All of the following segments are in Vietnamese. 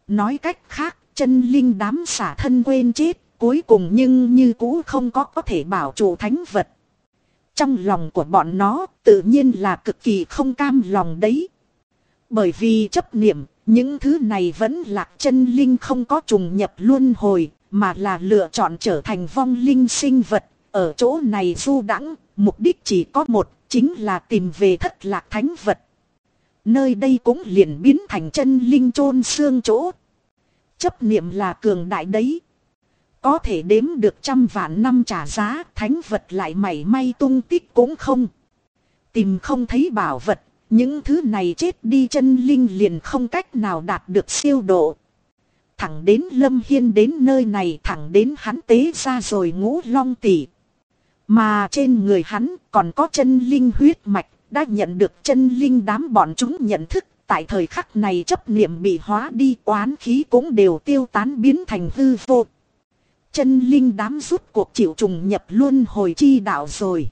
Nói cách khác, chân linh đám xả thân quên chết, cuối cùng nhưng như cũ không có thể bảo trụ thánh vật. Trong lòng của bọn nó tự nhiên là cực kỳ không cam lòng đấy. Bởi vì chấp niệm, những thứ này vẫn là chân linh không có trùng nhập luân hồi, mà là lựa chọn trở thành vong linh sinh vật. Ở chỗ này du đãng, mục đích chỉ có một, chính là tìm về thất lạc thánh vật. Nơi đây cũng liền biến thành chân linh chôn xương chỗ. Chấp niệm là cường đại đấy. Có thể đếm được trăm vạn năm trả giá, thánh vật lại mảy may tung tích cũng không. Tìm không thấy bảo vật, những thứ này chết đi chân linh liền không cách nào đạt được siêu độ. Thẳng đến Lâm Hiên đến nơi này, thẳng đến hắn tế ra rồi Ngũ Long Tỷ. Mà trên người hắn còn có chân linh huyết mạch, đã nhận được chân linh đám bọn chúng nhận thức. Tại thời khắc này chấp niệm bị hóa đi, oán khí cũng đều tiêu tán biến thành hư vô. Chân linh đám rút cuộc chịu trùng nhập luân hồi chi đạo rồi.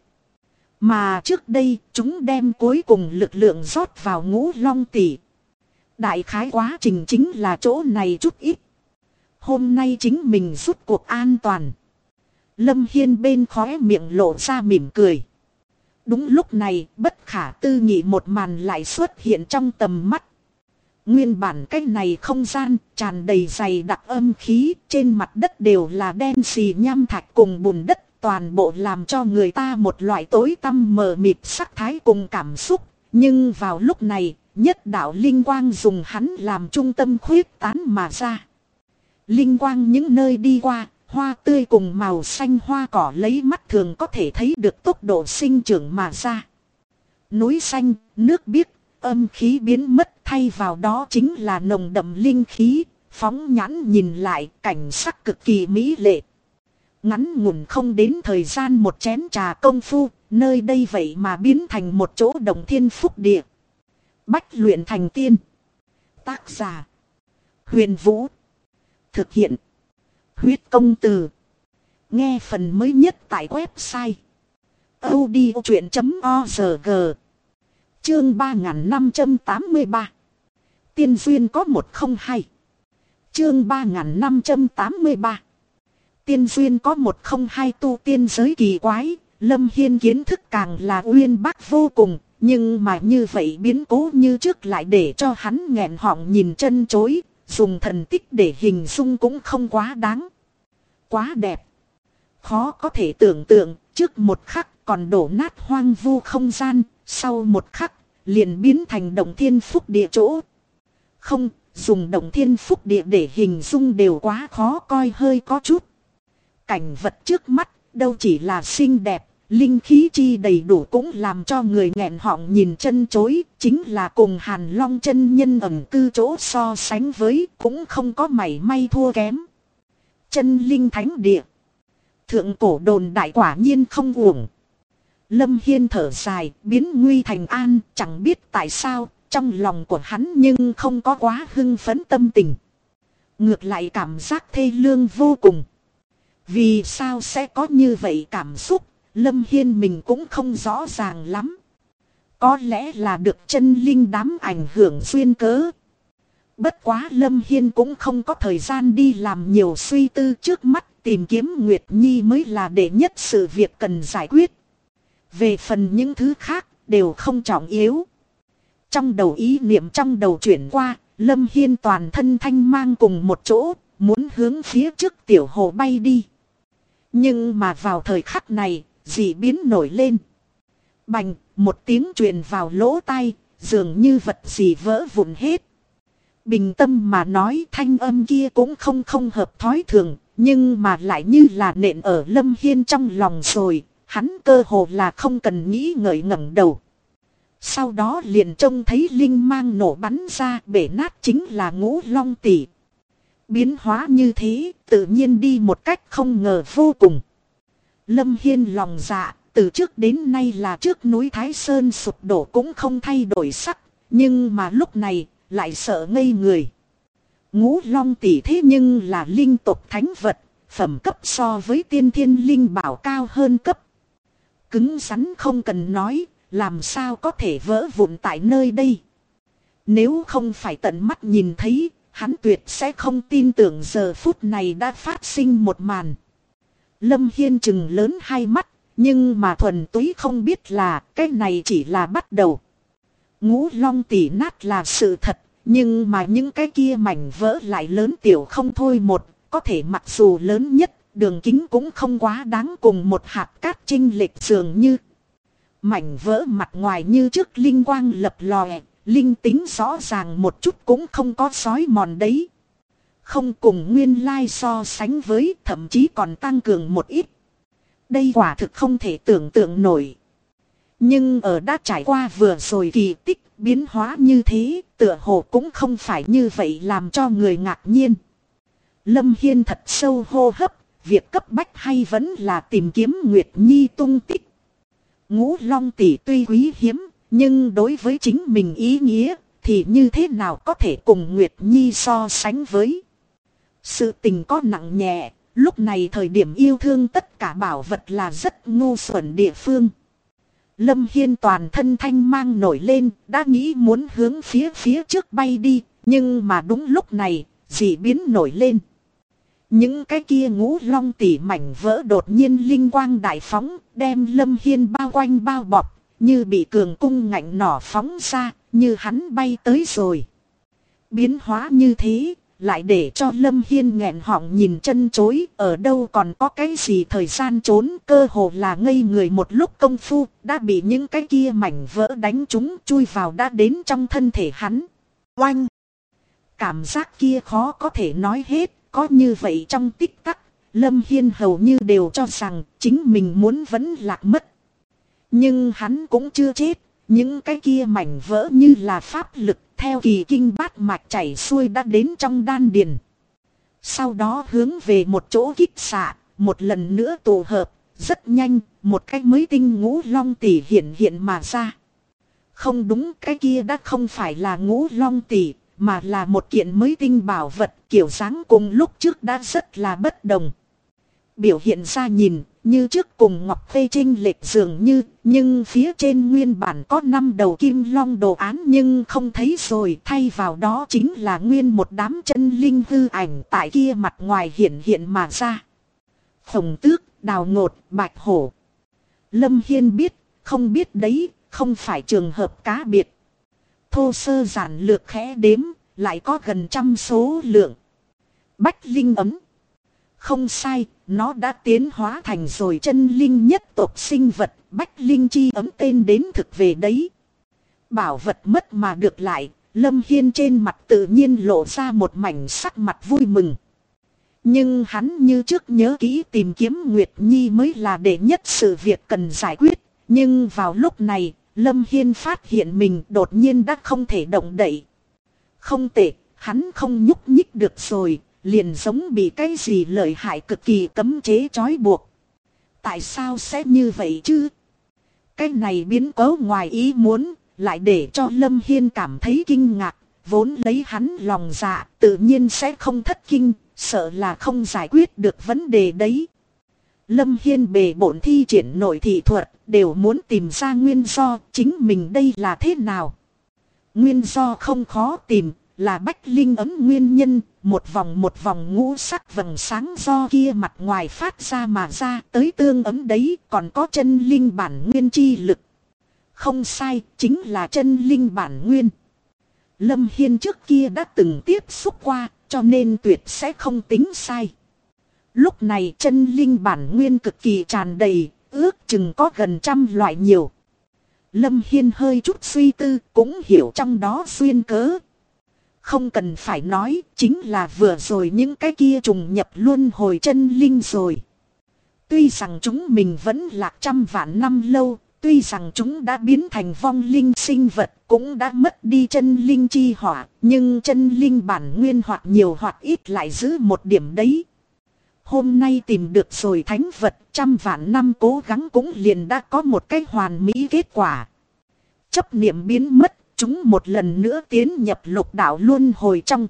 Mà trước đây chúng đem cuối cùng lực lượng rót vào Ngũ Long Tỷ. Đại khái quá trình chính là chỗ này chút ít. Hôm nay chính mình rút cuộc an toàn. Lâm Hiên bên khóe miệng lộ ra mỉm cười. Đúng lúc này, bất khả tư nghị một màn lại xuất hiện trong tầm mắt. Nguyên bản cái này không gian tràn đầy dày đặc âm khí, trên mặt đất đều là đen xì nham thạch cùng bùn đất, toàn bộ làm cho người ta một loại tối tăm mờ mịt sắc thái cùng cảm xúc. Nhưng vào lúc này, nhất đạo linh quang dùng hắn làm trung tâm khuyết tán mà ra. Linh quang những nơi đi qua, hoa tươi cùng màu xanh hoa cỏ lấy mắt thường có thể thấy được tốc độ sinh trưởng mà ra. Núi xanh, nước biếc, âm khí biến mất, thay vào đó chính là nồng đậm linh khí, phóng nhãn nhìn lại cảnh sắc cực kỳ mỹ lệ. Ngắn ngủn không đến thời gian một chén trà công phu, nơi đây vậy mà biến thành một chỗ đồng thiên phúc địa. Bách luyện thành tiên. Tác giả: Huyền Vũ. Thực hiện: Huyết Công Từ. Nghe phần mới nhất tại website audiochuyện.org. Chương 3583. Tiên duyên có một không hai. Chương 3583. Tiên duyên có một không hai, tu tiên giới kỳ quái, Lâm Hiên kiến thức càng là uyên bác vô cùng, nhưng mà như vậy biến cố như trước lại để cho hắn nghẹn họng nhìn chân chối, dùng thần tích để hình dung cũng không quá đáng. Quá đẹp. Khó có thể tưởng tượng, trước một khắc còn đổ nát hoang vu không gian, sau một khắc liền biến thành động thiên phúc địa chỗ. Không, dùng động thiên phúc địa để hình dung đều quá khó coi, hơi có chút. Cảnh vật trước mắt đâu chỉ là xinh đẹp, linh khí chi đầy đủ cũng làm cho người nghẹn họng nhìn chân chối, chính là cùng Hàn Long chân nhân ẩn cư chỗ so sánh với cũng không có mảy may thua kém. Chân linh thánh địa. Thượng cổ đồn đại quả nhiên không uổng. Lâm Hiên thở dài, biến nguy thành an, chẳng biết tại sao, trong lòng của hắn nhưng không có quá hưng phấn tâm tình. Ngược lại cảm giác thê lương vô cùng. Vì sao sẽ có như vậy cảm xúc, Lâm Hiên mình cũng không rõ ràng lắm. Có lẽ là được chân linh đám ảnh hưởng duyên cớ. Bất quá Lâm Hiên cũng không có thời gian đi làm nhiều suy tư, trước mắt tìm kiếm Nguyệt Nhi mới là đệ nhất sự việc cần giải quyết. Về phần những thứ khác đều không trọng yếu. Trong đầu ý niệm trong đầu chuyển qua, Lâm Hiên toàn thân thanh mang cùng một chỗ, muốn hướng phía trước tiểu hồ bay đi. Nhưng mà vào thời khắc này, dị biến nổi lên. Bành, một tiếng truyền vào lỗ tai, dường như vật gì vỡ vụn hết. Bình tâm mà nói, thanh âm kia cũng không hợp thói thường, nhưng mà lại như là nện ở Lâm Hiên trong lòng rồi, hắn cơ hồ là không cần nghĩ ngợi ngẩng đầu. Sau đó liền trông thấy linh mang nổ bắn ra, bể nát chính là Ngũ Long Tỷ. Biến hóa như thế, tự nhiên đi một cách không ngờ vô cùng. Lâm Hiên lòng dạ, từ trước đến nay là trước núi Thái Sơn sụp đổ cũng không thay đổi sắc, nhưng mà lúc này, lại sợ ngây người. Ngũ Long Tỷ thế nhưng là linh tộc thánh vật, phẩm cấp so với tiên thiên linh bảo cao hơn cấp. Cứng rắn không cần nói, làm sao có thể vỡ vụn tại nơi đây. Nếu không phải tận mắt nhìn thấy, hắn tuyệt sẽ không tin tưởng giờ phút này đã phát sinh một màn. Lâm Hiên trừng lớn hai mắt, nhưng mà thuần túy không biết là cái này chỉ là bắt đầu. Ngũ Long tỷ nát là sự thật, nhưng mà những cái kia mảnh vỡ lại lớn tiểu không thôi một, có thể mặc dù lớn nhất, đường kính cũng không quá đáng cùng một hạt cát chênh lệch dường như. Mảnh vỡ mặt ngoài như trước linh quang lập lòe, linh tính rõ ràng một chút cũng không có xói mòn đấy. Không cùng nguyên lai so sánh với, thậm chí còn tăng cường một ít. Đây quả thực không thể tưởng tượng nổi. Nhưng ở đã trải qua vừa rồi kỳ tích biến hóa như thế, tựa hồ cũng không phải như vậy làm cho người ngạc nhiên. Lâm Hiên thật sâu hô hấp, việc cấp bách hay vẫn là tìm kiếm Nguyệt Nhi tung tích. Ngũ Long tỷ tuy quý hiếm, nhưng đối với chính mình ý nghĩa, thì như thế nào có thể cùng Nguyệt Nhi so sánh với. Sự tình có nặng nhẹ, lúc này thời điểm yêu thương tất cả bảo vật là rất ngu xuẩn địa phương. Lâm Hiên toàn thân thanh mang nổi lên, đã nghĩ muốn hướng phía trước bay đi, nhưng mà đúng lúc này, dị biến nổi lên. Những cái kia ngũ long tỷ mảnh vỡ đột nhiên linh quang đại phóng, đem Lâm Hiên bao quanh bao bọc, như bị cường cung ngạnh nỏ phóng ra, như hắn bay tới rồi. Biến hóa như thế, lại để cho Lâm Hiên nghẹn họng nhìn chân chối, ở đâu còn có cái gì thời gian trốn, cơ hồ là ngây người một lúc công phu, đã bị những cái kia mảnh vỡ đánh trúng chui vào đã đến trong thân thể hắn. Oanh! Cảm giác kia khó có thể nói hết, có như vậy trong tích tắc, Lâm Hiên hầu như đều cho rằng chính mình muốn vẫn lạc mất. Nhưng hắn cũng chưa chết, những cái kia mảnh vỡ như là pháp lực theo kỳ kinh bát mạch chảy xuôi đã đến trong đan điền. Sau đó hướng về một chỗ kích xạ, một lần nữa tụ hợp, rất nhanh, một cái mới tinh ngũ long tỷ hiện mà ra. Không đúng, cái kia đã không phải là ngũ long tỷ, mà là một kiện mới tinh bảo vật, kiểu dáng cùng lúc trước đã rất là bất đồng. Biểu hiện ra nhìn, như trước cùng ngọc phê trinh lệch dường như, nhưng phía trên nguyên bản có 5 đầu kim long đồ án nhưng không thấy rồi, thay vào đó chính là nguyên một đám chân linh hư ảnh tại kia mặt ngoài hiện mà ra. Khổng Tước, Đào Ngột, Bạch Hổ. Lâm Hiên biết, không biết đấy, không phải trường hợp cá biệt. Thô sơ giản lược khẽ đếm, lại có gần 100 số lượng. Bách linh ấm. Không sai, nó đã tiến hóa thành rồi chân linh nhất tộc sinh vật, Bách Linh chi ấm tên đến thực về đấy. Bảo vật mất mà được lại, Lâm Hiên trên mặt tự nhiên lộ ra một mảnh sắc mặt vui mừng. Nhưng hắn như trước nhớ kỹ tìm kiếm Nguyệt Nhi mới là đệ nhất sự việc cần giải quyết. Nhưng vào lúc này, Lâm Hiên phát hiện mình đột nhiên đã không thể động đậy. Không tệ, hắn không nhúc nhích được rồi. Liền giống bị cái gì lợi hại cực kỳ cấm chế trói buộc. Tại sao sẽ như vậy chứ? Cái này biến cố ngoài ý muốn, lại để cho Lâm Hiên cảm thấy kinh ngạc. Vốn lấy hắn lòng dạ, tự nhiên sẽ không thất kinh, sợ là không giải quyết được vấn đề đấy. Lâm Hiên bề bộn thi triển nội thị thuật, đều muốn tìm ra nguyên do chính mình đây là thế nào. Nguyên do không khó tìm, là Bách Linh ấm nguyên nhân, một vòng ngũ sắc vầng sáng do kia mặt ngoài phát ra mà ra tới tương ấm đấy, còn có chân linh bản nguyên chi lực. Không sai, chính là chân linh bản nguyên. Lâm Hiên trước kia đã từng tiếp xúc qua, cho nên tuyệt sẽ không tính sai. Lúc này chân linh bản nguyên cực kỳ tràn đầy, ước chừng có gần 100 loại nhiều. Lâm Hiên hơi chút suy tư, cũng hiểu trong đó xuyên cớ. Không cần phải nói, chính là vừa rồi những cái kia trùng nhập luân hồi chân linh rồi. Tuy rằng chúng mình vẫn lạc 100 vạn năm lâu, tuy rằng chúng đã biến thành vong linh sinh vật, cũng đã mất đi chân linh chi hỏa, nhưng chân linh bản nguyên hoặc nhiều hoặc ít lại giữ một điểm đấy. Hôm nay tìm được rồi thánh vật, 100 vạn năm cố gắng cũng liền đã có một cái hoàn mỹ kết quả. Chấp niệm biến mất. Chúng một lần nữa tiến nhập lục đạo luân hồi trong.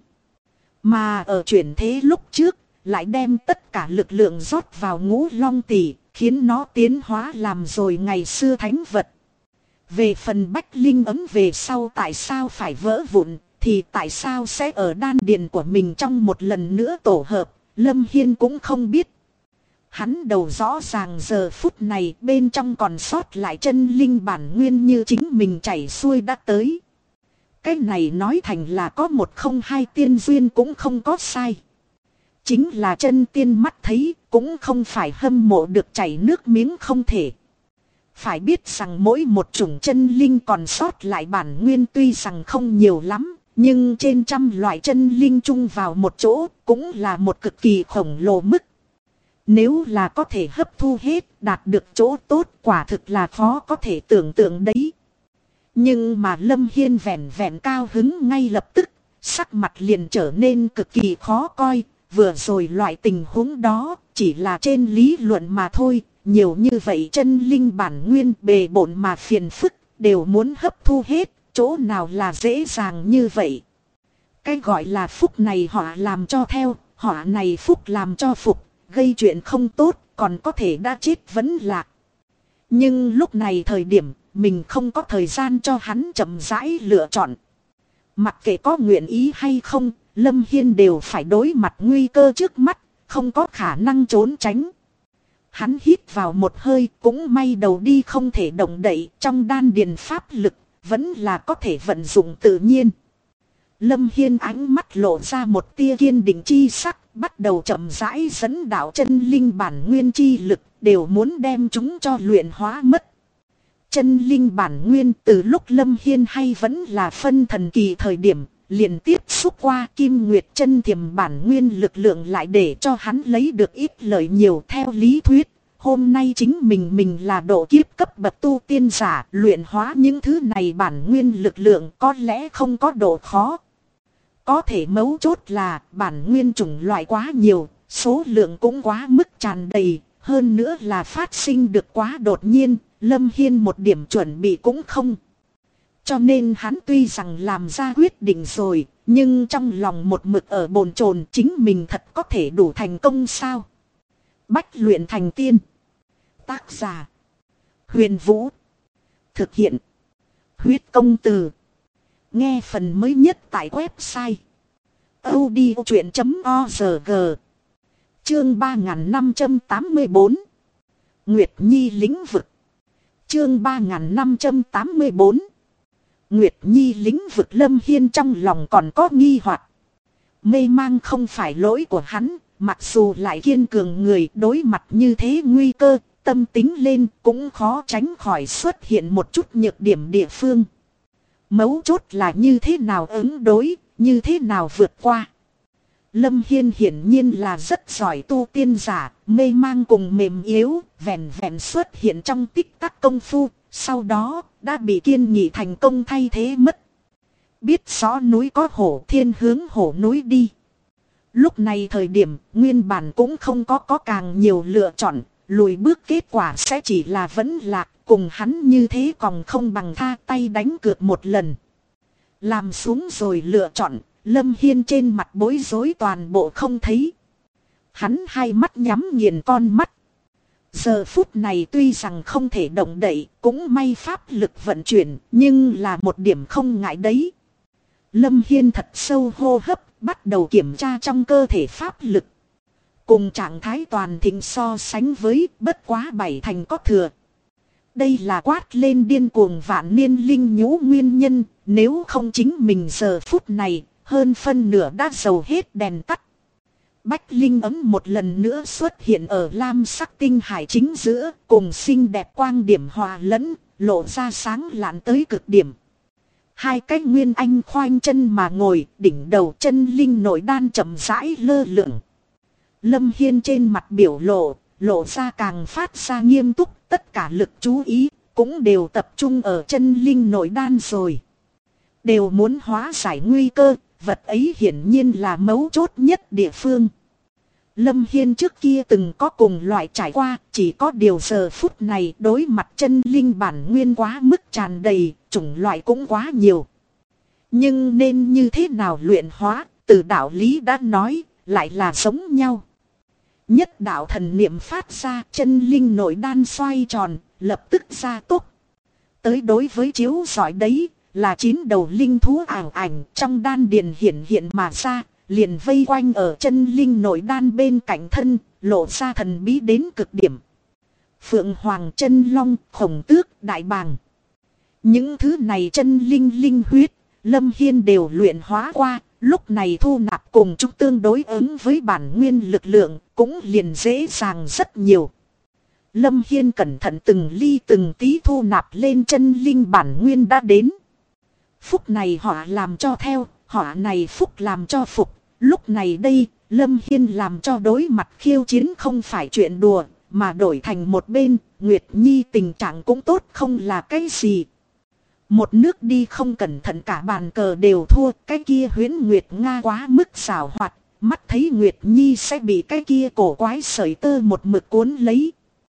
Mà ở chuyển thế lúc trước, lại đem tất cả lực lượng rót vào ngũ long tỷ, khiến nó tiến hóa làm rồi ngày xưa thánh vật. Về phần Bách Linh ấm về sau tại sao phải vỡ vụn, thì tại sao sẽ ở đan điền của mình trong một lần nữa tổ hợp, Lâm Hiên cũng không biết. Hắn đầu rõ ràng giờ phút này bên trong còn sót lại chân linh bản nguyên như chính mình chảy xuôi đã tới. Cái này nói thành là có một không hai tiên duyên cũng không có sai. Chính là chân tiên mắt thấy cũng không phải hâm mộ được chảy nước miếng không thể. Phải biết rằng mỗi một chủng chân linh còn sót lại bản nguyên tuy rằng không nhiều lắm. Nhưng trên trăm loại chân linh chung vào một chỗ cũng là một cực kỳ khổng lồ mức. Nếu là có thể hấp thu hết đạt được chỗ tốt quả thực là khó có thể tưởng tượng đấy. Nhưng mà Lâm Hiên vẹn vẹn cao hứng ngay lập tức, sắc mặt liền trở nên cực kỳ khó coi. Vừa rồi loại tình huống đó chỉ là trên lý luận mà thôi, nhiều như vậy chân linh bản nguyên bề bộn mà phiền phức đều muốn hấp thu hết, chỗ nào là dễ dàng như vậy. Cái gọi là phúc này họ làm cho theo, họ này phúc làm cho phục, gây chuyện không tốt còn có thể đã chết vẫn lạc. Nhưng lúc này thời điểm mình không có thời gian cho hắn chậm rãi lựa chọn. Mặc kệ có nguyện ý hay không, Lâm Hiên đều phải đối mặt nguy cơ trước mắt, không có khả năng trốn tránh. Hắn hít vào một hơi, cũng may đầu đi không thể động đậy, trong đan điền pháp lực vẫn là có thể vận dụng tự nhiên. Lâm Hiên ánh mắt lộ ra một tia kiên định chi sắc, bắt đầu chậm rãi dẫn đạo chân linh bản nguyên chi lực, đều muốn đem chúng cho luyện hóa mất. Chân linh bản nguyên từ lúc Lâm Hiên hay vẫn là phân thần kỳ thời điểm, liền tiếp xúc qua Kim Nguyệt chân thiềm bản nguyên lực lượng lại để cho hắn lấy được ít lợi nhiều theo lý thuyết. Hôm nay chính mình là độ kiếp cấp bậc tu tiên giả, luyện hóa những thứ này bản nguyên lực lượng có lẽ không có độ khó. Có thể mấu chốt là bản nguyên chủng loại quá nhiều, số lượng cũng quá mức tràn đầy, hơn nữa là phát sinh được quá đột nhiên, Lâm Hiên một điểm chuẩn bị cũng không. Cho nên hắn tuy rằng làm ra quyết định rồi, nhưng trong lòng một mực ở bồn chồn chính mình thật có thể đủ thành công sao? Bách luyện thành tiên. Tác giả Huyền Vũ. Thực hiện Huyết Công Từ. Nghe phần mới nhất tại website audiochuyện.org. Chương 3584 Nguyệt Nhi lĩnh vực. Chương 3584 Nguyệt Nhi lĩnh vực. Lâm Hiên trong lòng còn có nghi hoặc. Mê mang không phải lỗi của hắn, mặc dù lại kiên cường người đối mặt như thế nguy cơ, tâm tính lên cũng khó tránh khỏi xuất hiện một chút nhược điểm địa phương. Mấu chốt là như thế nào ứng đối, như thế nào vượt qua. Lâm Hiên hiển nhiên là rất giỏi tu tiên giả, mê mang cùng mềm yếu, vẹn vẹn xuất hiện trong tích tắc công phu, sau đó đã bị Kiên Nhị thành công thay thế mất. Biết rõ núi có hổ, thiên hướng hổ núi đi. Lúc này thời điểm nguyên bản cũng không có càng nhiều lựa chọn, lùi bước kết quả sẽ chỉ là vẫn lạc, cùng hắn như thế còn không bằng tha tay đánh cược một lần. Làm xuống rồi lựa chọn, Lâm Hiên trên mặt bối rối toàn bộ không thấy. Hắn hai mắt nhắm nghiền con mắt. Giờ phút này tuy rằng không thể động đậy, cũng may pháp lực vận chuyển, nhưng là một điểm không ngại đấy. Lâm Hiên thật sâu hô hấp, bắt đầu kiểm tra trong cơ thể pháp lực. Cùng trạng thái toàn thịnh so sánh với bất quá 7 thành có thừa. Đây là quát lên điên cuồng vạn niên linh nhũ nguyên nhân, nếu không chính mình giờ phút này, hơn phân nửa đã dầu hết đèn tắt. Bách linh ấm một lần nữa xuất hiện ở lam sắc tinh hải chính giữa, cùng xinh đẹp quang điểm hòa lẫn, lộ ra sáng lạn tới cực điểm. Hai cái nguyên anh khoanh chân mà ngồi, đỉnh đầu chân linh nội đan chậm rãi lơ lửng. Lâm Hiên trên mặt biểu lộ ra càng phát ra nghiêm túc, tất cả lực chú ý, cũng đều tập trung ở chân linh nội đan rồi. Đều muốn hóa giải nguy cơ, vật ấy hiển nhiên là mấu chốt nhất địa phương. Lâm Hiên trước kia từng có cùng loại trải qua, chỉ có điều giờ phút này đối mặt chân linh bản nguyên quá mức tràn đầy, chủng loại cũng quá nhiều. Nhưng nên như thế nào luyện hóa, từ đạo lý đã nói, lại là giống nhau. Nhất đạo thần niệm phát ra, chân linh nội đan xoay tròn, lập tức ra tốc. Tới đối với chiếu giỏi đấy, là 9 đầu linh thú ảo ảnh trong đan điền hiện hiện mà ra, liền vây quanh ở chân linh nội đan bên cạnh thân, lộ ra thần bí đến cực điểm. Phượng Hoàng, chân long, khổng tước, đại bàng. Những thứ này chân linh linh huyết, Lâm Hiên đều luyện hóa qua, lúc này thu nạp cùng chúng tương đối ứng với bản nguyên lực lượng, cũng liền dễ dàng rất nhiều. Lâm Hiên cẩn thận từng ly từng tí thu nạp lên chân linh bản nguyên đã đến. Phúc này họ làm cho theo, họ này phúc làm cho phục. Lúc này đây, Lâm Hiên làm cho đối mặt khiêu chiến không phải chuyện đùa, mà đổi thành một bên, Nguyệt Nhi tình trạng cũng tốt không là cái gì. Một nước đi không cẩn thận cả bàn cờ đều thua, cái kia Huyễn Nguyệt Nga quá mức xảo hoạt, mắt thấy Nguyệt Nhi sẽ bị cái kia cổ quái sợi tơ một mực cuốn lấy.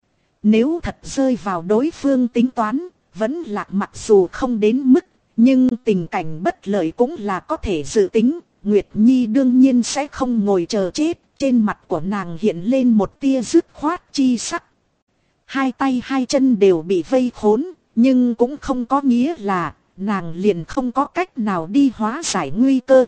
Nếu thật rơi vào đối phương tính toán, vẫn lạc mặc dù không đến mức, nhưng tình cảnh bất lợi cũng là có thể dự tính. Nguyệt Nhi đương nhiên sẽ không ngồi chờ chết, trên mặt của nàng hiện lên một tia dứt khoát chi sắc. Hai tay hai chân đều bị vây khốn, nhưng cũng không có nghĩa là nàng liền không có cách nào đi hóa giải nguy cơ.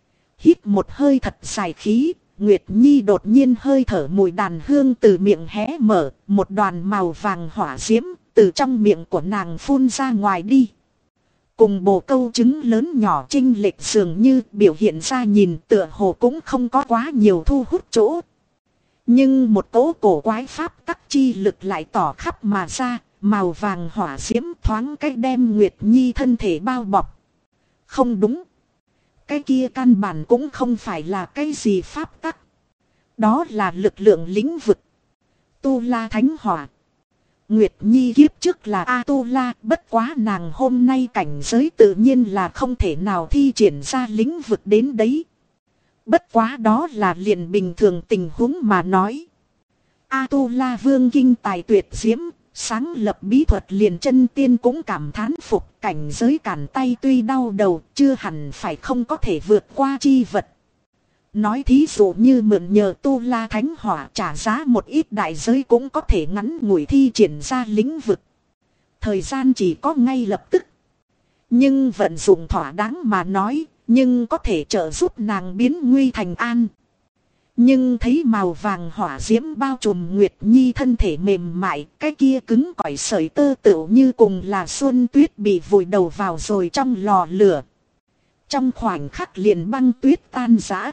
Hít một hơi thật dài khí, Nguyệt Nhi đột nhiên hơi thở mùi đàn hương từ miệng hé mở, một đoàn màu vàng hỏa diễm từ trong miệng của nàng phun ra ngoài đi. Cùng bồ câu trứng lớn nhỏ chênh lệch dường như biểu hiện ra nhìn tựa hồ cũng không có quá nhiều thu hút chỗ. Nhưng một cỗ cổ quái pháp tắc chi lực lại tỏ khắp mà ra, màu vàng hỏa diễm thoáng cách đem Nguyệt Nhi thân thể bao bọc. Không đúng. Cái kia căn bản cũng không phải là cái gì pháp tắc. Đó là lực lượng lĩnh vực. Tu La Thánh Hỏa. Nguyệt Nhi kiếp trước là A-tu-la, bất quá nàng hôm nay cảnh giới tự nhiên là không thể nào thi triển ra lĩnh vực đến đấy. Bất quá đó là liền bình thường tình huống mà nói. A-tu-la vương kinh tài tuyệt diễm, sáng lập bí thuật liền chân tiên cũng cảm thán phục, cảnh giới cản tay tuy đau đầu, chưa hẳn phải không có thể vượt qua chi vật. Nói thí dụ như mượn nhờ Tu La Thánh Hỏa trả giá một ít đại giới cũng có thể ngắn ngủi thi triển ra lĩnh vực. Thời gian chỉ có ngay lập tức. Nhưng vận dụng thỏa đáng mà nói, nhưng có thể trợ giúp nàng biến nguy thành an. Nhưng thấy màu vàng hỏa diễm bao trùm Nguyệt Nhi thân thể mềm mại, cái kia cứng cỏi sợi tơ tựu như cùng là xuân tuyết bị vùi đầu vào rồi trong lò lửa. Trong khoảnh khắc liền băng tuyết tan rã.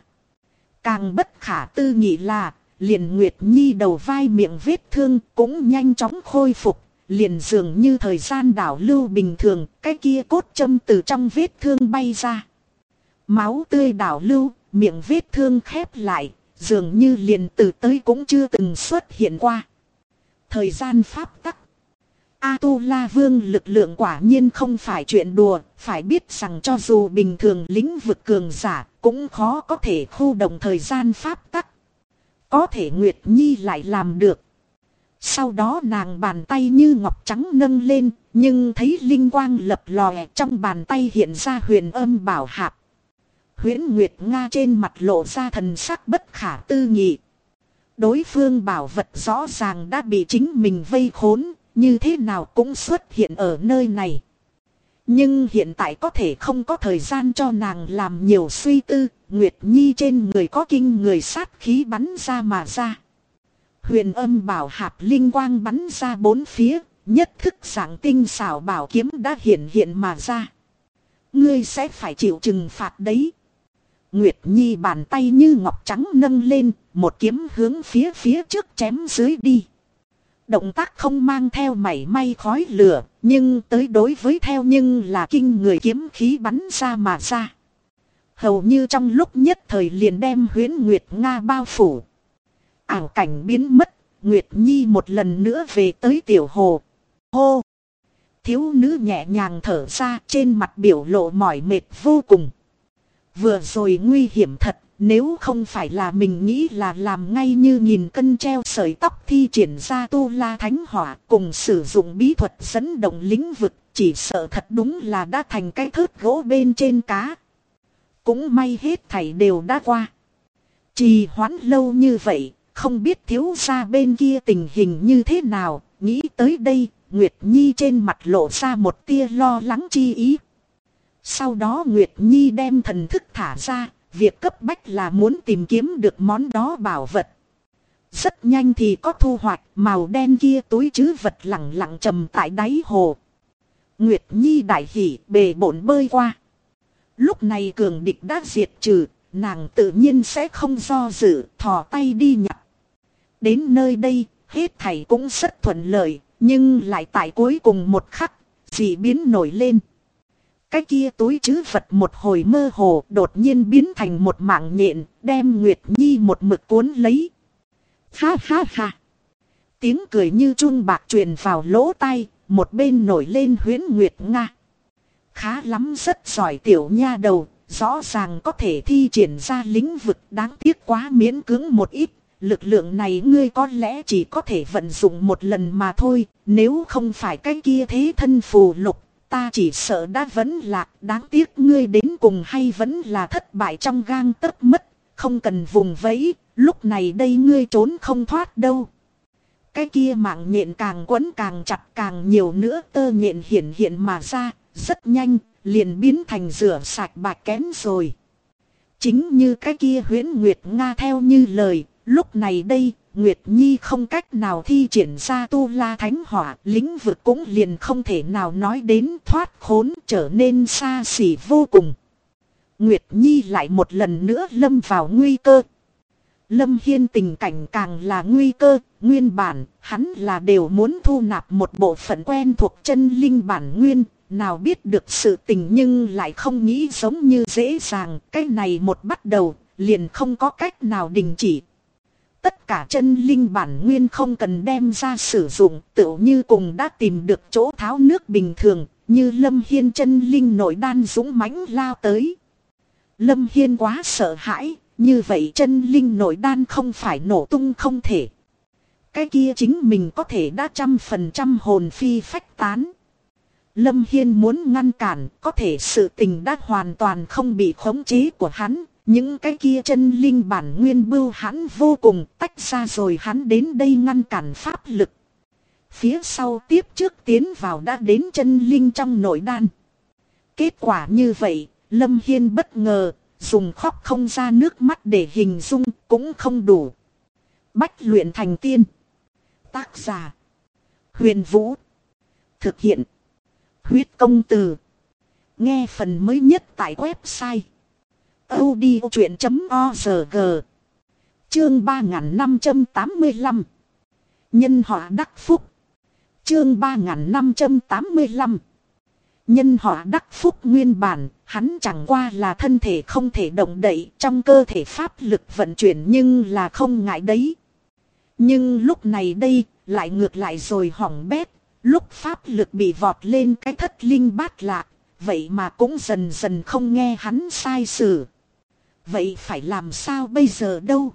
Càng bất khả tư nghị là, liền Nguyệt Nhi đầu vai miệng vết thương cũng nhanh chóng khôi phục, liền dường như thời gian đảo lưu bình thường, cái kia cốt châm từ trong vết thương bay ra. Máu tươi đảo lưu, miệng vết thương khép lại, dường như liền từ tới cũng chưa từng xuất hiện qua. Thời gian pháp tắc. A-tu-la vương lực lượng quả nhiên không phải chuyện đùa, phải biết rằng cho dù bình thường lĩnh vực cường giả cũng khó có thể khu động thời gian pháp tắc. Có thể Nguyệt Nhi lại làm được. Sau đó nàng bàn tay như ngọc trắng nâng lên, nhưng thấy linh quang lập lòe, trong bàn tay hiện ra huyền âm bảo hạp. Huyễn Nguyệt Nga trên mặt lộ ra thần sắc bất khả tư nghị. Đối phương bảo vật rõ ràng đã bị chính mình vây khốn, như thế nào cũng xuất hiện ở nơi này. Nhưng hiện tại có thể không có thời gian cho nàng làm nhiều suy tư, Nguyệt Nhi trên người có kinh người sát khí bắn ra mà ra. Huyền âm bảo hạp linh quang bắn ra bốn phía, nhất thức dạng tinh xảo bảo kiếm đã hiện mà ra. Ngươi sẽ phải chịu trừng phạt đấy. Nguyệt Nhi bàn tay như ngọc trắng nâng lên, một kiếm hướng phía trước chém dưới đi. Động tác không mang theo mảy may khói lửa, nhưng tới đối với theo nhưng là kinh người kiếm khí bắn ra mà ra. Hầu như trong lúc nhất thời liền đem Huyễn Nguyệt Nga bao phủ. Ảo cảnh biến mất, Nguyệt Nhi một lần nữa về tới tiểu hồ. Hô! Thiếu nữ nhẹ nhàng thở ra, trên mặt biểu lộ mỏi mệt vô cùng. Vừa rồi nguy hiểm thật, nếu không phải là mình nghĩ là làm ngay như nghìn cân treo sợi tóc thi triển ra Tu La Thánh Hỏa cùng sử dụng bí thuật dẫn động lĩnh vực, chỉ sợ thật đúng là đã thành cái thớt gỗ bên trên cá. Cũng may hết thảy đều đã qua. Trì hoãn lâu như vậy, không biết thiếu gia bên kia tình hình như thế nào, nghĩ tới đây, Nguyệt Nhi trên mặt lộ ra một tia lo lắng chi ý. Sau đó Nguyệt Nhi đem thần thức thả ra, việc cấp bách là muốn tìm kiếm được món đó bảo vật. Rất nhanh thì có thu hoạch, màu đen kia túi trữ vật lẳng lặng trầm tại đáy hồ. Nguyệt Nhi đại hỉ bề bộn bơi qua. Lúc này cường địch đã diệt trừ, nàng tự nhiên sẽ không do dự, thò tay đi nhặt. Đến nơi đây, hết thảy cũng rất thuận lợi, nhưng lại tại cuối cùng một khắc, dị biến nổi lên. Cái kia túi trữ vật một hồi mơ hồ đột nhiên biến thành một mạng nhện, đem Nguyệt Nhi một mực cuốn lấy. Ha ha ha! Tiếng cười như chuông bạc truyền vào lỗ tai, một bên nổi lên Huyễn Nguyệt Nga. Khá lắm, rất giỏi tiểu nha đầu, rõ ràng có thể thi triển ra lĩnh vực, đáng tiếc quá miễn cưỡng một ít. Lực lượng này ngươi có lẽ chỉ có thể vận dụng một lần mà thôi, nếu không phải cái kia thế thân phù lục, ta chỉ sợ đã vẫn lạc. Đáng tiếc ngươi đến cùng hay vẫn là thất bại trong gang tấc mất, không cần vùng vẫy, lúc này đây ngươi trốn không thoát đâu. Cái kia mạng nhện càng quấn càng chặt, càng nhiều nữa tơ nhện hiện hiện mà ra, rất nhanh, liền biến thành rửa sạch bạch kén rồi. Chính như cái kia Huyễn Nguyệt Nga theo như lời, lúc này đây, Nguyệt Nhi không cách nào thi triển ra tu la thánh hỏa, lĩnh vực cũng liền không thể nào nói đến, thoát khốn trở nên xa xỉ vô cùng. Nguyệt Nhi lại một lần nữa lâm vào nguy cơ. Lâm Hiên tình cảnh càng là nguy cơ, nguyên bản, hắn là đều muốn thu nạp một bộ phận quen thuộc chân linh bản nguyên, nào biết được sự tình nhưng lại không nghĩ giống như dễ dàng, cái này một bắt đầu, liền không có cách nào đình chỉ. Tất cả chân linh bản nguyên không cần đem ra sử dụng, tựu như cùng đã tìm được chỗ tháo nước bình thường, như Lâm Hiên chân linh nội đan dũng mãnh lao tới. Lâm Hiên quá sợ hãi, như vậy chân linh nội đan không phải nổ tung không thể. Cái kia chính mình có thể đã 100% hồn phi phách tán. Lâm Hiên muốn ngăn cản, có thể sự tình đã hoàn toàn không bị khống chế của hắn. Những cái kia chân linh bản nguyên bưu hắn vô cùng, tách ra rồi hắn đến đây ngăn cản pháp lực. Phía sau tiếp trước tiến vào đã đến chân linh trong nội đan. Kết quả như vậy, Lâm Hiên bất ngờ, dùng khóc không ra nước mắt để hình dung cũng không đủ. Bách luyện thành tiên. Tác giả: Huyền Vũ. Thực hiện: Huyết Công Từ. Nghe phần mới nhất tại website audiochuyện.org. Chương 3585. Nhân họa đắc phúc. Chương 3585. Nhân họa đắc phúc. Nguyên bản, hắn chẳng qua là thân thể không thể động đậy, trong cơ thể pháp lực vận chuyển nhưng là không ngại đấy. Nhưng lúc này đây, lại ngược lại rồi hỏng bét, lúc pháp lực bị vọt lên cái thất linh bát lạc, vậy mà cũng dần dần không nghe hắn sai sử. Vậy phải làm sao bây giờ đâu?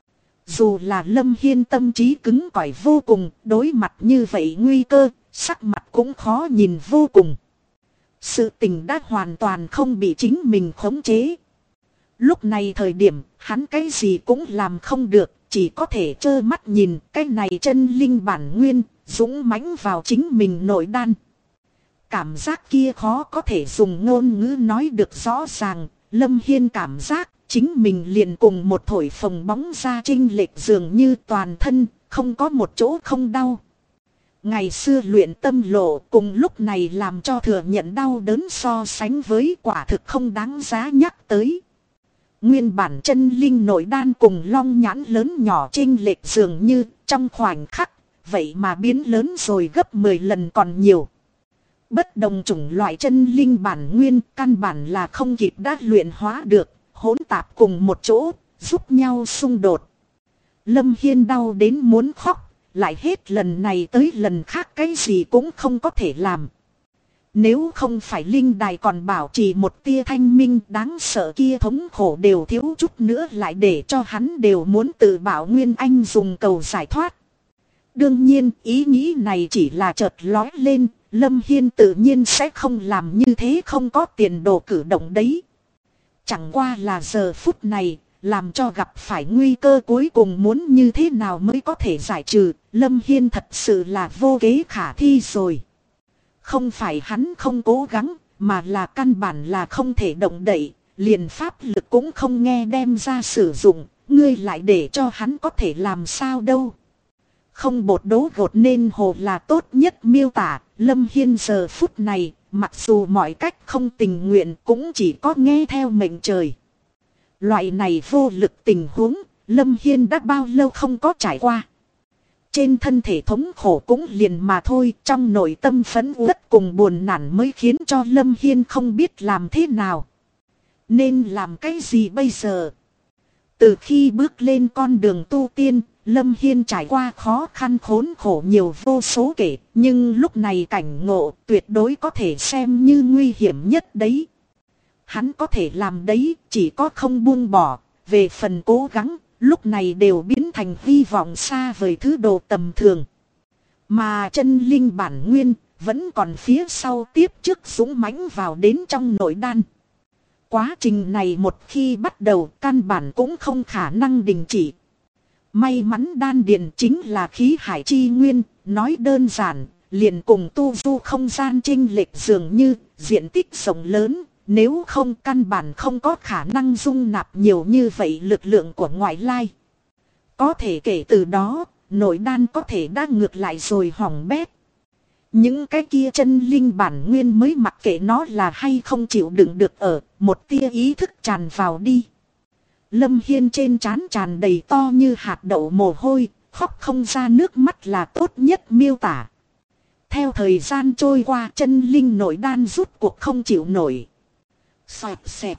Dù là Lâm Hiên tâm trí cứng cỏi vô cùng, đối mặt như vậy nguy cơ, sắc mặt cũng khó nhìn vô cùng. Sự tình đã hoàn toàn không bị chính mình khống chế. Lúc này thời điểm, hắn cái gì cũng làm không được, chỉ có thể trơ mắt nhìn cái này chân linh bản nguyên, dũng mãnh vào chính mình nội đan. Cảm giác kia khó có thể dùng ngôn ngữ nói được rõ ràng. Lâm Hiên cảm giác chính mình liền cùng một thổi phồng bóng ra chênh lệch, dường như toàn thân không có một chỗ không đau. Ngày xưa luyện tâm lộ cùng lúc này làm cho thừa nhận đau đớn so sánh với quả thực không đáng giá nhắc tới. Nguyên bản chân linh nội đan cùng long nhãn lớn nhỏ chênh lệch dường như trong khoảnh khắc, vậy mà biến lớn rồi gấp 10 lần còn nhiều. Bất đồng chủng loại chân linh bản nguyên căn bản là không kịp đã luyện hóa được, hỗn tạp cùng một chỗ, giúp nhau xung đột. Lâm Hiên đau đến muốn khóc, lại hết lần này tới lần khác cái gì cũng không có thể làm. Nếu không phải linh đài còn bảo trì một tia thanh minh, đáng sợ kia thống khổ đều thiếu chút nữa lại để cho hắn đều muốn tự bảo Nguyên Anh dùng cầu giải thoát. Đương nhiên ý nghĩ này chỉ là chợt lói lên, Lâm Hiên tự nhiên sẽ không làm như thế không có tiền đồ cử động đấy. Chẳng qua là giờ phút này, làm cho gặp phải nguy cơ cuối cùng muốn như thế nào mới có thể giải trừ, Lâm Hiên thật sự là vô kế khả thi rồi. Không phải hắn không cố gắng, mà là căn bản là không thể động đậy, liền pháp lực cũng không nghe đem ra sử dụng, ngươi lại để cho hắn có thể làm sao đâu. Không bột đố gột nên hồ là tốt nhất miêu tả. Lâm Hiên giờ phút này, mặc dù mọi cách không tình nguyện cũng chỉ có nghe theo mệnh trời. Loại này vô lực tình huống, Lâm Hiên đã bao lâu không có trải qua. Trên thân thể thống khổ cũng liền mà thôi, trong nội tâm phẫn uất cùng buồn nản mới khiến cho Lâm Hiên không biết làm thế nào. Nên làm cái gì bây giờ? Từ khi bước lên con đường tu tiên, Lâm Hiên trải qua khó khăn khốn khổ nhiều vô số kể, nhưng lúc này cảnh ngộ tuyệt đối có thể xem như nguy hiểm nhất đấy. Hắn có thể làm đấy, chỉ có không buông bỏ, về phần cố gắng, lúc này đều biến thành hy vọng xa vời thứ đồ tầm thường. Mà chân linh bản nguyên, vẫn còn phía sau tiếp trước dũng mãnh vào đến trong nội đan. Quá trình này một khi bắt đầu, căn bản cũng không khả năng đình chỉ. May mắn đan điền chính là khí hải chi nguyên, nói đơn giản, liền cùng tu du không gian chênh lệch dường như, diện tích rộng lớn, nếu không căn bản không có khả năng dung nạp nhiều như vậy lực lượng của ngoại lai. Có thể kể từ đó, nội đan có thể đã ngược lại rồi hỏng bét. Những cái kia chân linh bản nguyên mới mặc kệ nó là hay không chịu đựng được ở, một tia ý thức tràn vào đi. Lâm Hiên trên trán tràn đầy to như hạt đậu mồ hôi, khóc không ra nước mắt là tốt nhất miêu tả. Theo thời gian trôi qua, chân linh nội đan rút cuộc không chịu nổi. Xoẹt xẹt.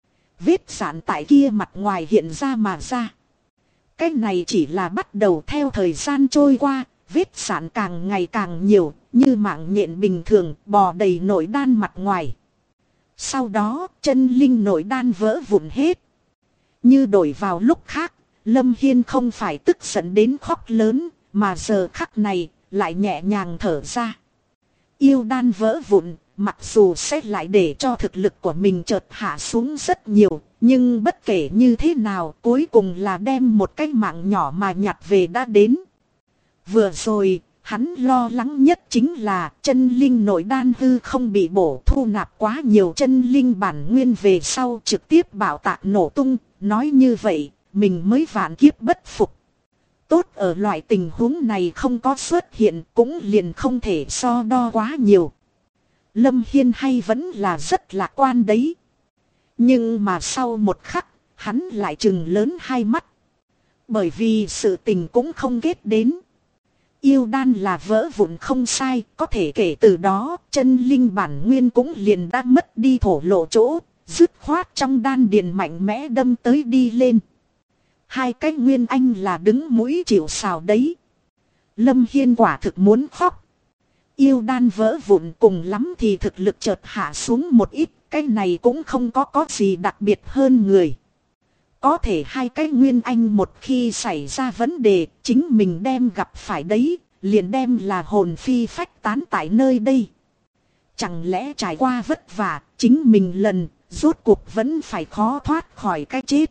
Vết sạn tại kia mặt ngoài hiện ra mà ra. Cái này chỉ là bắt đầu. Theo thời gian trôi qua, vết sạn càng ngày càng nhiều, như mạng nhện bình thường bò đầy nội đan mặt ngoài. Sau đó, chân linh nội đan vỡ vụn hết. Như đổi vào lúc khác, Lâm Hiên không phải tức giận đến khóc lớn, mà giờ khắc này, lại nhẹ nhàng thở ra. Yêu đan vỡ vụn, mặc dù sẽ lại để cho thực lực của mình chợt hạ xuống rất nhiều, nhưng bất kể như thế nào, cuối cùng là đem một cái mạng nhỏ mà nhặt về đã đến. Vừa rồi, hắn lo lắng nhất chính là chân linh nội đan hư không bị bổ thu nạp quá nhiều chân linh bản nguyên về sau trực tiếp bạo tạc nổ tung. Nói như vậy, mình mới vạn kiếp bất phục. Tốt ở loại tình huống này không có xuất hiện cũng liền không thể so đo quá nhiều. Lâm Hiên hay vẫn là rất lạc quan đấy. Nhưng mà sau một khắc, hắn lại trừng lớn hai mắt. Bởi vì sự tình cũng không kết đến. Yêu đan là vỡ vụn không sai, có thể kể từ đó, chân linh bản nguyên cũng liền đã mất đi thổ lộ chỗ. Dứt khoát trong đan điền mạnh mẽ đâm tới đi lên. Hai cái nguyên anh là đứng mũi chịu sào đấy. Lâm Hiên quả thực muốn khóc. Yêu đan vỡ vụn cùng lắm thì thực lực chợt hạ xuống một ít. Cái này cũng không có gì đặc biệt hơn người. Có thể hai cái nguyên anh một khi xảy ra vấn đề, chính mình đem gặp phải đấy, liền đem là hồn phi phách tán tại nơi đây. Chẳng lẽ trải qua vất vả, chính mình lần rốt cuộc vẫn phải khó thoát khỏi cái chết.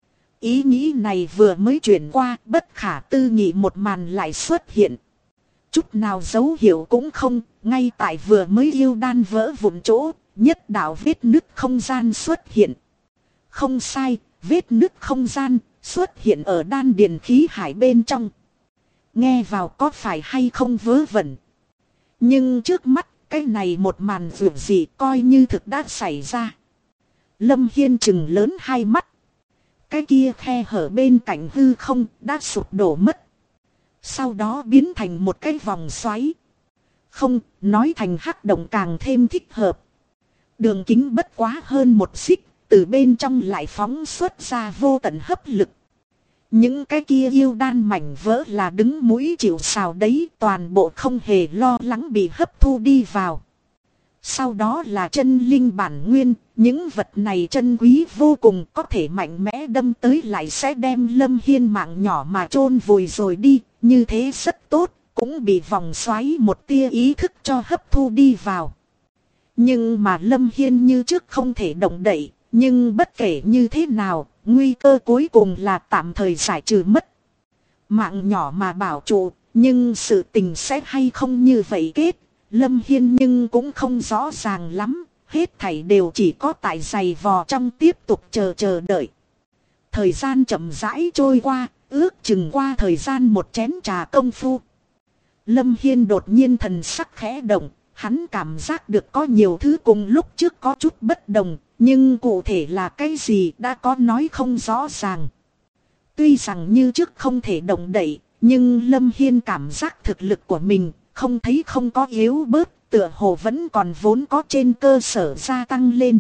Ý nghĩ này vừa mới chuyển qua, bất khả tư nghị một màn lại xuất hiện. Chút nào dấu hiệu cũng không, ngay tại vừa mới yêu đan vỡ vụn chỗ, nhất đạo vết nứt không gian xuất hiện. Không sai, vết nứt không gian xuất hiện ở đan điền khí hải bên trong. Nghe vào có phải hay không vớ vẩn. Nhưng trước mắt, cái này một màn dường gì coi như thực đã xảy ra. Lâm Hiên trừng lớn hai mắt. Cái kia khe hở bên cạnh hư không đã sụp đổ mất. Sau đó biến thành một cái vòng xoáy. Không, nói thành hắc động càng thêm thích hợp. Đường kính bất quá hơn một xích, từ bên trong lại phóng xuất ra vô tận hấp lực. Những cái kia yêu đan mảnh vỡ là đứng mũi chịu sào đấy, toàn bộ không hề lo lắng bị hấp thu đi vào. Sau đó là chân linh bản nguyên, những vật này chân quý vô cùng, có thể mạnh mẽ đâm tới lại sẽ đem Lâm Hiên mạng nhỏ mà chôn vùi rồi đi, như thế rất tốt, cũng bị vòng xoáy một tia ý thức cho hấp thu đi vào. Nhưng mà Lâm Hiên như trước không thể động đậy, nhưng bất kể như thế nào, nguy cơ cuối cùng là tạm thời giải trừ mất. Mạng nhỏ mà bảo trụ, nhưng sự tình sẽ hay không như vậy kết. Lâm Hiên nhưng cũng không rõ ràng lắm, Hết thảy đều chỉ có tại giày vò trong tiếp tục chờ đợi. Thời gian chậm rãi trôi qua, ước chừng qua thời gian một chén trà công phu. Lâm Hiên đột nhiên thần sắc khẽ động, hắn cảm giác được có nhiều thứ cùng lúc trước có chút bất đồng, nhưng cụ thể là cái gì đã có nói không rõ ràng. Tuy rằng như trước không thể động đậy, nhưng Lâm Hiên cảm giác thực lực của mình không thấy không có yếu bớt, tựa hồ vẫn còn vốn có trên cơ sở gia tăng lên.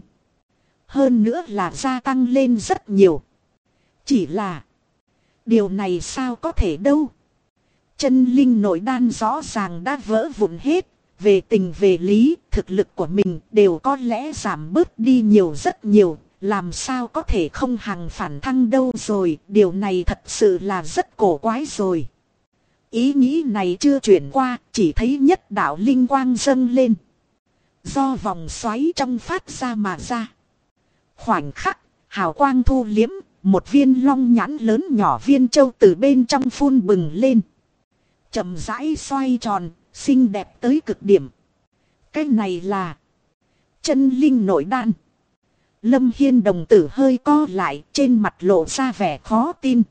Hơn nữa là gia tăng lên rất nhiều. Chỉ là điều này sao có thể đâu. Chân linh nội đan rõ ràng đã vỡ vụn hết. Về tình về lý, thực lực của mình đều có lẽ giảm bớt đi nhiều rất nhiều. Làm sao có thể không hằng phản thăng đâu rồi. Điều này thật sự là rất cổ quái rồi. Ý nghĩ này chưa chuyển qua, chỉ thấy nhất đạo linh quang dâng lên. Do vòng xoáy trong phát ra mà ra. Khoảnh khắc, hào quang thu liếm, một viên long nhãn lớn nhỏ viên châu từ bên trong phun bừng lên. Chậm rãi xoay tròn, xinh đẹp tới cực điểm. Cái này là chân linh nội đan. Lâm Hiên đồng tử hơi co lại, trên mặt lộ ra vẻ khó tin.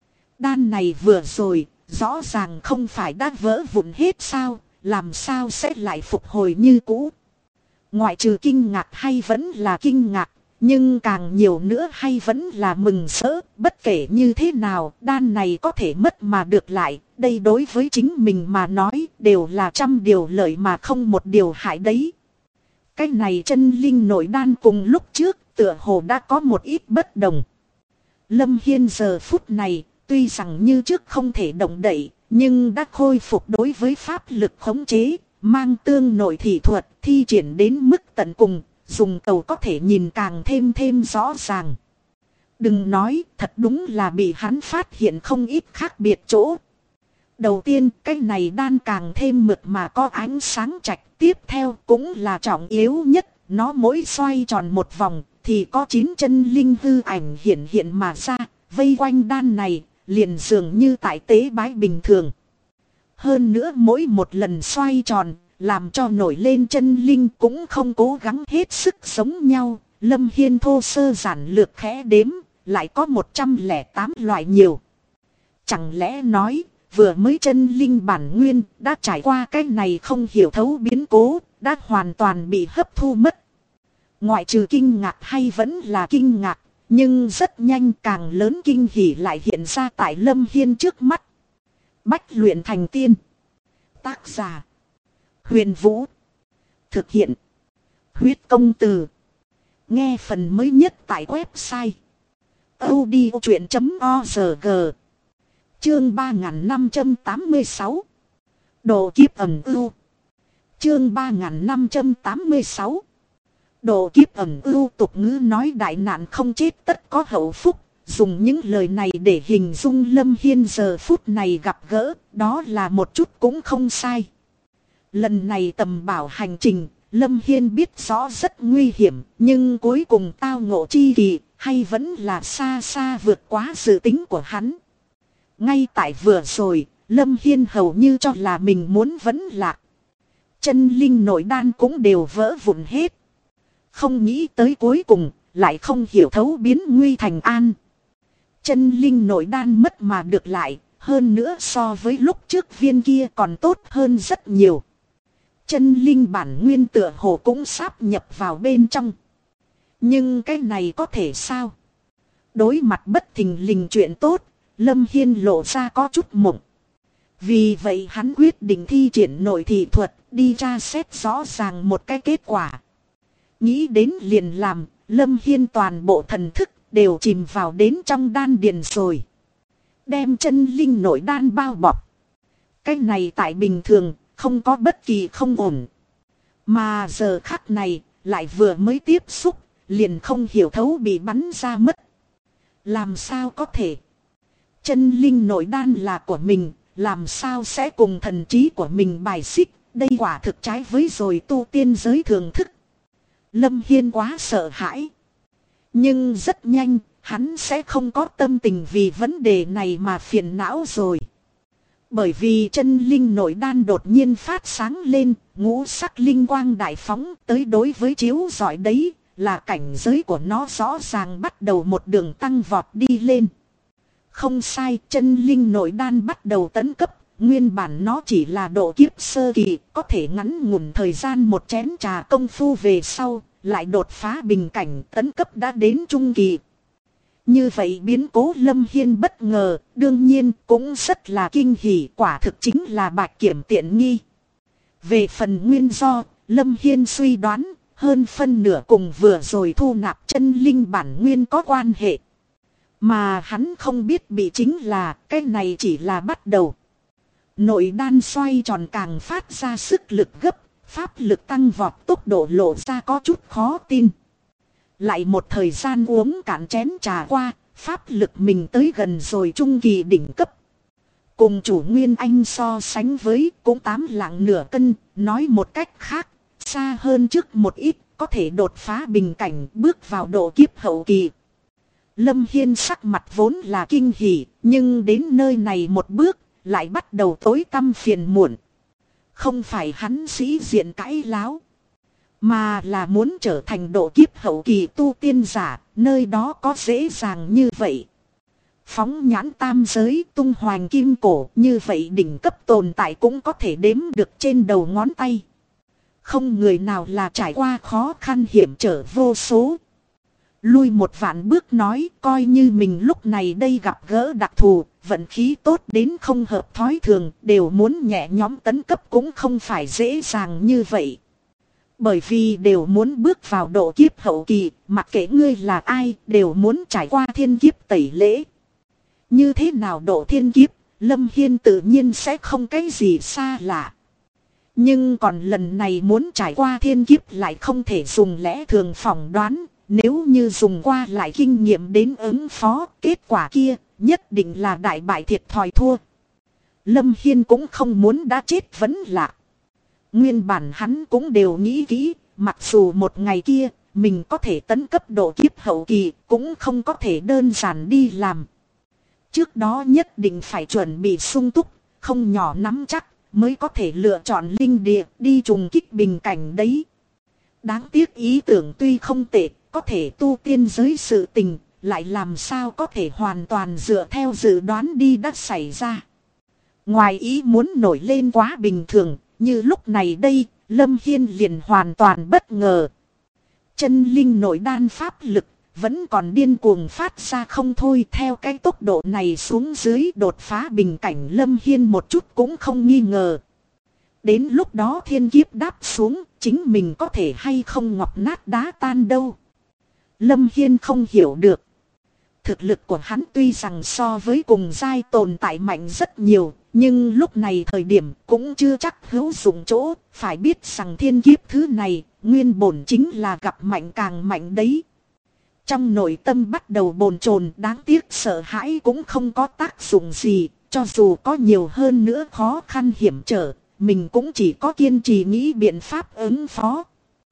Đan này vừa rồi, rõ ràng không phải đã vỡ vụn hết sao, làm sao sẽ lại phục hồi như cũ. Ngoại trừ kinh ngạc hay vẫn là kinh ngạc, nhưng càng nhiều nữa hay vẫn là mừng rỡ. Bất kể như thế nào, đan này có thể mất mà được lại, đây đối với chính mình mà nói đều là trăm điều lợi mà không một điều hại đấy. Cái này chân linh nội đan cùng lúc trước tựa hồ đã có một ít bất đồng. Lâm Hiên giờ phút này tuy rằng như trước không thể động đậy, nhưng đã khôi phục đối với pháp lực khống chế, mang tương nội thị thuật thi triển đến mức tận cùng, dùng tàu có thể nhìn càng thêm rõ ràng. Đừng nói, thật đúng là bị hắn phát hiện không ít khác biệt chỗ. Đầu tiên, cái này đan càng thêm mượt mà có ánh sáng trạch. Tiếp theo cũng là trọng yếu nhất, nó mỗi xoay tròn một vòng thì có 9 chân linh hư ảnh hiện mà ra, vây quanh đan này, liền dường như tại tế bái bình thường. Hơn nữa mỗi một lần xoay tròn, làm cho nổi lên chân linh cũng không cố gắng hết sức giống nhau. Lâm Hiên thô sơ giản lược khẽ đếm, lại có 108 loại nhiều. Chẳng lẽ nói, vừa mới chân linh bản nguyên đã trải qua cái này không hiểu thấu biến cố, đã hoàn toàn bị hấp thu mất. Ngoại trừ kinh ngạc hay vẫn là kinh ngạc, nhưng rất nhanh càng lớn kinh hỉ lại hiện ra tại Lâm Hiên trước mắt. Bách luyện thành tiên. Tác giả Huyền Vũ. Thực hiện Huyết Công Từ. Nghe phần mới nhất tại website audiochuyện.org. Chương 3586. Độ kiếp ẩn ưu. Chương 3586. Độ kiếp ẩn ưu, tục ngữ nói đại nạn không chết tất có hậu phúc. Dùng những lời này để hình dung Lâm Hiên giờ phút này gặp gỡ, đó là một chút cũng không sai. Lần này tầm bảo hành trình, Lâm Hiên biết rõ rất nguy hiểm, nhưng cuối cùng tao ngộ chi kỳ, hay vẫn là xa xa vượt quá dự tính của hắn. Ngay tại vừa rồi, Lâm Hiên hầu như cho là mình muốn vấn lạc. Chân linh nội đan cũng đều vỡ vụn hết. Không nghĩ tới cuối cùng, lại không hiểu thấu biến nguy thành an. Chân linh nội đan mất mà được lại, hơn nữa so với lúc trước viên kia còn tốt hơn rất nhiều. Chân linh bản nguyên tựa hồ cũng sáp nhập vào bên trong. Nhưng cái này có thể sao? Đối mặt bất thình lình chuyện tốt, Lâm Hiên lộ ra có chút mộng. Vì vậy hắn quyết định thi triển nội thị thuật, đi tra xét rõ ràng một cái kết quả. Nghĩ đến liền làm, Lâm Hiên toàn bộ thần thức đều chìm vào đến trong đan điền rồi. Đem chân linh nội đan bao bọc. Cái này tại bình thường, không có bất kỳ không ổn. Mà giờ khắc này, lại vừa mới tiếp xúc, liền không hiểu thấu bị bắn ra mất. Làm sao có thể? Chân linh nội đan là của mình, làm sao sẽ cùng thần trí của mình bài xích? Đây quả thực trái với rồi tu tiên giới thường thức. Lâm Hiên quá sợ hãi. Nhưng rất nhanh, hắn sẽ không có tâm tình vì vấn đề này mà phiền não rồi. Bởi vì chân linh nội đan đột nhiên phát sáng lên, ngũ sắc linh quang đại phóng tới đối với chiếu rọi đấy, là cảnh giới của nó rõ ràng bắt đầu một đường tăng vọt đi lên. Không sai, chân linh nội đan bắt đầu tấn cấp, nguyên bản nó chỉ là độ kiếp sơ kỳ, có thể ngắn ngủn thời gian một chén trà công phu về sau, lại đột phá bình cảnh tấn cấp đã đến trung kỳ. Như vậy biến cố Lâm Hiên bất ngờ, đương nhiên cũng rất là kinh hỉ, quả thực chính là bạch kiểm tiện nghi. Về phần nguyên do, Lâm Hiên suy đoán, hơn phân nửa cùng vừa rồi thu nạp chân linh bản nguyên có quan hệ. Mà hắn không biết bị chính là, cái này chỉ là bắt đầu. Nội đan xoay tròn càng phát ra sức lực gấp, pháp lực tăng vọt, tốc độ lộ ra có chút khó tin. Lại một thời gian uống cạn chén trà qua, pháp lực mình tới gần rồi trung kỳ đỉnh cấp. Cùng chủ Nguyên Anh so sánh với cũng 8 lạng nửa cân, nói một cách khác, xa hơn trước một ít, có thể đột phá bình cảnh bước vào độ kiếp hậu kỳ. Lâm Hiên sắc mặt vốn là kinh hỉ, nhưng đến nơi này một bước, lại bắt đầu tối tăm phiền muộn. Không phải hắn sĩ diện cãi láo, mà là muốn trở thành độ kiếp hậu kỳ tu tiên giả, nơi đó có dễ dàng như vậy. Phóng nhãn tam giới tung hoành kim cổ, như vậy đỉnh cấp tồn tại cũng có thể đếm được trên đầu ngón tay. Không người nào là trải qua khó khăn hiểm trở vô số. Lui một vạn bước nói, coi như mình lúc này đây gặp gỡ đặc thù, vận khí tốt đến không hợp thói thường, đều muốn nhẹ nhõm tấn cấp cũng không phải dễ dàng như vậy. Bởi vì đều muốn bước vào độ kiếp hậu kỳ, mặc kệ ngươi là ai, đều muốn trải qua thiên kiếp tẩy lễ. Như thế nào độ thiên kiếp, Lâm Hiên tự nhiên sẽ không cái gì xa lạ. Nhưng còn lần này muốn trải qua thiên kiếp lại không thể dùng lẽ thường phỏng đoán. Nếu như dùng qua lại kinh nghiệm đến ứng phó, kết quả kia nhất định là đại bại thiệt thòi thua. Lâm Hiên cũng không muốn đã chết vẫn lạ. Nguyên bản hắn cũng đều nghĩ kỹ, mặc dù một ngày kia mình có thể tấn cấp độ kiếp hậu kỳ, cũng không có thể đơn giản đi làm. Trước đó nhất định phải chuẩn bị sung túc, không nhỏ nắm chắc, mới có thể lựa chọn linh địa đi trùng kích bình cảnh đấy. Đáng tiếc ý tưởng tuy không tệ, có thể tu tiên giới sự tình, lại làm sao có thể hoàn toàn dựa theo dự đoán đi đã xảy ra. Ngoài ý muốn nổi lên quá bình thường, như lúc này đây, Lâm Hiên liền hoàn toàn bất ngờ. Chân linh nội đan pháp lực, vẫn còn điên cuồng phát ra không thôi, theo cái tốc độ này xuống dưới đột phá bình cảnh Lâm Hiên một chút cũng không nghi ngờ. Đến lúc đó thiên kiếp đáp xuống, chính mình có thể hay không ngọc nát đá tan đâu. Lâm Hiên không hiểu được. Thực lực của hắn tuy rằng so với cùng giai tồn tại mạnh rất nhiều, nhưng lúc này thời điểm cũng chưa chắc hữu dụng chỗ, phải biết rằng thiên kiếp thứ này, nguyên bổn chính là gặp mạnh càng mạnh đấy. Trong nội tâm bắt đầu bồn chồn, đáng tiếc sợ hãi cũng không có tác dụng gì, cho dù có nhiều hơn nữa khó khăn hiểm trở, mình cũng chỉ có kiên trì nghĩ biện pháp ứng phó.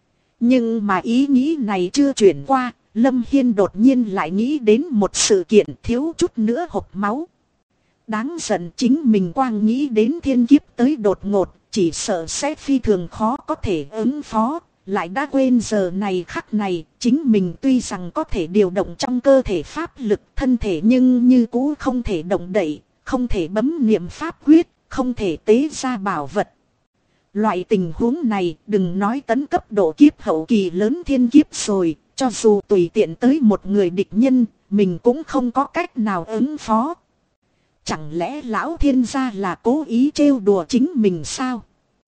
Nhưng mà ý nghĩ này chưa chuyển qua, Lâm Hiên đột nhiên lại nghĩ đến một sự kiện thiếu chút nữa hộc máu. Đáng giận chính mình quang nghĩ đến thiên kiếp tới đột ngột, chỉ sợ sẽ phi thường khó có thể ứng phó, lại đã quên giờ này khắc này, chính mình tuy rằng có thể điều động trong cơ thể pháp lực thân thể nhưng như cũ không thể động đậy, không thể bấm niệm pháp quyết, không thể tế ra bảo vật. Loại tình huống này đừng nói tấn cấp độ kiếp hậu kỳ lớn thiên kiếp rồi, cho dù tùy tiện tới một người địch nhân, mình cũng không có cách nào ứng phó. Chẳng lẽ lão thiên gia là cố ý trêu đùa chính mình sao?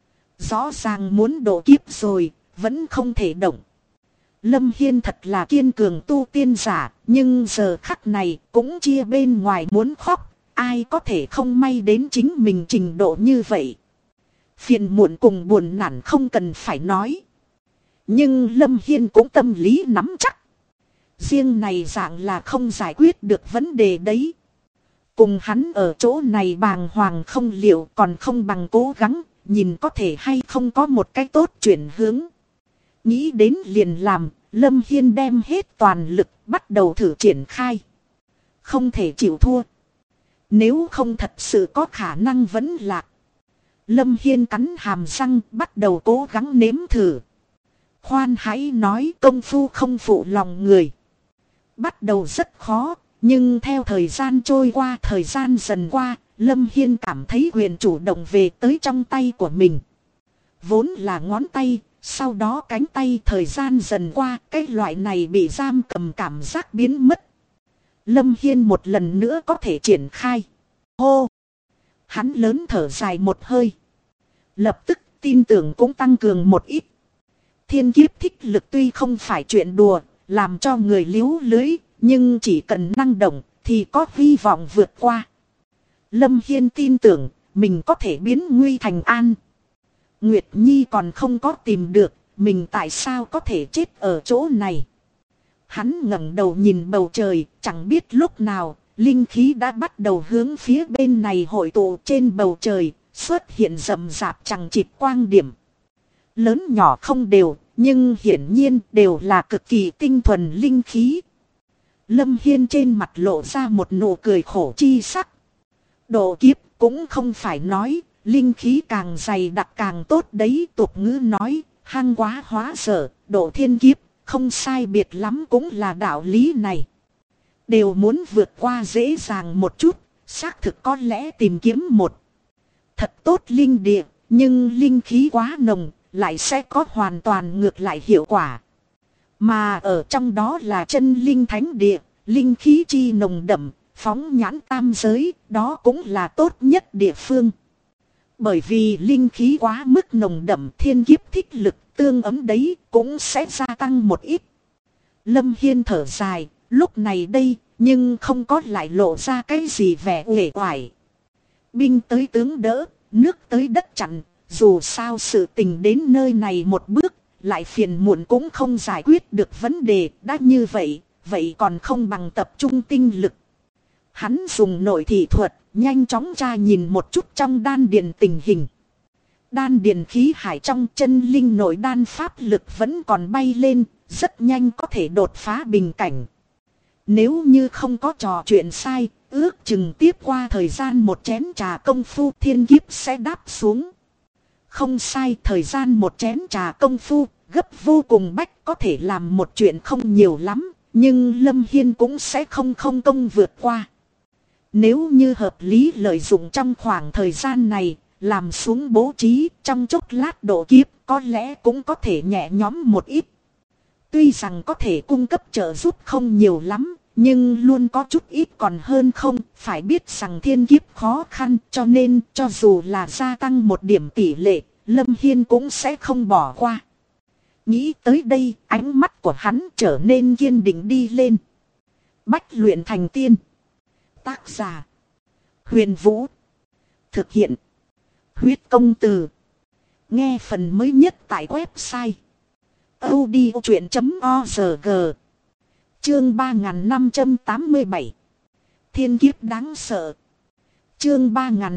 Rõ ràng muốn độ kiếp rồi, vẫn không thể động. Lâm Hiên thật là kiên cường tu tiên giả, nhưng giờ khắc này cũng chia bên ngoài muốn khóc, ai có thể không may đến chính mình trình độ như vậy. Phiền muộn cùng buồn nản không cần phải nói. Nhưng Lâm Hiên cũng tâm lý nắm chắc. Riêng này dạng là không giải quyết được vấn đề đấy. Cùng hắn ở chỗ này bàng hoàng không liệu còn không bằng cố gắng, nhìn có thể hay không có một cái tốt chuyển hướng. Nghĩ đến liền làm, Lâm Hiên đem hết toàn lực bắt đầu thử triển khai. Không thể chịu thua. Nếu không thật sự có khả năng vẫn lạc. Lâm Hiên cắn hàm răng bắt đầu cố gắng nếm thử. Khoan hãy nói công phu không phụ lòng người. Bắt đầu rất khó, nhưng theo thời gian trôi qua, thời gian dần qua, Lâm Hiên cảm thấy quyền chủ động về tới trong tay của mình. Vốn là ngón tay, sau đó cánh tay, thời gian dần qua, cái loại này bị giam cầm cảm giác biến mất. Lâm Hiên một lần nữa có thể triển khai. Hô! Hắn lớn thở dài một hơi. Lập tức tin tưởng cũng tăng cường một ít. Thiên kiếp thích lực tuy không phải chuyện đùa, làm cho người líu lưới, nhưng chỉ cần năng động thì có hy vọng vượt qua. Lâm Hiên tin tưởng mình có thể biến nguy thành an. Nguyệt Nhi còn không có tìm được, mình tại sao có thể chết ở chỗ này. Hắn ngẩng đầu nhìn bầu trời, chẳng biết lúc nào, linh khí đã bắt đầu hướng phía bên này hội tụ. Trên bầu trời xuất hiện rậm rạp chằng chịt quang điểm. Lớn nhỏ không đều, nhưng hiển nhiên đều là cực kỳ tinh thuần linh khí. Lâm Hiên trên mặt lộ ra một nụ cười khổ chi sắc. Độ kiếp cũng không phải nói, linh khí càng dày đặc càng tốt đấy. Tục ngữ nói, hăng quá hóa dở, độ thiên kiếp, không sai biệt lắm cũng là đạo lý này. Đều muốn vượt qua dễ dàng một chút, xác thực có lẽ tìm kiếm một thật tốt linh địa, nhưng linh khí quá nồng, lại sẽ có hoàn toàn ngược lại hiệu quả. Mà ở trong đó là chân linh thánh địa, linh khí chi nồng đậm, phóng nhãn tam giới, đó cũng là tốt nhất địa phương. Bởi vì linh khí quá mức nồng đậm, thiên kiếp thích lực tương ấm đấy cũng sẽ gia tăng một ít. Lâm Hiên thở dài, lúc này đây, nhưng không có lại lộ ra cái gì vẻ uể oải. Binh tới tướng đỡ, nước tới đất chặn, dù sao sự tình đến nơi này một bước, lại phiền muộn cũng không giải quyết được vấn đề. Đã như vậy, vậy còn không bằng tập trung tinh lực. Hắn dùng nội thị thuật, nhanh chóng tra nhìn một chút trong đan điền tình hình. Đan điền khí hải trong chân linh nội đan pháp lực vẫn còn bay lên, rất nhanh có thể đột phá bình cảnh. Nếu như không có trò chuyện sai, ước chừng tiếp qua thời gian một chén trà công phu thiên kiếp sẽ đáp xuống. Không sai, thời gian một chén trà công phu, gấp vô cùng bách, có thể làm một chuyện không nhiều lắm, nhưng Lâm Hiên cũng sẽ không công vượt qua. Nếu như hợp lý lợi dụng trong khoảng thời gian này, làm xuống bố trí trong chốc lát độ kiếp, có lẽ cũng có thể nhẹ nhõm một ít. Tuy rằng có thể cung cấp trợ giúp không nhiều lắm, nhưng luôn có chút ít còn hơn không. Phải biết rằng thiên kiếp khó khăn, cho nên cho dù là gia tăng một điểm tỷ lệ, Lâm Hiên cũng sẽ không bỏ qua. Nghĩ tới đây, ánh mắt của hắn trở nên kiên định đi lên. Bách luyện thành tiên. Tác giả: Huyền Vũ. Thực hiện: Huyết Công Từ. Nghe phần mới nhất tại website audiochuyện.org. Chương 3587. Thiên kiếp đáng sợ. Chương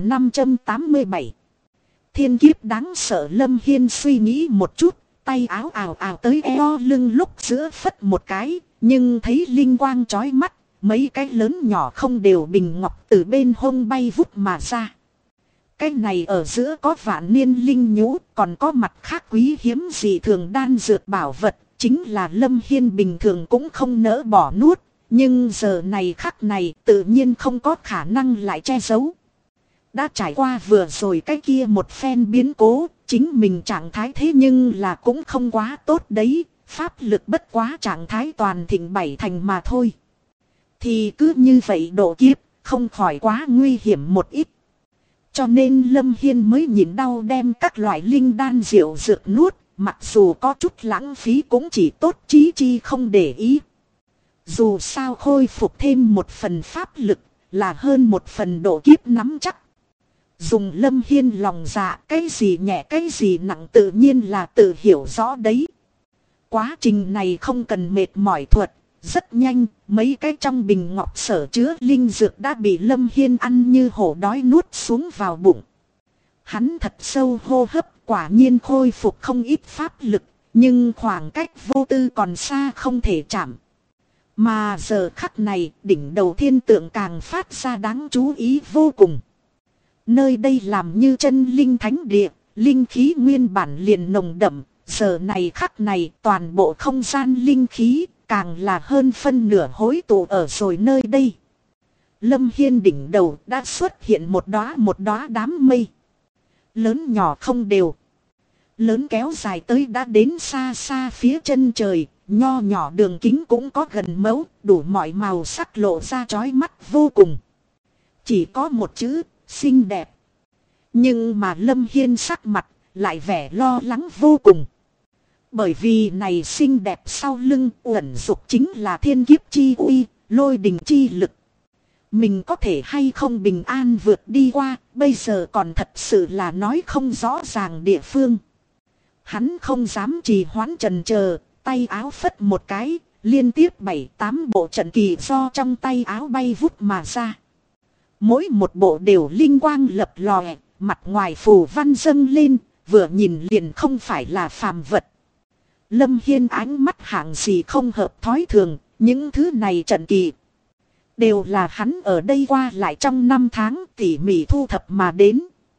3587. Thiên kiếp đáng sợ. Lâm Hiên suy nghĩ một chút, tay áo ào ào tới eo lưng, lúc giữa phất một cái, nhưng thấy linh quang chói mắt, mấy cái lớn nhỏ không đều bình ngọc từ bên hông bay vút mà ra. Cái này ở giữa có vạn niên linh nhũ, còn có mặt khác quý hiếm gì thường đan dược bảo vật, chính là Lâm Hiên bình thường cũng không nỡ bỏ nuốt, nhưng giờ này khắc này tự nhiên không có khả năng lại che giấu. Đã trải qua vừa rồi cái kia một phen biến cố, chính mình trạng thái thế nhưng là cũng không quá tốt đấy, pháp lực bất quá trạng thái toàn thịnh 7 thành mà thôi. Thì cứ như vậy độ kiếp, không khỏi quá nguy hiểm một ít. Cho nên Lâm Hiên mới nhịn đau đem các loại linh đan diệu dược nuốt, mặc dù có chút lãng phí cũng chỉ tốt chí chi không để ý. Dù sao khôi phục thêm một phần pháp lực, là hơn một phần độ kiếp nắm chắc. Dùng Lâm Hiên lòng dạ, cái gì nhẹ cái gì nặng tự nhiên là tự hiểu rõ đấy. Quá trình này không cần mệt mỏi thuật, rất nhanh, mấy cái trong bình ngọc sở chứa linh dược đã bị Lâm Hiên ăn như hổ đói nuốt xuống vào bụng. Hắn thật sâu hô hấp, quả nhiên khôi phục không ít pháp lực, nhưng khoảng cách vô tư còn xa không thể chạm. Mà giờ khắc này đỉnh đầu thiên tượng càng phát ra đáng chú ý vô cùng. Nơi đây làm như chân linh thánh địa, linh khí nguyên bản liền nồng đậm, giờ này khắc này toàn bộ không gian linh khí càng là hơn phân nửa hối tụ ở rồi nơi đây. Lâm Hiên đỉnh đầu đã xuất hiện một đóa đám mây. Lớn nhỏ không đều. Lớn kéo dài tới đã đến xa xa phía chân trời, nho nhỏ đường kính cũng có gần mẫu, đủ mọi màu sắc lộ ra chói mắt vô cùng. Chỉ có một chữ, xinh đẹp. Nhưng mà Lâm Hiên sắc mặt lại vẻ lo lắng vô cùng. Bởi vì này xinh đẹp sau lưng uẩn dục chính là thiên kiếp chi uy, lôi đình chi lực. Mình có thể hay không bình an vượt đi qua, bây giờ còn thật sự là nói không rõ ràng địa phương. Hắn không dám trì hoãn chần chờ, tay áo phất một cái, liên tiếp 7-8 bộ trận kỳ do trong tay áo bay vút mà ra. Mỗi một bộ đều linh quang lập lòe, mặt ngoài phù văn dâng lên, vừa nhìn liền không phải là phàm vật. Lâm Hiên ánh mắt hạng gì không hợp thói thường, những thứ này trận kỳ đều là hắn ở đây qua lại trong năm tháng tỉ mỉ thu thập mà đến.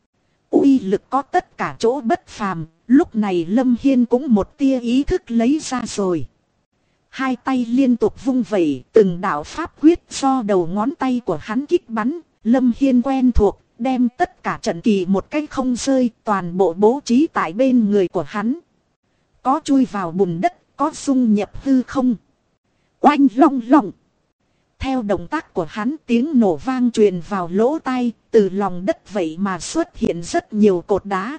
Uy lực có tất cả chỗ bất phàm, lúc này Lâm Hiên cũng một tia ý thức lấy ra rồi. Hai tay liên tục vung vẩy, từng đạo pháp quyết do đầu ngón tay của hắn kích bắn, Lâm Hiên quen thuộc, đem tất cả trận kỳ một cách không rơi, toàn bộ bố trí tại bên người của hắn. Có chui vào bùn đất, có dung nhập hư không. Oanh long long. Theo động tác của hắn, tiếng nổ vang truyền vào lỗ tai, từ lòng đất vậy mà xuất hiện rất nhiều cột đá.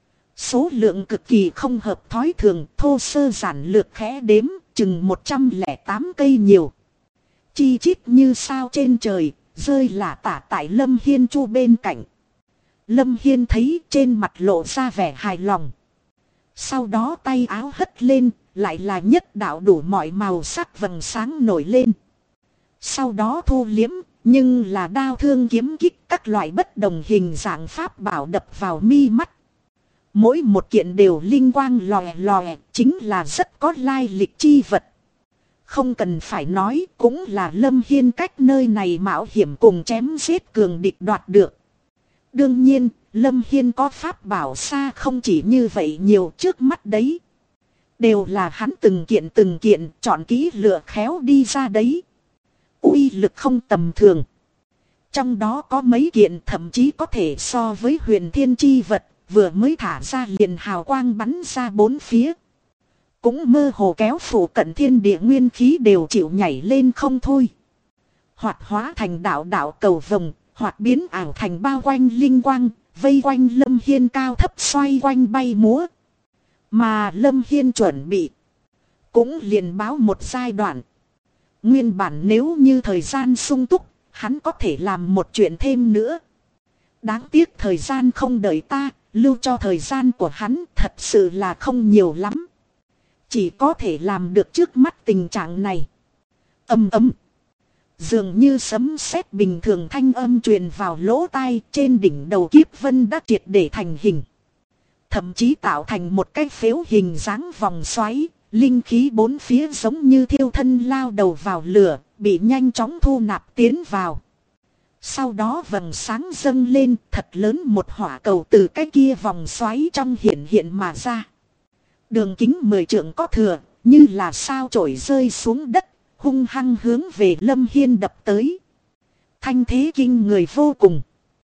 Số lượng cực kỳ không hợp thói thường, thô sơ giản lược khẽ đếm, chừng 108 cây nhiều. Chi chít như sao trên trời, rơi lả tả tại Lâm Hiên chu bên cạnh. Lâm Hiên thấy trên mặt lộ ra vẻ hài lòng. Sau đó tay áo hất lên, lại là nhất đạo đủ mọi màu sắc vầng sáng nổi lên. Sau đó thu liếm, nhưng là đao thương kiếm kích các loại bất đồng hình dạng pháp bảo đập vào mi mắt. Mỗi một kiện đều linh quang lòe lòe, chính là rất có lai lịch chi vật. Không cần phải nói, cũng là Lâm Hiên cách nơi này mạo hiểm cùng chém giết cường địch đoạt được. Đương nhiên, Lâm Hiên có pháp bảo xa không chỉ như vậy nhiều trước mắt đấy. Đều là hắn từng kiện chọn kỹ lựa khéo đi ra đấy. Uy lực không tầm thường. Trong đó có mấy kiện thậm chí có thể so với huyền thiên chi vật, vừa mới thả ra liền hào quang bắn ra bốn phía. Cũng mơ hồ kéo phủ cận thiên địa nguyên khí đều chịu nhảy lên không thôi. Hoặc hóa thành đạo đạo cầu vồng, hoặc biến ảo thành bao quanh linh quang, vây quanh Lâm Hiên cao thấp xoay quanh bay múa. Mà Lâm Hiên chuẩn bị cũng liền báo một giai đoạn. Nguyên bản nếu như thời gian sung túc, hắn có thể làm một chuyện thêm nữa. Đáng tiếc thời gian không đợi ta, lưu cho thời gian của hắn thật sự là không nhiều lắm. Chỉ có thể làm được trước mắt tình trạng này. Ầm ầm. Dường như sấm sét bình thường thanh âm truyền vào lỗ tai, trên đỉnh đầu kiếp vân đã triệt để thành hình. Thậm chí tạo thành một cái phếu hình dáng vòng xoáy, linh khí bốn phía giống như thiêu thân lao đầu vào lửa, bị nhanh chóng thu nạp tiến vào. Sau đó vầng sáng dâng lên, thật lớn một hỏa cầu từ cái kia vòng xoáy trong hiện mà ra. Đường kính 10 trượng có thừa, như là sao chổi rơi xuống đất, hung hăng hướng về Lâm Hiên đập tới. Thanh thế kinh người vô cùng.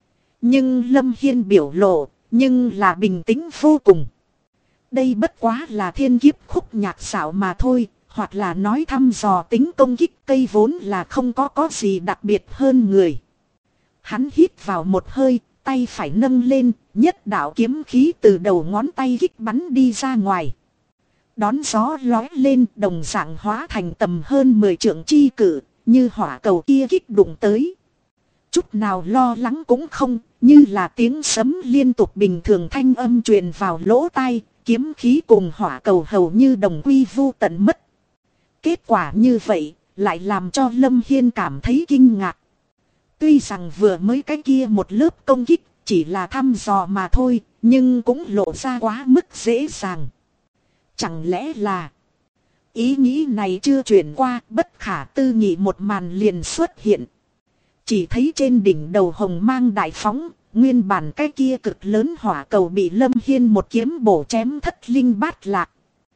Nhưng Lâm Hiên biểu lộ, nhưng là bình tĩnh vô cùng. Đây bất quá là thiên kiếp khúc nhạc xảo mà thôi, hoặc là nói thăm dò tính công kích cây vốn là không có gì đặc biệt hơn người. Hắn hít vào một hơi, tay phải nâng lên, nhất đạo kiếm khí từ đầu ngón tay kích bắn đi ra ngoài. Đón gió lói lên, đồng dạng hóa thành tầm hơn 10 trượng chi cử, như hỏa cầu kia kích đụng tới. Chút nào lo lắng cũng không, như là tiếng sấm liên tục bình thường thanh âm truyền vào lỗ tai, kiếm khí cùng hỏa cầu hầu như đồng quy vu tận mất. Kết quả như vậy, lại làm cho Lâm Hiên cảm thấy kinh ngạc. Tuy rằng vừa mới cái kia một lớp công kích, chỉ là thăm dò mà thôi, nhưng cũng lộ ra quá mức dễ dàng. Chẳng lẽ là Ý nghĩ này chưa chuyển qua, bất khả tư nghị một màn liền xuất hiện. Chỉ thấy trên đỉnh đầu hồng mang đại phóng, nguyên bản cái kia cực lớn hỏa cầu bị Lâm Hiên một kiếm bổ chém thất linh bát lạc.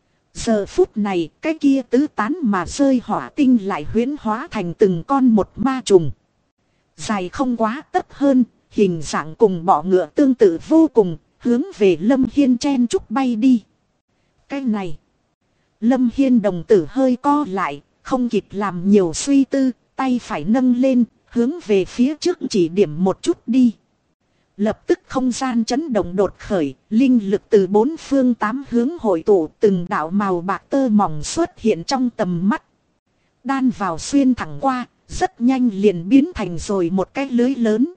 Giờ phút này, cái kia tứ tán mà rơi hỏa tinh lại huyễn hóa thành từng con một ma trùng. Dài không quá tấp hơn, hình dạng cùng bọ ngựa tương tự vô cùng, hướng về Lâm Hiên chen chúc bay đi. Cái này, Lâm Hiên đồng tử hơi co lại, không kịp làm nhiều suy tư, tay phải nâng lên, hướng về phía trước chỉ điểm một chút đi. Lập tức không gian chấn động đột khởi, linh lực từ bốn phương tám hướng hội tụ, từng đạo màu bạc tơ mỏng xuất hiện trong tầm mắt. Đan vào xuyên thẳng qua, rất nhanh liền biến thành rồi một cái lưới lớn.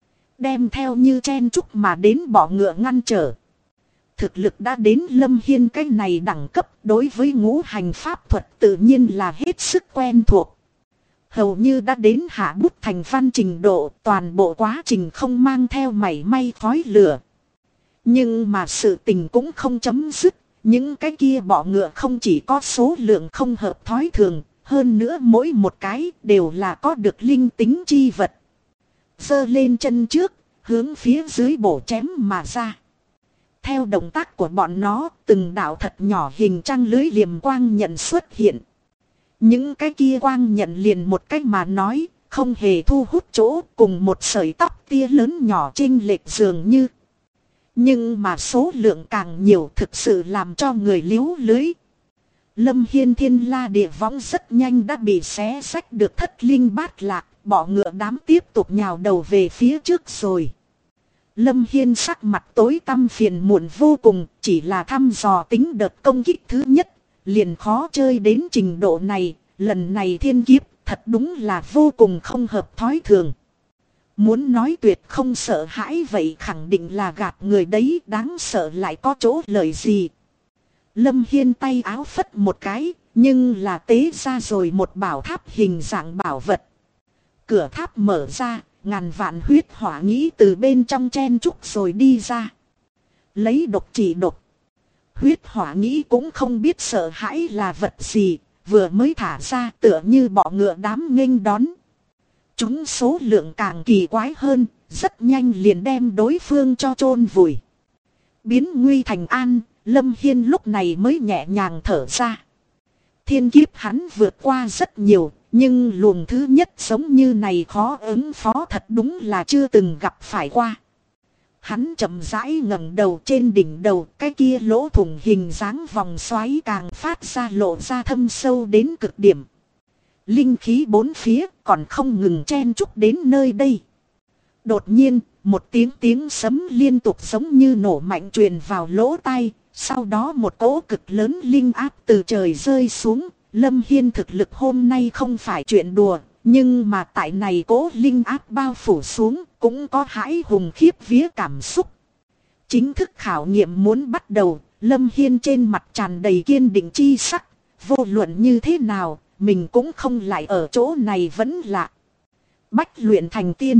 Đem theo như chen chúc mà đến bọ ngựa ngăn trở. Thực lực đã đến Lâm Hiên cái này đẳng cấp, đối với ngũ hành pháp thuật tự nhiên là hết sức quen thuộc. Hầu như đã đến hạ bút thành văn trình độ, toàn bộ quá trình không mang theo mảy may khói lửa. Nhưng mà sự tình cũng không chấm dứt, những cái kia bọ ngựa không chỉ có số lượng không hợp thói thường, hơn nữa mỗi một cái đều là có được linh tính chi vật. Giơ lên chân trước, hướng phía dưới bổ chém mà ra. Theo động tác của bọn nó, từng đạo thật nhỏ hình trăng lưới liềm quang nhận xuất hiện. Những cái kia quang nhận liền một cách mà nói, không hề thu hút chỗ, cùng một sợi tóc tia lớn nhỏ chênh lệch dường như. Nhưng mà số lượng càng nhiều thực sự làm cho người liếu lưới. Lâm Hiên thiên la địa võng rất nhanh đã bị xé xách được thất linh bát lạc, bọ ngựa đám tiếp tục nhào đầu về phía trước rồi. Lâm Hiên sắc mặt tối tăm phiền muộn vô cùng, chỉ là thăm dò tính đợt công kích thứ nhất, liền khó chơi đến trình độ này, lần này thiên kiếp thật đúng là vô cùng không hợp thói thường. Muốn nói tuyệt không sợ hãi vậy khẳng định là gạt người đấy, đáng sợ lại có chỗ lợi gì. Lâm Hiên tay áo phất một cái, nhưng là tế ra rồi một bảo tháp hình dạng bảo vật. Cửa tháp mở ra, ngàn vạn huyết hỏa nghĩ từ bên trong chen chúc rồi đi ra. Lấy độc trị độc. Huyết hỏa nghĩ cũng không biết sợ hãi là vật gì, vừa mới thả ra tựa như bọ ngựa đám nghênh đón. Chúng số lượng càng kỳ quái hơn, rất nhanh liền đem đối phương cho chôn vùi. Biến nguy thành an, Lâm Hiên lúc này mới nhẹ nhàng thở ra. Thiên kiếp hắn vượt qua rất nhiều, nhưng luồng thứ nhất giống như này khó ứng phó thật đúng là chưa từng gặp phải qua. Hắn chậm rãi ngẩng đầu, trên đỉnh đầu cái kia lỗ thủng hình dáng vòng xoáy càng phát ra lộ ra thâm sâu đến cực điểm. Linh khí bốn phía còn không ngừng chen chúc đến nơi đây. Đột nhiên, một tiếng sấm liên tục giống như nổ mạnh truyền vào lỗ tai, sau đó một cỗ cực lớn linh áp từ trời rơi xuống. Lâm Hiên thực lực hôm nay không phải chuyện đùa, nhưng mà tại này cỗ linh áp bao phủ xuống cũng có hãi hùng khiếp vía cảm xúc. Chính thức khảo nghiệm muốn bắt đầu, Lâm Hiên trên mặt tràn đầy kiên định chi sắc, vô luận như thế nào, mình cũng không lại ở chỗ này vẫn lạ. Bách luyện thành tiên.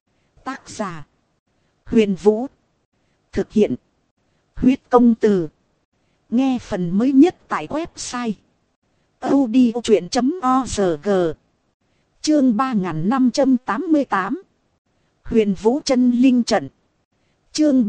Tác giả: Huyền Vũ. Thực hiện: Huyết Công Từ. Nghe phần mới nhất tại website audiochuyện.org. Chương 3588. Huyền Vũ chân linh trận. Chương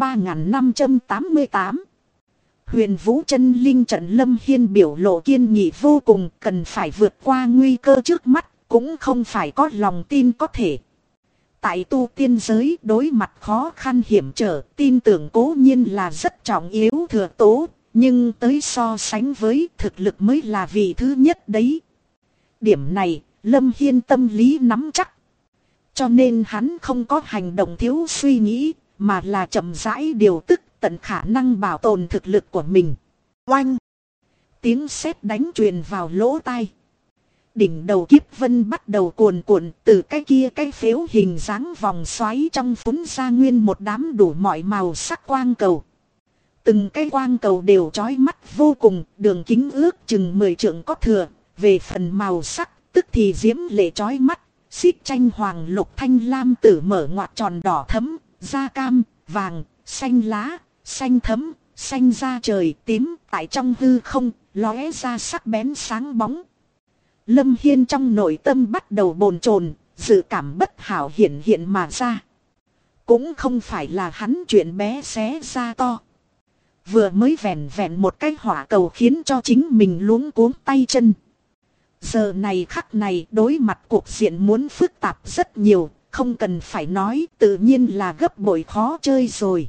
3588. Huyền Vũ chân linh trận. Lâm Hiên biểu lộ kiên nghị vô cùng, cần phải vượt qua nguy cơ trước mắt, cũng không phải có lòng tin có thể. Tại tu tiên giới, đối mặt khó khăn hiểm trở, tin tưởng cố nhiên là rất trọng yếu thừa tố, nhưng tới so sánh với thực lực mới là vị thứ nhất đấy. Điểm này, Lâm Hiên tâm lý nắm chắc. Cho nên hắn không có hành động thiếu suy nghĩ, mà là chậm rãi điều tức, tận khả năng bảo tồn thực lực của mình. Oanh! Tiếng sét đánh truyền vào lỗ tai. Đỉnh đầu kiếp vân bắt đầu cuồn cuộn, từ cái kia cái phếu hình dáng vòng xoáy trong phún ra nguyên một đám đủ mọi màu sắc quang cầu. Từng cái quang cầu đều chói mắt vô cùng, đường kính ước chừng 10 trượng có thừa, về phần màu sắc tức thì diễm lệ chói mắt, xích tranh hoàng lục thanh lam tử mở ngoặt tròn đỏ thẫm, da cam, vàng, xanh lá, xanh thẫm, xanh ra trời, tím tại trong hư không, lóe ra sắc bén sáng bóng. Lâm Hiên trong nội tâm bắt đầu bồn chồn, dự cảm bất hảo hiện hiện mà ra. Cũng không phải là hắn chuyện bé xé ra to. Vừa mới vẹn vẹn một cái hỏa cầu khiến cho chính mình luống cuống tay chân. Giờ này khắc này đối mặt cuộc diện muốn phức tạp rất nhiều, không cần phải nói, tự nhiên là gấp bội khó chơi rồi.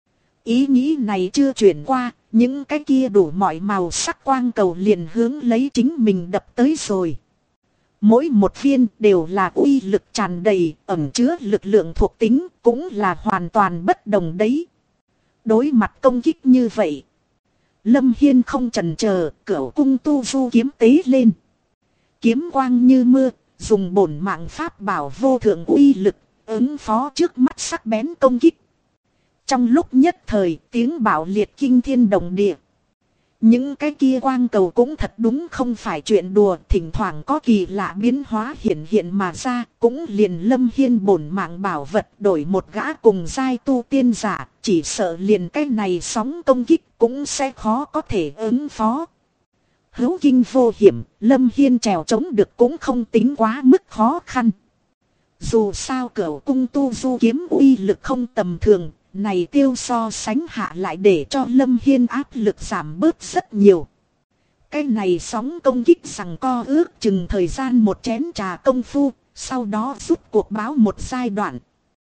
Ý nghĩ này chưa chuyển qua, những cái kia đủ mọi màu sắc quang cầu liền hướng lấy chính mình đập tới rồi. Mỗi một viên đều là uy lực tràn đầy, ẩn chứa lực lượng thuộc tính, cũng là hoàn toàn bất đồng đấy. Đối mặt công kích như vậy, Lâm Hiên không chần chờ, cửu cung tu du kiếm tế lên. Kiếm quang như mưa, dùng bổn mạng pháp bảo vô thượng uy lực, ứng phó trước mắt sắc bén công kích. Trong lúc nhất thời, tiếng bạo liệt kinh thiên động địa. Những cái kia quang cầu cũng thật đúng không phải chuyện đùa, thỉnh thoảng có kỳ lạ biến hóa hiện hiện mà ra, cũng liền Lâm Hiên bổn mạng bảo vật đổi một gã cùng giai tu tiên giả, chỉ sợ liền cái này sóng công kích cũng sẽ khó có thể ứng phó. Hữu kinh vô hiểm, Lâm Hiên trèo chống được cũng không tính quá mức khó khăn. Dù sao cửu cung tu du kiếm uy lực không tầm thường, này tiêu so sánh hạ lại để cho Lâm Hiên áp lực giảm bớt rất nhiều. Cái này sóng công kích rằng co ước chừng thời gian một chén trà công phu, sau đó rút cuộc báo một giai đoạn.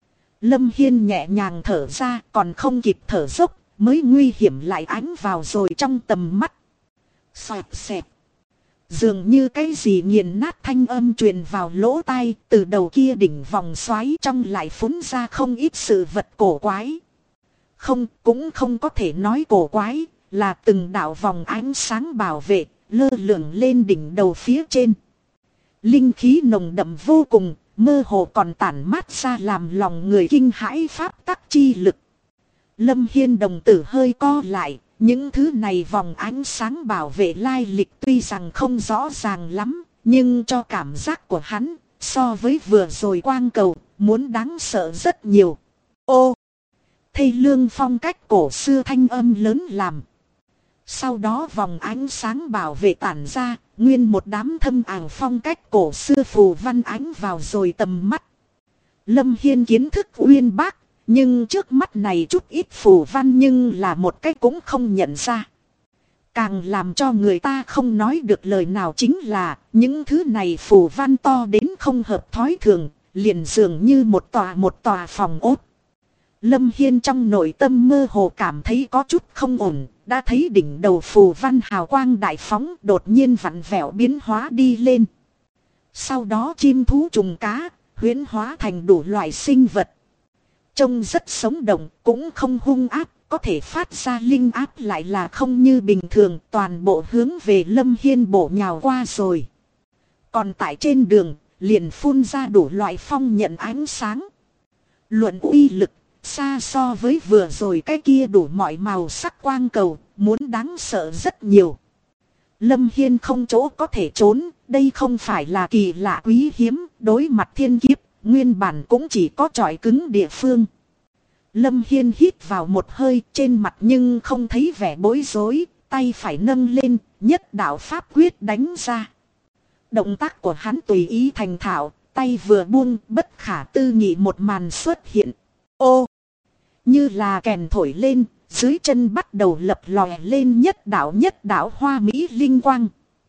Lâm Hiên nhẹ nhàng thở ra, còn không kịp thở dốc, mới nguy hiểm lại ánh vào rồi trong tầm mắt. Xoẹt xẹt. Dường như cái gì nghiền nát thanh âm truyền vào lỗ tai, từ đầu kia đỉnh vòng xoáy trong lại phun ra không ít sự vật cổ quái. Không, cũng không có thể nói cổ quái, là từng đạo vòng ánh sáng bảo vệ, lơ lửng lên đỉnh đầu phía trên. Linh khí nồng đậm vô cùng, mơ hồ còn tản mát ra làm lòng người kinh hãi pháp tắc chi lực. Lâm Hiên đồng tử hơi co lại. Những thứ này vòng ánh sáng bảo vệ lai lịch tuy rằng không rõ ràng lắm, nhưng cho cảm giác của hắn, so với vừa rồi quang cầu, muốn đáng sợ rất nhiều. Ô! Thây lương phong cách cổ xưa thanh âm lớn làm. Sau đó vòng ánh sáng bảo vệ tản ra, nguyên một đám thâm ảo phong cách cổ xưa phù văn ánh vào rồi tầm mắt. Lâm Hiên kiến thức uyên bác. Nhưng trước mắt này chút ít phù văn nhưng là một cách cũng không nhận ra. Càng làm cho người ta không nói được lời nào chính là những thứ này phù văn to đến không hợp thói thường, liền dường như một tòa phòng ốt. Lâm Hiên trong nội tâm mơ hồ cảm thấy có chút không ổn, đã thấy đỉnh đầu phù văn hào quang đại phóng đột nhiên vặn vẹo biến hóa đi lên. Sau đó chim thú trùng cá, huyễn hóa thành đủ loại sinh vật. Trông rất sống động, cũng không hung ác, có thể phát ra linh áp lại là không như bình thường, toàn bộ hướng về Lâm Hiên bổ nhào qua rồi. Còn tại trên đường, liền phun ra đủ loại phong nhận ánh sáng. Luận uy lực, xa so với vừa rồi cái kia đủ mọi màu sắc quang cầu, muốn đáng sợ rất nhiều. Lâm Hiên không chỗ có thể trốn, đây không phải là kỳ lạ quý hiếm, đối mặt thiên kiếp. Nguyên bản cũng chỉ có trọi cứng địa phương. Lâm Hiên hít vào một hơi, trên mặt nhưng không thấy vẻ bối rối, tay phải nâng lên, nhất đạo pháp quyết đánh ra. Động tác của hắn tùy ý thành thạo, tay vừa buông, bất khả tư nghị một màn xuất hiện. Ô! Như là kèn thổi lên, dưới chân bắt đầu lập lòe lên nhất đạo hoa mỹ linh quang.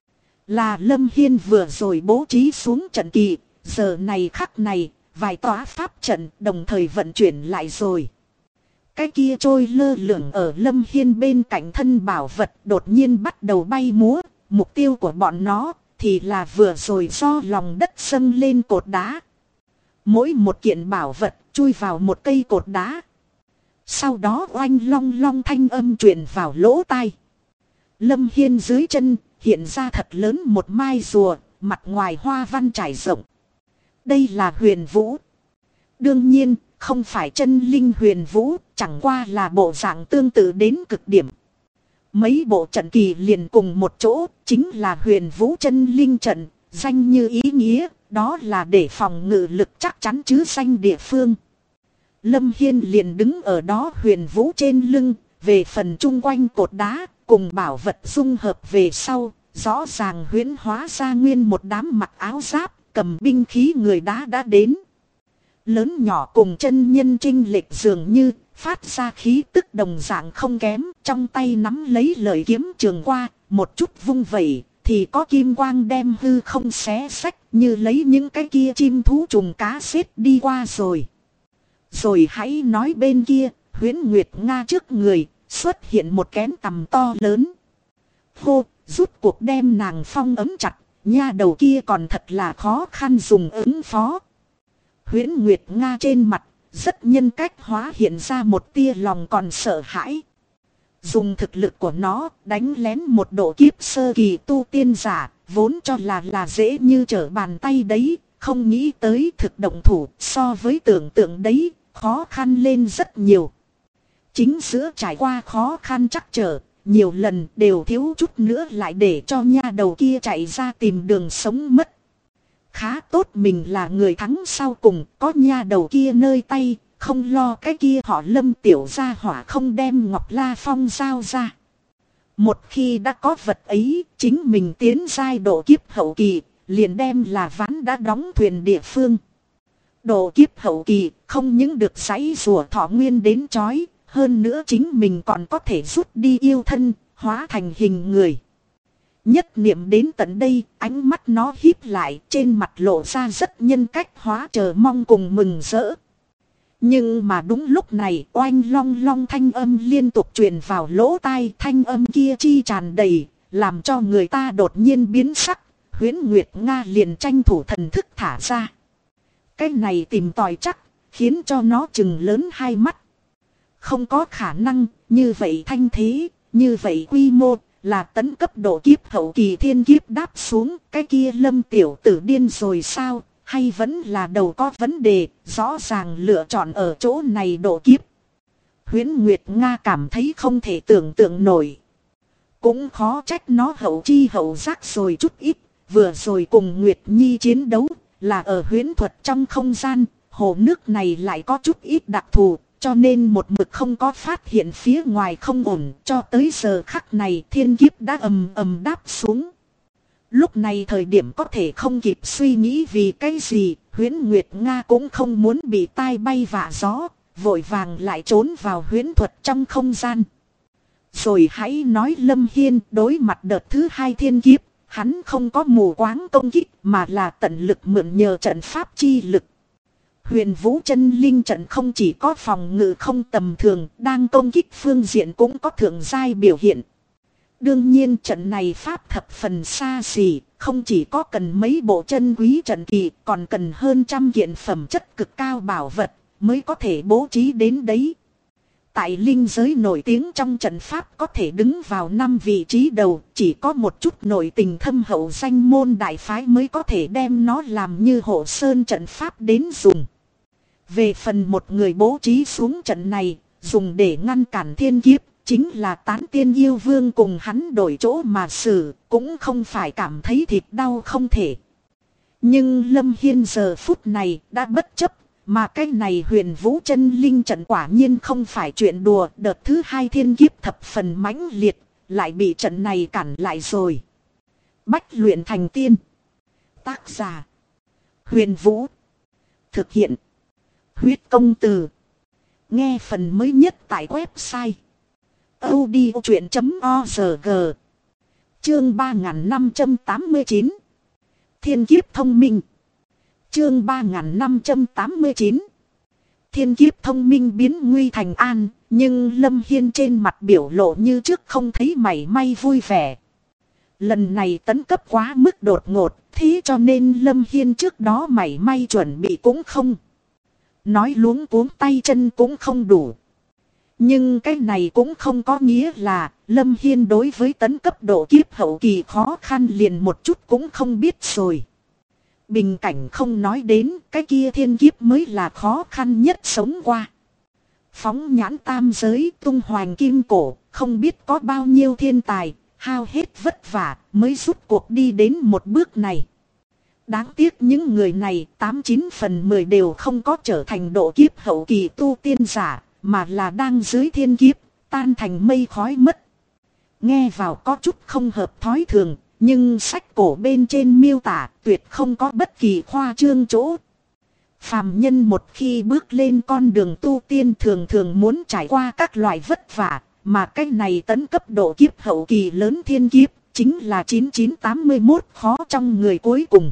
Là Lâm Hiên vừa rồi bố trí xuống trận kỳ. Giờ này khắc này, vài tòa pháp trận đồng thời vận chuyển lại rồi. Cái kia trôi lơ lửng ở Lâm Hiên bên cạnh thân bảo vật đột nhiên bắt đầu bay múa. Mục tiêu của bọn nó thì là vừa rồi do lòng đất dâng lên cột đá. Mỗi một kiện bảo vật chui vào một cây cột đá. Sau đó oanh long long thanh âm truyền vào lỗ tai. Lâm Hiên dưới chân hiện ra thật lớn một mai rùa, mặt ngoài hoa văn trải rộng. Đây là huyền vũ. Đương nhiên, không phải chân linh huyền vũ, chẳng qua là bộ dạng tương tự đến cực điểm. Mấy bộ trận kỳ liền cùng một chỗ, chính là huyền vũ chân linh trận, danh như ý nghĩa, đó là để phòng ngự lực chắc chắn chứ danh địa phương. Lâm Hiên liền đứng ở đó huyền vũ trên lưng, Về phần chung quanh cột đá, cùng bảo vật dung hợp về sau, rõ ràng huyễn hóa ra nguyên một đám mặc áo giáp, cầm binh khí người đá đã đến. Lớn nhỏ cùng chân nhân trinh lệch dường như, phát ra khí tức đồng dạng không kém, trong tay nắm lấy lợi kiếm trường qua, một chút vung vẩy, thì có kim quang đem hư không xé xách, như lấy những cái kia chim thú trùng cá xếp đi qua rồi. Rồi hãy nói bên kia, Huyễn Nguyệt Nga trước người, xuất hiện một kén tằm to lớn. Hô, rút cuộc đem nàng phong ấm chặt, nha đầu kia còn thật là khó khăn dùng ứng phó. Huyễn Nguyệt Nga trên mặt, rất nhân cách hóa hiện ra một tia lòng còn sợ hãi. Dùng thực lực của nó đánh lén một độ kiếp sơ kỳ tu tiên giả, vốn cho là dễ như trở bàn tay đấy, không nghĩ tới thực động thủ so với tưởng tượng đấy, khó khăn lên rất nhiều. Chính giữa trải qua khó khăn trắc trở, nhiều lần đều thiếu chút nữa lại để cho nha đầu kia chạy ra tìm đường sống mất. Khá tốt mình là người thắng sau cùng, có nha đầu kia nơi tay, không lo cái kia họ Lâm tiểu gia hỏa không đem Ngọc La Phong giao ra. Một khi đã có vật ấy, chính mình tiến giai độ kiếp hậu kỳ, liền đem là ván đã đóng thuyền địa phương. Độ kiếp hậu kỳ, không những được giãy rùa thọ nguyên đến chói, hơn nữa chính mình còn có thể rút đi yêu thân, hóa thành hình người. Nhất niệm đến tận đây, ánh mắt nó híp lại, trên mặt lộ ra rất nhân cách hóa chờ mong cùng mừng rỡ. Nhưng mà đúng lúc này, oanh long long thanh âm liên tục truyền vào lỗ tai, thanh âm kia chi tràn đầy, làm cho người ta đột nhiên biến sắc. Huyễn Nguyệt Nga liền tranh thủ thần thức thả ra. Cái này tìm tòi chắc, khiến cho nó chừng lớn hai mắt. Không có khả năng, như vậy thanh thế, như vậy quy mô, là tấn cấp độ kiếp hậu kỳ thiên kiếp đáp xuống, cái kia Lâm tiểu tử điên rồi sao, hay vẫn là đầu có vấn đề, rõ ràng lựa chọn ở chỗ này độ kiếp. Huyễn Nguyệt Nga cảm thấy không thể tưởng tượng nổi. Cũng khó trách nó hậu chi hậu giác rồi chút ít, vừa rồi cùng Nguyệt Nhi chiến đấu, là ở huyễn thuật trong không gian, hồ nước này lại có chút ít đặc thù. Cho nên một mực không có phát hiện phía ngoài không ổn, cho tới giờ khắc này thiên kiếp đã ầm ầm đáp xuống. Lúc này thời điểm có thể không kịp suy nghĩ vì cái gì, Huyễn Nguyệt Nga cũng không muốn bị tai bay vạ gió, vội vàng lại trốn vào huyễn thuật trong không gian. Rồi hãy nói Lâm Hiên đối mặt đợt thứ hai thiên kiếp, hắn không có mù quáng công kích mà là tận lực mượn nhờ trận pháp chi lực. Huyền Vũ Chân Linh trận không chỉ có phòng ngự không tầm thường, đang công kích phương diện cũng có thượng giai biểu hiện. Đương nhiên trận này pháp thập phần xa xỉ, không chỉ có cần mấy bộ chân quý trận kỳ, còn cần hơn trăm kiện phẩm chất cực cao bảo vật mới có thể bố trí đến đấy. Tại linh giới nổi tiếng trong trận pháp có thể đứng vào 5 vị trí đầu, chỉ có một chút nội tình thâm hậu danh môn đại phái mới có thể đem nó làm như hộ sơn trận pháp đến dùng. Về phần một người bố trí xuống trận này, dùng để ngăn cản thiên kiếp, chính là Tán Tiên Yêu Vương cùng hắn đổi chỗ mà xử, cũng không phải cảm thấy thịt đau không thể. Nhưng Lâm Hiên giờ phút này đã bất chấp, mà cái này Huyền Vũ Chân Linh trận quả nhiên không phải chuyện đùa, đợt thứ hai thiên kiếp thập phần mãnh liệt, lại bị trận này cản lại rồi. Bách luyện thành tiên. Tác giả: Huyền Vũ. Thực hiện: Huyết Công Từ. Nghe phần mới nhất tại website audiochuyện.org. Chương 3589. Thiên kiếp thông minh. Chương 3589. Thiên kiếp thông minh biến nguy thành an, nhưng Lâm Hiên trên mặt biểu lộ như trước không thấy mảy may vui vẻ. Lần này tấn cấp quá mức đột ngột, thế cho nên Lâm Hiên trước đó mảy may chuẩn bị cũng không. Nói luống cuống tay chân cũng không đủ. Nhưng cái này cũng không có nghĩa là Lâm Hiên đối với tấn cấp độ kiếp hậu kỳ khó khăn liền một chút cũng không biết rồi. Bình cảnh không nói đến, cái kia thiên kiếp mới là khó khăn nhất sống qua. Phóng nhãn tam giới tung hoành kim cổ, không biết có bao nhiêu thiên tài, hao hết vất vả mới rút cuộc đi đến một bước này. Đáng tiếc những người này 89 phần 10 đều không có trở thành độ kiếp hậu kỳ tu tiên giả, mà là đang dưới thiên kiếp, tan thành mây khói mất. Nghe vào có chút không hợp thói thường, nhưng sách cổ bên trên miêu tả tuyệt không có bất kỳ khoa trương chỗ. Phàm nhân một khi bước lên con đường tu tiên thường thường muốn trải qua các loại vất vả, mà cái này tấn cấp độ kiếp hậu kỳ lớn thiên kiếp, chính là 9981 khó trong người cuối cùng.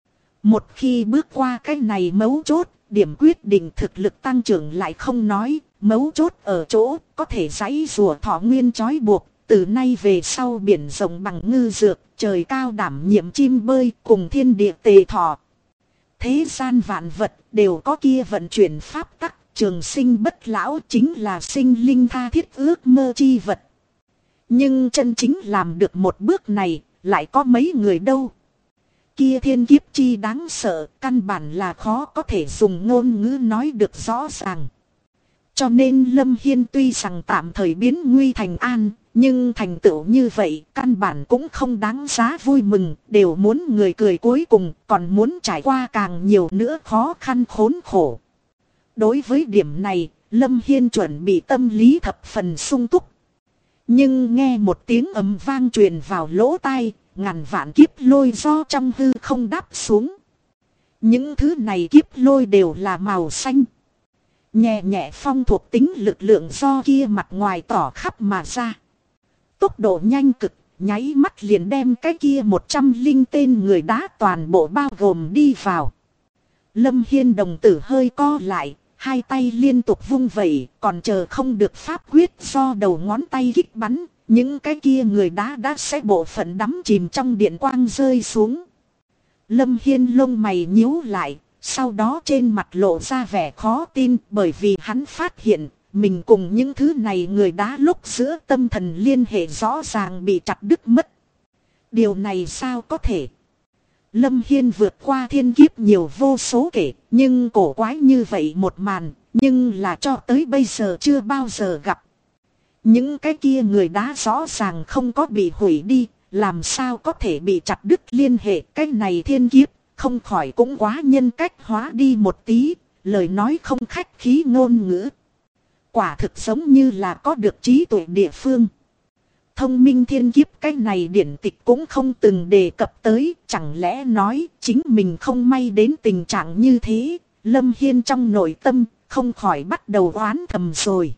Một khi bước qua cái này mấu chốt, điểm quyết định thực lực tăng trưởng lại không nói, mấu chốt ở chỗ có thể giãy rùa thọ nguyên trói buộc, từ nay về sau biển rộng bằng ngư dược, trời cao đảm nhiệm chim bơi cùng thiên địa tề thọ. Thế gian vạn vật đều có kia vận chuyển pháp tắc, trường sinh bất lão chính là sinh linh tha thiết ước mơ chi vật. Nhưng chân chính làm được một bước này, lại có mấy người đâu. Kia thiên kiếp chi đáng sợ, căn bản là khó có thể dùng ngôn ngữ nói được rõ ràng. Cho nên Lâm Hiên tuy rằng tạm thời biến nguy thành an, nhưng thành tựu như vậy căn bản cũng không đáng giá vui mừng, đều muốn người cười cuối cùng, còn muốn trải qua càng nhiều nữa khó khăn khốn khổ. Đối với điểm này, Lâm Hiên chuẩn bị tâm lý thập phần sung túc. Nhưng nghe một tiếng ầm vang truyền vào lỗ tai, ngàn vạn kiếp lôi do trong hư không đáp xuống. Những thứ này kiếp lôi đều là màu xanh. Nhẹ nhẹ phong thuộc tính lực lượng do kia mặt ngoài tỏ khắp mà ra. Tốc độ nhanh cực, nháy mắt liền đem cái kia 100 tên người đá toàn bộ bao gồm đi vào. Lâm Hiên đồng tử hơi co lại, hai tay liên tục vung vẩy, còn chờ không được pháp quyết do đầu ngón tay kích bắn. Những cái kia người đá đã sẽ bộ phận đắm chìm trong điện quang rơi xuống. Lâm Hiên lông mày nhíu lại, sau đó trên mặt lộ ra vẻ khó tin, bởi vì hắn phát hiện mình cùng những thứ này người đá lúc giữa tâm thần liên hệ rõ ràng bị chặt đứt mất. Điều này sao có thể? Lâm Hiên vượt qua thiên kiếp nhiều vô số kể, nhưng cổ quái như vậy một màn, nhưng là cho tới bây giờ chưa bao giờ gặp. Những cái kia người đá rõ ràng không có bị hủy đi, làm sao có thể bị chặt đứt liên hệ. Cái này thiên kiếp, không khỏi cũng quá nhân cách hóa đi một tí, lời nói không khách khí ngôn ngữ. Quả thực giống như là có được trí tuệ địa phương. Thông minh thiên kiếp cái này điển tịch cũng không từng đề cập tới, chẳng lẽ nói chính mình không may đến tình trạng như thế. Lâm Hiên trong nội tâm không khỏi bắt đầu oán thầm rồi.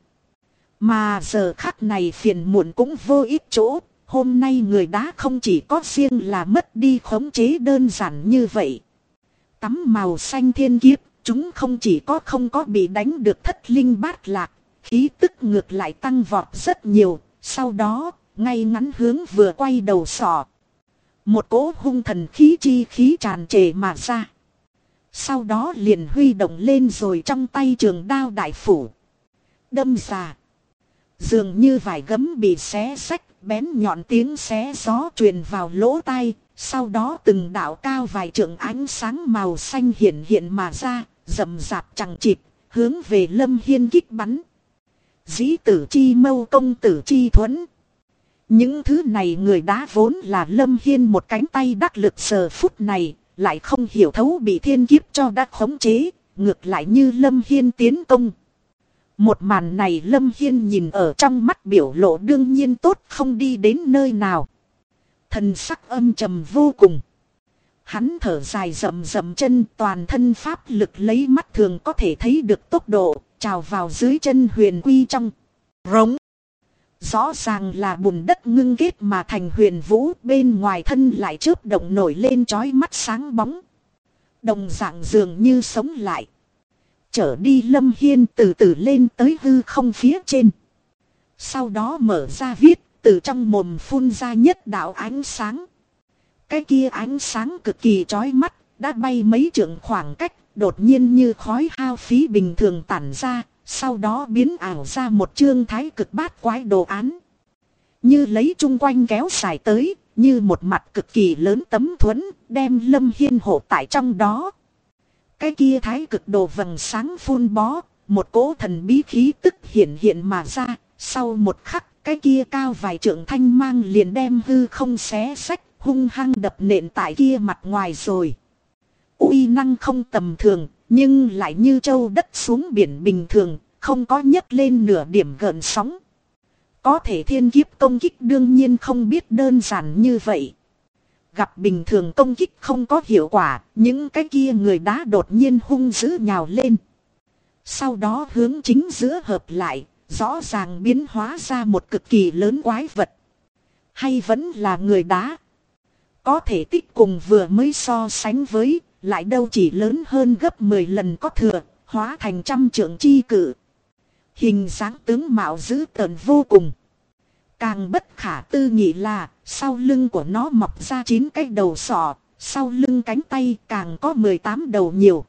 Mà giờ khắc này phiền muộn cũng vô ích chỗ, hôm nay người đá không chỉ có riêng là mất đi khống chế đơn giản như vậy. Tắm màu xanh thiên kiếp, chúng không chỉ có không có bị đánh được thất linh bát lạc, khí tức ngược lại tăng vọt rất nhiều, sau đó, ngay ngắn hướng vừa quay đầu sọ. Một cỗ hung thần khí chi khí tràn trề mà ra. Sau đó liền huy động lên rồi trong tay trường đao đại phủ. Đâm ra. Dường như vải gấm bị xé xách, bén nhọn tiếng xé gió truyền vào lỗ tai. Sau đó từng đạo cao vài trượng ánh sáng màu xanh hiện hiện mà ra, rậm rạp chằng chịt, hướng về Lâm Hiên kích bắn. Dĩ tử chi mâu công tử chi thuẫn. Những thứ này người đá vốn là Lâm Hiên một cánh tay đắc lực giờ phút này, lại không hiểu thấu bị thiên kiếp cho đã khống chế, ngược lại như Lâm Hiên tiến công. Một màn này Lâm Hiên nhìn ở trong mắt biểu lộ đương nhiên tốt không đi đến nơi nào. Thần sắc âm trầm vô cùng. Hắn thở dài rậm rậm chân, toàn thân pháp lực lấy mắt thường có thể thấy được tốc độ, trào vào dưới chân huyền quy trong. Rống. Rõ ràng là bùn đất ngưng kết mà thành huyền vũ, bên ngoài thân lại chớp động nổi lên chói mắt sáng bóng. Đồng dạng dường như sống lại. Trở đi Lâm Hiên từ từ lên tới hư không phía trên. Sau đó mở ra viết, từ trong mồm phun ra nhất đạo ánh sáng. Cái kia ánh sáng cực kỳ chói mắt, đã bay mấy trượng khoảng cách, đột nhiên như khói hao phí bình thường tản ra. Sau đó biến ảo ra một chương thái cực bát quái đồ án. Như lấy chung quanh kéo dài tới, như một mặt cực kỳ lớn tấm thuẫn, đem Lâm Hiên hộ tại trong đó. Cái kia thái cực đồ vầng sáng phun bó, một cỗ thần bí khí tức hiện hiện mà ra. Sau một khắc, cái kia cao vài trượng thanh mang liền đem hư không xé xách, hung hăng đập nện tại kia mặt ngoài rồi. Uy năng không tầm thường. Nhưng lại như châu đất xuống biển bình thường, không có nhấc lên nửa điểm gợn sóng. Có thể thiên kiếp công kích đương nhiên không biết đơn giản như vậy. Gặp bình thường công kích không có hiệu quả, những cái kia người đá đột nhiên hung dữ nhào lên. Sau đó hướng chính giữa hợp lại, rõ ràng biến hóa ra một cực kỳ lớn quái vật. Hay vẫn là người đá. Có thể tích cùng vừa mới so sánh với, lại đâu chỉ lớn hơn gấp 10 lần có thừa, hóa thành trăm trượng chi cự. Hình dáng tướng mạo dữ tợn vô cùng. Càng bất khả tư nghị là, sau lưng của nó mọc ra 9 cái đầu sọ, sau lưng cánh tay càng có 18 đầu nhiều.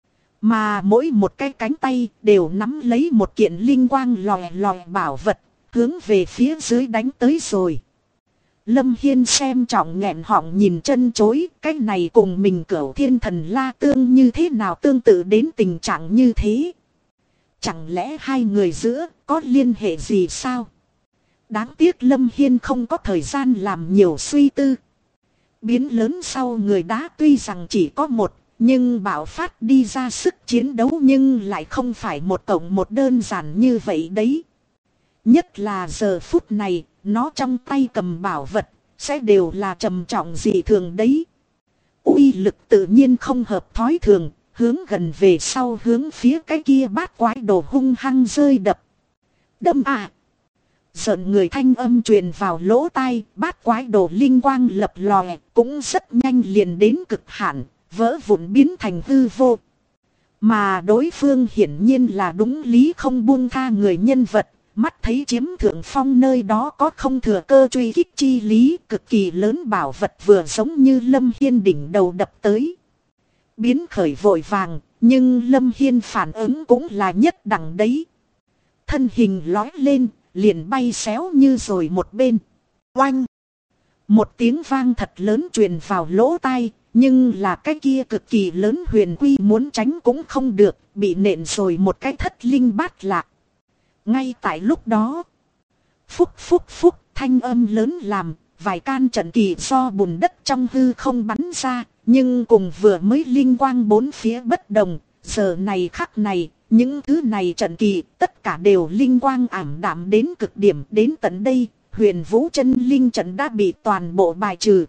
Mà mỗi một cái cánh tay đều nắm lấy một kiện linh quang lòe lòe bảo vật, hướng về phía dưới đánh tới rồi. Lâm Hiên xem trọng nghẹn họng nhìn chân chối, cái này cùng mình Cửu Thiên Thần La Tương như thế nào tương tự đến tình trạng như thế. Chẳng lẽ hai người giữa có liên hệ gì sao? Đáng tiếc Lâm Hiên không có thời gian làm nhiều suy tư. Biến lớn sau người đá tuy rằng chỉ có một, nhưng bạo phát đi ra sức chiến đấu nhưng lại không phải một cộng một đơn giản như vậy đấy. Nhất là giờ phút này, nó trong tay cầm bảo vật, sẽ đều là trầm trọng dị thường đấy. Uy lực tự nhiên không hợp thói thường, hướng gần về sau hướng phía cái kia bát quái đồ hung hăng rơi đập. Đâm à! Giận người thanh âm truyền vào lỗ tai, bát quái đồ linh quang lập lòe, cũng rất nhanh liền đến cực hạn, vỡ vụn biến thành hư vô. Mà đối phương hiển nhiên là đúng lý không buông tha người nhân vật, mắt thấy chiếm thượng phong nơi đó có không thừa cơ truy kích chi lý, cực kỳ lớn bảo vật vừa giống như Lâm Hiên đỉnh đầu đập tới. Biến khởi vội vàng, nhưng Lâm Hiên phản ứng cũng là nhất đẳng đấy. Thân hình lói lên, liền bay xéo như rồi một bên. Oanh! Một tiếng vang thật lớn truyền vào lỗ tai, nhưng là cái kia cực kỳ lớn huyền quy muốn tránh cũng không được, bị nện rồi một cái thất linh bát lạc. Ngay tại lúc đó, phúc phúc phúc thanh âm lớn làm, vài can trận kỳ do bùn đất trong hư không bắn ra, nhưng cùng vừa mới linh quang bốn phía bất đồng, giờ này khắc này, những thứ này trận kỳ tất cả đều linh quang ảm đạm đến cực điểm. Đến tận đây, Huyền Vũ chân linh trận đã bị toàn bộ bài trừ.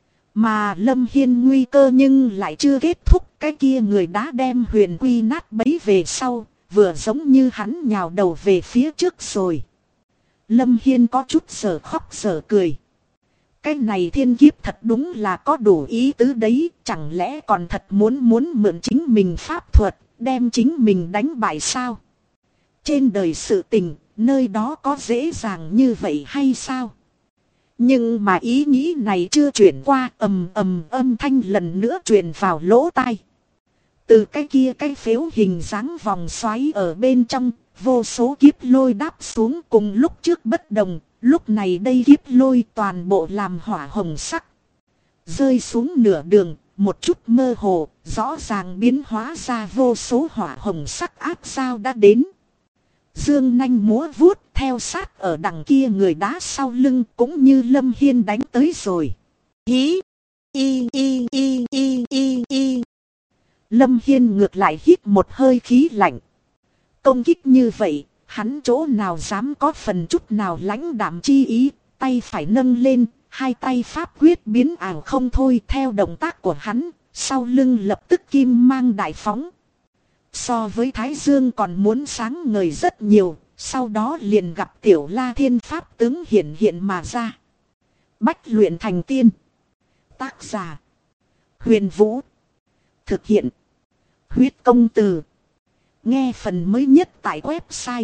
Mà Lâm Hiên nguy cơ nhưng lại chưa kết thúc, cái kia người đã đem huyền quy nát bấy về sau, vừa giống như hắn nhào đầu về phía trước rồi. Lâm Hiên có chút sở khóc sở cười. Cái này thiên kiếp thật đúng là có đủ ý tứ đấy, chẳng lẽ còn thật muốn mượn chính mình pháp thuật, đem chính mình đánh bại sao? Trên đời sự tình, nơi đó có dễ dàng như vậy hay sao? Nhưng mà ý nghĩ này chưa chuyển qua, âm thanh lần nữa truyền vào lỗ tai. Từ cái kia cái phếu hình dáng vòng xoáy ở bên trong, vô số kiếp lôi đáp xuống cùng lúc trước bất đồng, lúc này đây kiếp lôi toàn bộ làm hỏa hồng sắc. Rơi xuống nửa đường, một chút mơ hồ, rõ ràng biến hóa ra vô số hỏa hồng sắc áp sao đã đến. Dương nanh múa vuốt theo sát ở đằng kia người đá sau lưng cũng như Lâm Hiên đánh tới rồi. Hí! Y y y y y y. Lâm Hiên ngược lại hít một hơi khí lạnh. Công kích như vậy, hắn chỗ nào dám có phần chút nào lãnh đạm chi ý, tay phải nâng lên, hai tay pháp quyết biến ảo không thôi theo động tác của hắn, sau lưng lập tức kim mang đại phóng. So với Thái Dương còn muốn sáng ngời rất nhiều, sau đó liền gặp Tiểu La Thiên Pháp tướng hiện mà ra. Bách luyện thành tiên. Tác giả: Huyền Vũ. Thực hiện: Huyết Công Từ. Nghe phần mới nhất tại website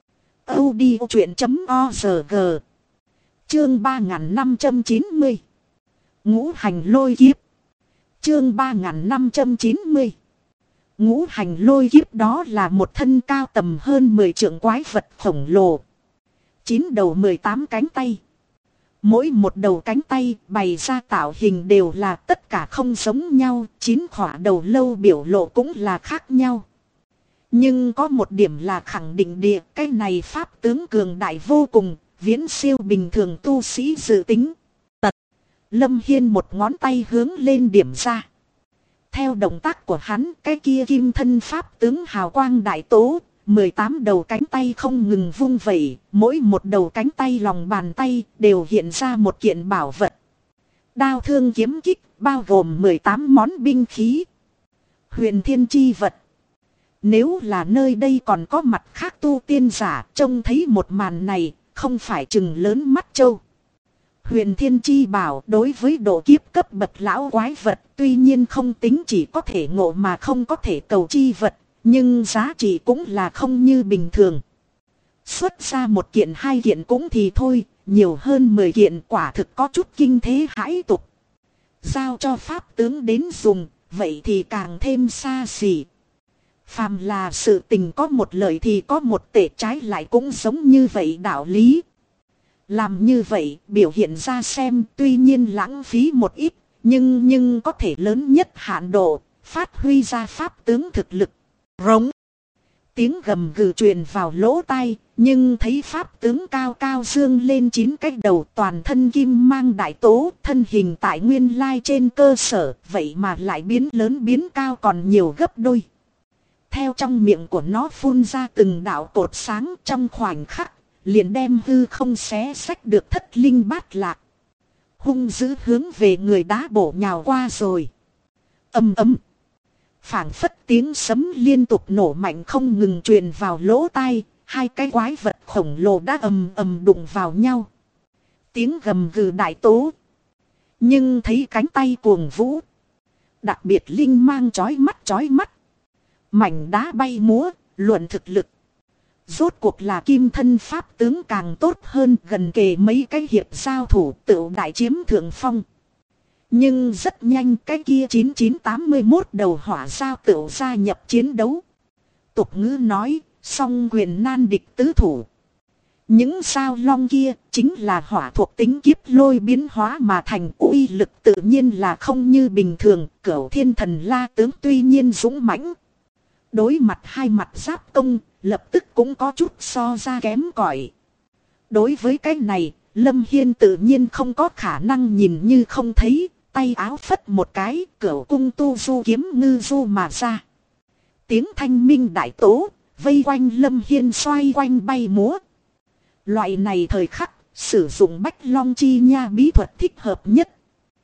audiochuyện.org. Chương 3590. Ngũ hành lôi kiếp. Chương 3590. Ngũ hành lôi kiếp đó là một thân cao tầm hơn 10 trượng quái vật khổng lồ. 9 đầu 18 cánh tay. Mỗi một đầu cánh tay bày ra tạo hình đều là tất cả không giống nhau. 9 khỏa đầu lâu biểu lộ cũng là khác nhau. Nhưng có một điểm là khẳng định địa, cái này pháp tướng cường đại vô cùng, viễn siêu bình thường tu sĩ dự tính. Tật. Lâm Hiên một ngón tay hướng lên điểm ra. Theo động tác của hắn, cái kia kim thân pháp tướng hào quang đại tố, 18 đầu cánh tay không ngừng vung vẩy, mỗi một đầu cánh tay lòng bàn tay đều hiện ra một kiện bảo vật. Đao thương kiếm kích bao gồm 18 món binh khí. Huyền thiên chi vật. Nếu là nơi đây còn có mặt khác tu tiên giả trông thấy một màn này, không phải chừng lớn mắt trâu. Huyền thiên chi bảo đối với độ kiếp cấp bậc lão quái vật tuy nhiên không tính chỉ có thể ngộ mà không có thể cầu chi vật, nhưng giá trị cũng là không như bình thường. Xuất ra một kiện hai kiện cũng thì thôi, nhiều hơn 10 kiện quả thực có chút kinh thế hãi tục. Giao cho pháp tướng đến dùng, vậy thì càng thêm xa xỉ. Phàm là sự tình có một lợi thì có một tệ, trái lại cũng giống như vậy đạo lý. Làm như vậy biểu hiện ra xem tuy nhiên lãng phí một ít, nhưng có thể lớn nhất hạn độ, phát huy ra pháp tướng thực lực. Rống. Tiếng gầm gừ truyền vào lỗ tai, nhưng thấy pháp tướng cao cao dương lên 9 cái đầu, toàn thân kim mang đại tố, thân hình tại nguyên lai trên cơ sở, vậy mà lại biến lớn biến cao còn nhiều gấp đôi. Theo trong miệng của nó phun ra từng đạo cột sáng, trong khoảnh khắc liền đem hư không xé xách được thất linh bát lạc. Hung dữ hướng về người đá bổ nhào qua rồi. Ầm ầm. Phảng phất tiếng sấm liên tục nổ mạnh không ngừng truyền vào lỗ tai, hai cái quái vật khổng lồ đã ầm ầm đụng vào nhau. Tiếng gầm gừ đại tố. Nhưng thấy cánh tay cuồng vũ, đặc biệt linh mang chói mắt. Mảnh đá bay múa, luận thực lực. Rốt cuộc là kim thân pháp tướng càng tốt hơn, gần kề mấy cái hiệp giao thủ tự đại chiếm thượng phong. Nhưng rất nhanh cái kia 9981 đầu hỏa giao tự gia nhập chiến đấu. Tục ngữ nói, song quyền nan địch tứ thủ. Những sao long kia chính là hỏa thuộc tính kiếp lôi biến hóa mà thành, uy lực tự nhiên là không như bình thường. Cửu thiên thần la tướng tuy nhiên dũng mãnh, đối mặt hai mặt giáp công, lập tức cũng có chút so ra kém cỏi. Đối với cái này, Lâm Hiên tự nhiên không có khả năng nhìn như không thấy, tay áo phất một cái, cửu cung tu du kiếm ngư du mà ra. Tiếng thanh minh đại tố, vây quanh Lâm Hiên xoay quanh bay múa. Loại này thời khắc, sử dụng bách long chi nha bí thuật thích hợp nhất.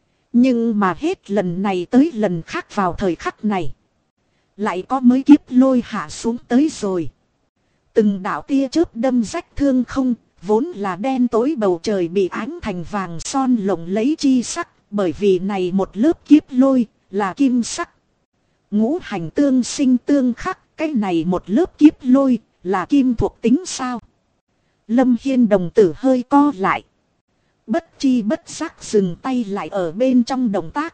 Nhưng mà hết lần này tới lần khác vào thời khắc này, lại có mới kiếp lôi hạ xuống tới rồi. Từng đạo tia chớp đâm rách thương không, vốn là đen tối bầu trời bị ánh thành vàng son lộng lấy chi sắc, bởi vì này một lớp kiếp lôi là kim sắc. Ngũ hành tương sinh tương khắc, cái này một lớp kiếp lôi là kim thuộc tính sao? Lâm Hiên đồng tử hơi co lại, bất chi bất giác dừng tay lại ở bên trong động tác.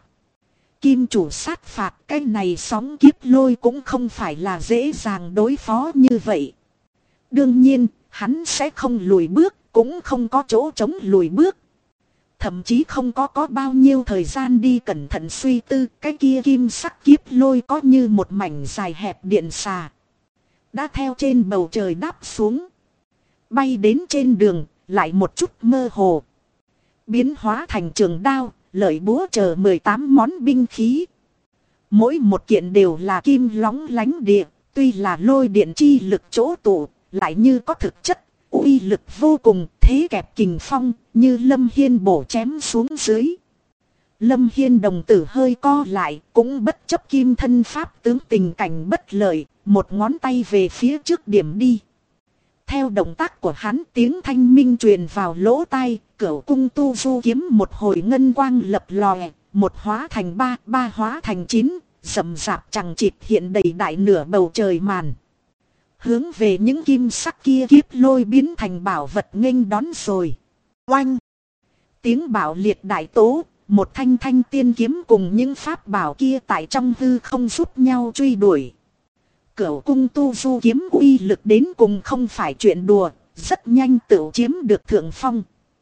Kim chủ sát phạt, cái này sóng kiếp lôi cũng không phải là dễ dàng đối phó như vậy. Đương nhiên, hắn sẽ không lùi bước, cũng không có chỗ chống lùi bước. Thậm chí không có bao nhiêu thời gian đi cẩn thận suy tư, cái kia kim sắc kiếp lôi có như một mảnh dài hẹp điện xà. Đã theo trên bầu trời đáp xuống. Bay đến trên đường, lại một chút mơ hồ. Biến hóa thành trường đao, lợi búa chờ 18 món binh khí. Mỗi một kiện đều là kim lóng lánh địa, tuy là lôi điện chi lực chỗ tụ, lại như có thực chất, uy lực vô cùng, thế kẹp kình phong, như Lâm Hiên bổ chém xuống dưới. Lâm Hiên đồng tử hơi co lại, cũng bất chấp kim thân pháp tướng tình cảnh bất lợi, một ngón tay về phía trước điểm đi. Theo động tác của hắn, tiếng thanh minh truyền vào lỗ tai, cửu cung tu du kiếm một hồi ngân quang lập lòe, một hóa thành ba, ba hóa thành 9, rậm rạp chằng chịt hiện đầy đại nửa bầu trời màn. Hướng về những kim sắc kia kiếp lôi biến thành bảo vật nghênh đón rồi. Oanh! Tiếng bảo liệt đại tố, một thanh thanh tiên kiếm cùng những pháp bảo kia tại trong hư không giúp nhau truy đuổi. Cửu cung tu du kiếm uy lực đến cùng không phải chuyện đùa, rất nhanh tự chiếm được thượng phong.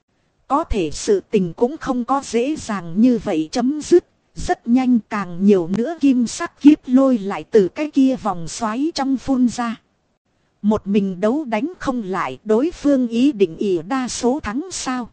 Có thể sự tình cũng không có dễ dàng như vậy chấm dứt, rất nhanh càng nhiều nữa kim sắc kiếp lôi lại từ cái kia vòng xoáy trong phun ra. Một mình đấu đánh không lại, đối phương ý định ỷ đa số thắng sao?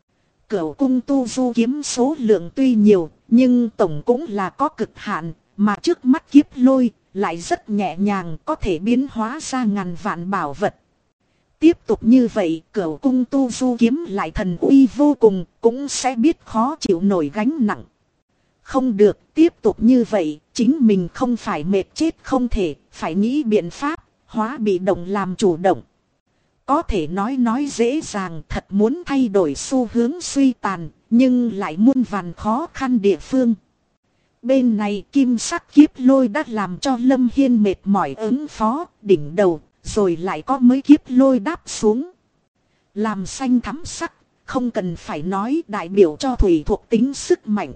Cửu cung tu du kiếm số lượng tuy nhiều, nhưng tổng cũng là có cực hạn, mà trước mắt kiếp lôi lại rất nhẹ nhàng có thể biến hóa ra ngàn vạn bảo vật. Tiếp tục như vậy, Cửu cung tu du kiếm lại thần uy vô cùng, cũng sẽ biết khó chịu nổi gánh nặng. Không được, tiếp tục như vậy, chính mình không phải mệt chết không thể, phải nghĩ biện pháp, hóa bị động làm chủ động. Có thể nói dễ dàng, thật muốn thay đổi xu hướng suy tàn, nhưng lại muôn vàn khó khăn địa phương. Bên này kim sắc kiếp lôi đã làm cho Lâm Hiên mệt mỏi ứng phó, đỉnh đầu, rồi lại có mấy kiếp lôi đáp xuống. Làm xanh thắm sắc, không cần phải nói đại biểu cho thủy thuộc tính sức mạnh.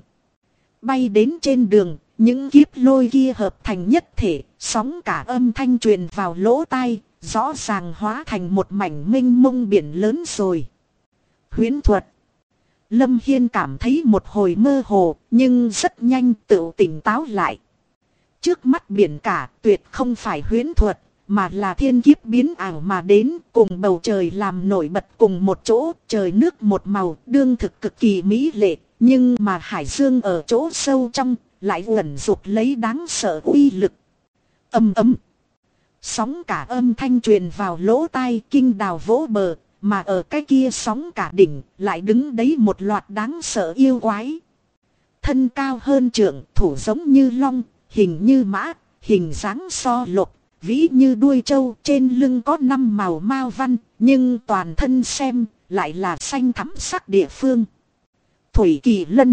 Bay đến trên đường, những kiếp lôi kia hợp thành nhất thể, sóng cả âm thanh truyền vào lỗ tai, rõ ràng hóa thành một mảnh mênh mông biển lớn rồi. Huyễn thuật. Lâm Hiên cảm thấy một hồi mơ hồ, nhưng rất nhanh tự tỉnh táo lại. Trước mắt biển cả tuyệt không phải huyễn thuật, mà là thiên kiếp biến ảo mà đến, cùng bầu trời làm nổi bật cùng một chỗ, trời nước một màu, đương thực cực kỳ mỹ lệ, nhưng mà hải dương ở chỗ sâu trong, lại ẩn dục lấy đáng sợ uy lực. Âm ầm. Sóng cả âm thanh truyền vào lỗ tai, kinh đào vỗ bờ, mà ở cái kia sóng cả đỉnh, lại đứng đấy một loạt đáng sợ yêu quái. Thân cao hơn trượng, thủ giống như long, hình như mã, hình dáng so lộc, vĩ như đuôi trâu, trên lưng có 5 màu mao văn, nhưng toàn thân xem, lại là xanh thắm sắc địa phương. Thủy Kỳ Lân.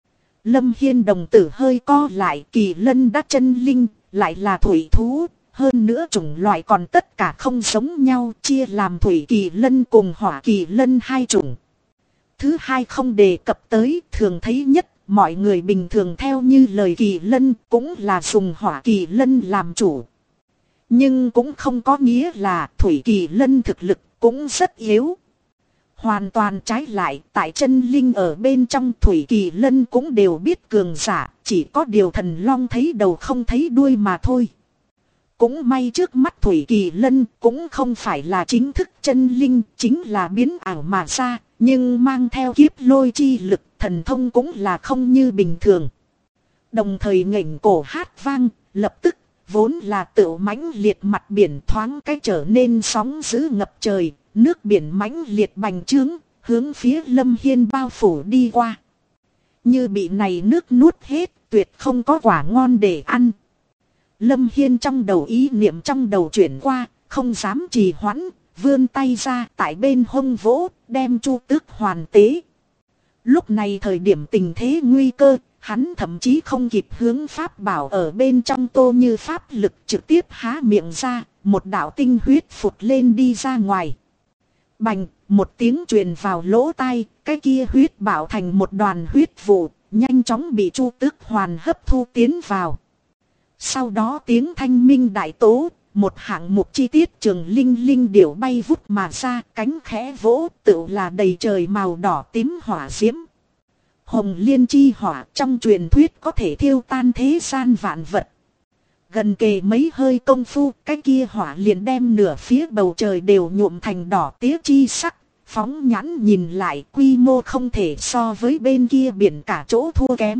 Lâm Hiên đồng tử hơi co lại, Kỳ Lân đã chân linh, lại là thủy thú. Hơn nữa chủng loại còn tất cả không giống nhau, chia làm Thủy Kỳ Lân cùng Hỏa Kỳ Lân hai chủng. Thứ hai không đề cập tới, thường thấy nhất, mọi người bình thường theo như lời Kỳ Lân cũng là dùng Hỏa Kỳ Lân làm chủ. Nhưng cũng không có nghĩa là Thủy Kỳ Lân thực lực cũng rất yếu. Hoàn toàn trái lại, tại chân linh ở bên trong Thủy Kỳ Lân cũng đều biết cường giả, chỉ có điều Thần Long thấy đầu không thấy đuôi mà thôi. Cũng may trước mắt Thủy Kỳ Lân cũng không phải là chính thức chân linh, chính là biến ảo mà ra, nhưng mang theo kiếp lôi chi lực, thần thông cũng là không như bình thường. Đồng thời nghển cổ hát vang, lập tức, vốn là tựu mãnh liệt mặt biển thoáng cái trở nên sóng dữ ngập trời, nước biển mãnh liệt bành trướng, hướng phía Lâm Hiên bao phủ đi qua. Như bị này nước nuốt hết, tuyệt không có quả ngon để ăn. Lâm Hiên trong đầu ý niệm trong đầu chuyển qua, không dám trì hoãn, vươn tay ra tại bên hông vỗ, đem Chu Tước hoàn tế. Lúc này thời điểm tình thế nguy cơ, hắn thậm chí không kịp hướng pháp bảo ở bên trong tô như pháp lực trực tiếp há miệng ra, một đạo tinh huyết phụt lên đi ra ngoài. Bành, một tiếng truyền vào lỗ tai, cái kia huyết bảo thành một đoàn huyết vụ, nhanh chóng bị Chu Tước hoàn hấp thu tiến vào. Sau đó tiếng thanh minh đại tố, một hạng mục chi tiết trường linh linh điểu bay vút mà ra, cánh khẽ vỗ, tựu là đầy trời màu đỏ tím hỏa diễm. Hồng liên chi hỏa trong truyền thuyết có thể thiêu tan thế gian vạn vật. Gần kề mấy hơi công phu, cái kia hỏa liền đem nửa phía bầu trời đều nhuộm thành đỏ tía chi sắc. Phóng nhãn nhìn lại, quy mô không thể so với bên kia biển cả chỗ thua kém.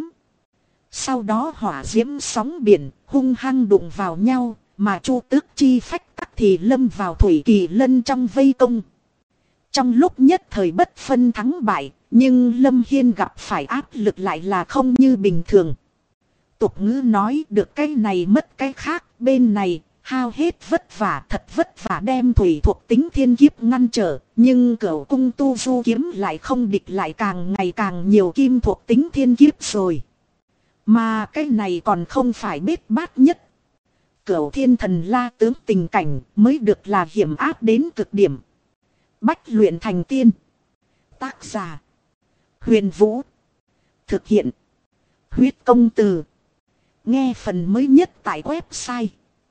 Sau đó hỏa diễm sóng biển hung hăng đụng vào nhau, mà Chu Tước chi phách tắc thì lâm vào Thủy Kỳ Lân trong vây công. Trong lúc nhất thời bất phân thắng bại, nhưng Lâm Hiên gặp phải áp lực lại là không như bình thường. Tục ngữ nói được cái này mất cái khác, bên này hao hết vất vả, thật vất vả đem thủy thuộc tính thiên kiếp ngăn trở, nhưng Cửu cung tu du kiếm lại không địch lại càng ngày càng nhiều kim thuộc tính thiên kiếp rồi. Mà cái này còn không phải bết bát nhất. Cửu thiên thần la tướng tình cảnh mới được là hiểm áp đến cực điểm. Bách luyện thành tiên. Tác giả: Huyền Vũ. Thực hiện: Huyết Công Từ. Nghe phần mới nhất tại website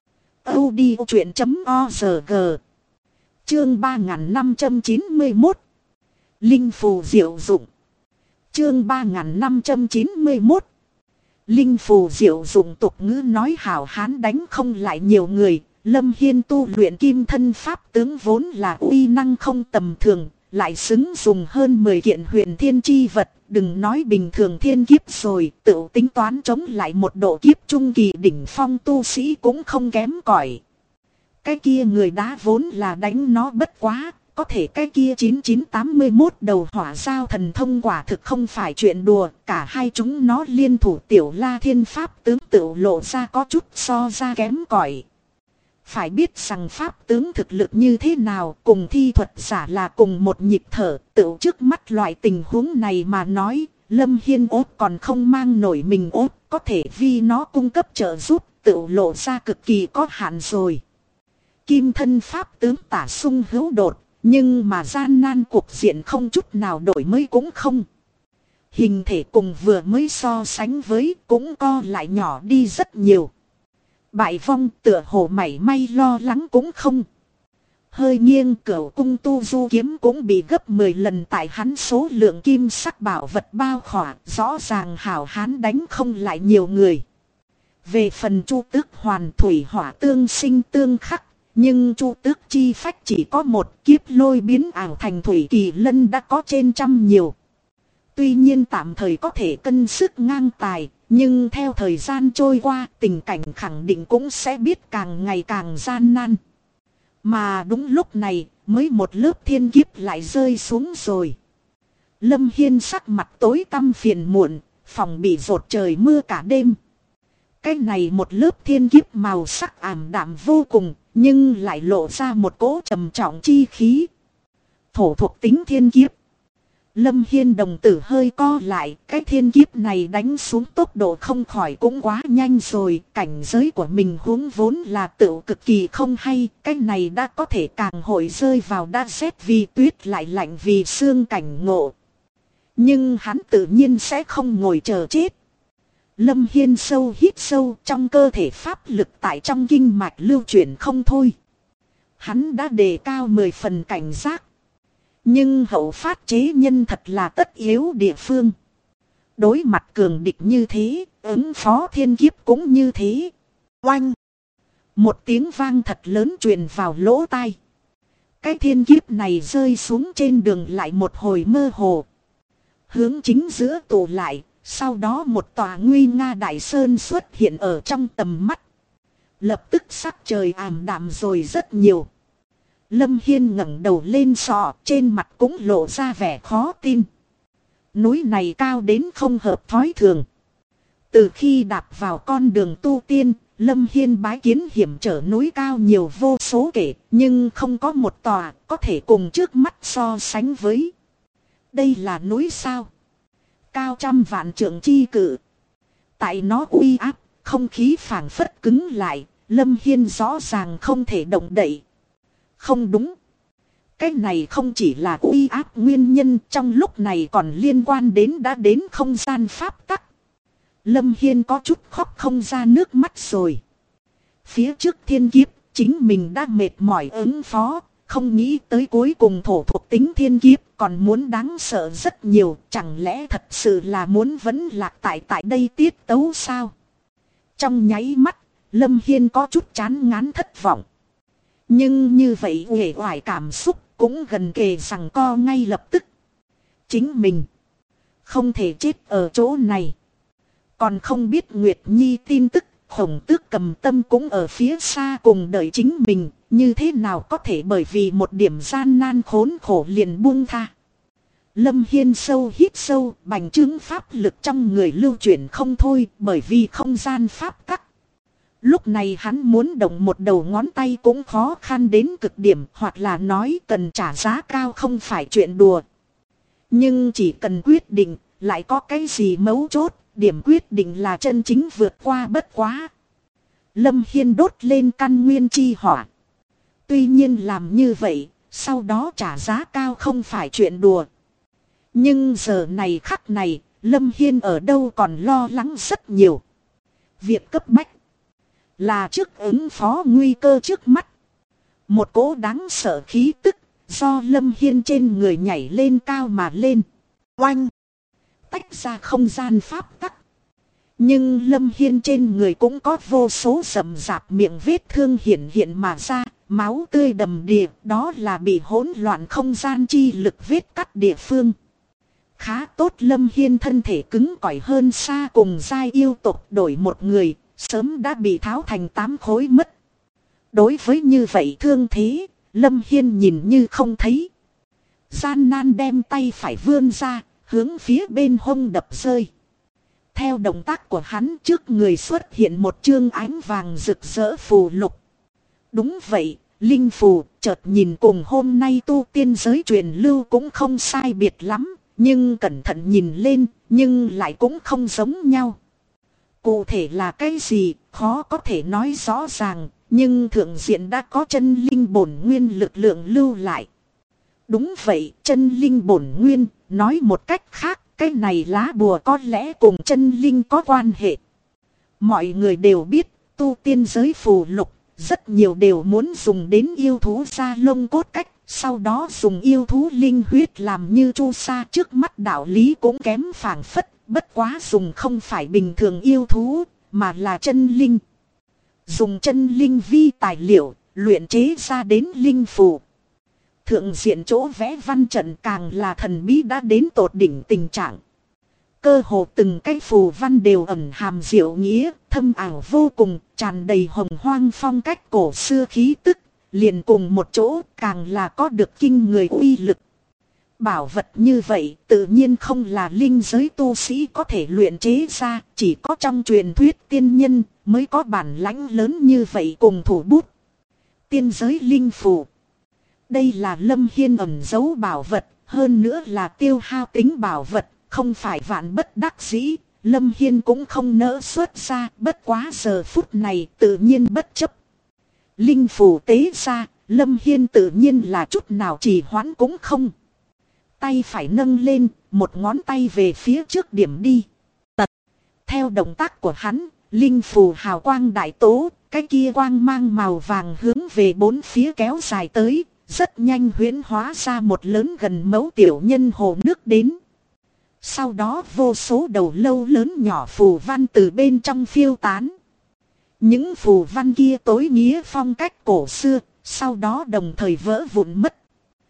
audiochuyện.org. Chương 3591. Linh phù diệu dụng. Chương 3591. Linh phù diệu dụng tục ngữ nói hảo hán đánh không lại nhiều người. Lâm Hiên tu luyện kim thân pháp tướng vốn là uy năng không tầm thường. lại xứng dùng hơn 10 kiện huyền thiên chi vật, đừng nói bình thường thiên kiếp rồi, tự tính toán chống lại một độ kiếp trung kỳ đỉnh phong tu sĩ cũng không kém cỏi. Cái kia người đá vốn là đánh nó bất quá, có thể cái kia 9981 đầu hỏa giao thần thông quả thực không phải chuyện đùa, cả hai chúng nó liên thủ tiểu la thiên pháp tướng tự lộ ra có chút so ra kém cỏi. Phải biết rằng pháp tướng thực lực như thế nào, cùng thi thuật giả là cùng một nhịp thở, tự trước mắt loại tình huống này mà nói, Lâm Hiên ốt còn không mang nổi mình ốt, có thể vì nó cung cấp trợ giúp, tự lộ ra cực kỳ có hạn rồi. Kim thân pháp tướng tả sung hữu đột, nhưng mà gian nan cuộc diện không chút nào đổi mới cũng không. Hình thể cùng vừa mới so sánh với cũng co lại nhỏ đi rất nhiều. Bại vong tựa hồ mảy may lo lắng cũng không. Hơi nghiêng cửu cung tu du kiếm cũng bị gấp 10 lần tại hắn số lượng kim sắc bảo vật bao khỏa, rõ ràng hảo hán đánh không lại nhiều người. Về phần chu tước hoàn thủy hỏa tương sinh tương khắc, nhưng chu tước chi phách chỉ có một, kiếp lôi biến ảo thành thủy kỳ lân đã có trên trăm nhiều. Tuy nhiên tạm thời có thể cân sức ngang tài, nhưng theo thời gian trôi qua tình cảnh khẳng định cũng sẽ biết càng ngày càng gian nan. Mà đúng lúc này mới một lớp thiên kiếp lại rơi xuống rồi. Lâm Hiên sắc mặt tối tăm phiền muộn, phòng bị rột trời mưa cả đêm. Cái này một lớp thiên kiếp màu sắc ảm đạm vô cùng, nhưng lại lộ ra một cỗ trầm trọng chi khí. Thổ thuộc tính thiên kiếp. Lâm Hiên đồng tử hơi co lại, cái thiên kiếp này đánh xuống tốc độ không khỏi cũng quá nhanh rồi, cảnh giới của mình huống vốn là tựu cực kỳ không hay, cái này đã có thể càng hội rơi vào đã rét vì tuyết lại lạnh vì xương cảnh ngộ. Nhưng hắn tự nhiên sẽ không ngồi chờ chết. Lâm Hiên sâu hít sâu, trong cơ thể pháp lực tại trong kinh mạch lưu chuyển không thôi. Hắn đã đề cao 10 phần cảnh giác. Nhưng hậu phát chế nhân thật là tất yếu địa phương. Đối mặt cường địch như thế, ứng phó thiên kiếp cũng như thế. Oanh! Một tiếng vang thật lớn truyền vào lỗ tai. Cái thiên kiếp này rơi xuống trên đường lại một hồi mơ hồ. Hướng chính giữa tụ lại, sau đó một tòa nguy nga đại sơn xuất hiện ở trong tầm mắt. Lập tức sắc trời ảm đạm rồi rất nhiều. Lâm Hiên ngẩng đầu lên sọ, trên mặt cũng lộ ra vẻ khó tin. Núi này cao đến không hợp thói thường. Từ khi đạp vào con đường tu tiên, Lâm Hiên bái kiến hiểm trở núi cao nhiều vô số kể, nhưng không có một tòa có thể cùng trước mắt so sánh với. Đây là núi sao? Cao trăm vạn trượng chi cự. Tại nó uy áp, không khí phảng phất cứng lại, Lâm Hiên rõ ràng không thể động đậy. Không đúng. Cái này không chỉ là uy áp nguyên nhân, trong lúc này còn liên quan đến đã đến không gian pháp tắc. Lâm Hiên có chút khóc không ra nước mắt rồi. Phía trước thiên kiếp, chính mình đã mệt mỏi ứng phó, không nghĩ tới cuối cùng thổ thuộc tính thiên kiếp còn muốn đáng sợ rất nhiều, chẳng lẽ thật sự là muốn vẫn lạc tại đây tiết tấu sao? Trong nháy mắt, Lâm Hiên có chút chán ngán thất vọng. Nhưng như vậy uể oải cảm xúc cũng gần kề rằng co ngay lập tức. Chính mình không thể chết ở chỗ này. Còn không biết Nguyệt Nhi tin tức, Khổng Tước Cầm Tâm cũng ở phía xa cùng đợi chính mình, như thế nào có thể bởi vì một điểm gian nan khốn khổ liền buông tha. Lâm Hiên sâu hít sâu, bành trướng pháp lực trong người lưu chuyển không thôi, bởi vì không gian pháp tắc. Lúc này hắn muốn động một đầu ngón tay cũng khó khăn đến cực điểm, hoặc là nói cần trả giá cao không phải chuyện đùa. Nhưng chỉ cần quyết định, lại có cái gì mấu chốt, điểm quyết định là chân chính vượt qua bất quá. Lâm Hiên đốt lên căn nguyên chi hỏa. Tuy nhiên làm như vậy, sau đó trả giá cao không phải chuyện đùa. Nhưng giờ này khắc này, Lâm Hiên ở đâu còn lo lắng rất nhiều. Việc cấp bách là trước ứng phó nguy cơ trước mắt. Một cỗ đáng sợ khí tức do Lâm Hiên trên người nhảy lên cao mà lên. Oanh! Tách ra không gian pháp tắc. Nhưng Lâm Hiên trên người cũng có vô số rậm rạp miệng vết thương hiện mà ra. máu tươi đầm đìa, đó là bị hỗn loạn không gian chi lực vết cắt địa phương. Khá tốt Lâm Hiên thân thể cứng cỏi hơn xa cùng giai yêu tộc, đổi một người, sớm đã bị tháo thành 8 khối mất. Đối với như vậy thương thế, Lâm Hiên nhìn như không thấy. Gian nan đem tay phải vươn ra, hướng phía bên hông đập rơi. Theo động tác của hắn, trước người xuất hiện một chương ánh vàng rực rỡ phù lục. Đúng vậy, linh phù, chợt nhìn cùng hôm nay tu tiên giới truyền lưu cũng không sai biệt lắm, nhưng cẩn thận nhìn lên, nhưng lại cũng không giống nhau. Cụ thể là cái gì, khó có thể nói rõ ràng, nhưng thượng diện đã có chân linh bổn nguyên lực lượng lưu lại. Đúng vậy, chân linh bổn nguyên, nói một cách khác, cái này lá bùa có lẽ cùng chân linh có quan hệ. Mọi người đều biết, tu tiên giới phù lục, rất nhiều đều muốn dùng đến yêu thú da lông cốt cách, sau đó dùng yêu thú linh huyết làm như chu sa, trước mắt đạo lý cũng kém phảng phất, bất quá dùng không phải bình thường yêu thú, mà là chân linh. Dùng chân linh vi tài liệu, luyện chế ra đến linh phù. Thượng diện chỗ vẽ văn trận càng là thần bí đã đến tột đỉnh tình trạng. Cơ hồ từng cái phù văn đều ẩn hàm diệu nghĩa, thâm ảo vô cùng, tràn đầy hồng hoang phong cách cổ xưa khí tức, liền cùng một chỗ càng là có được kinh người uy lực. Bảo vật như vậy tự nhiên không là linh giới tu sĩ có thể luyện chế ra, chỉ có trong truyền thuyết tiên nhân mới có bản lãnh lớn như vậy cùng thủ bút. Tiên giới linh phù. Đây là Lâm Hiên ẩn giấu bảo vật, hơn nữa là tiêu hao tính bảo vật, không phải vạn bất đắc dĩ, Lâm Hiên cũng không nỡ xuất ra, bất quá giờ phút này tự nhiên bất chấp. Linh phù tế ra, Lâm Hiên tự nhiên là chút nào trì hoãn cũng không. Tay phải nâng lên, một ngón tay về phía trước điểm đi. Tật. Theo động tác của hắn, linh phù hào quang đại tố, cái kia quang mang màu vàng hướng về bốn phía kéo dài tới, rất nhanh huyễn hóa ra một lớn gần mẫu tiểu nhân hồ nước đến. Sau đó vô số đầu lâu lớn nhỏ phù văn từ bên trong phiêu tán. Những phù văn kia tối nghĩa phong cách cổ xưa, sau đó đồng thời vỡ vụn mất.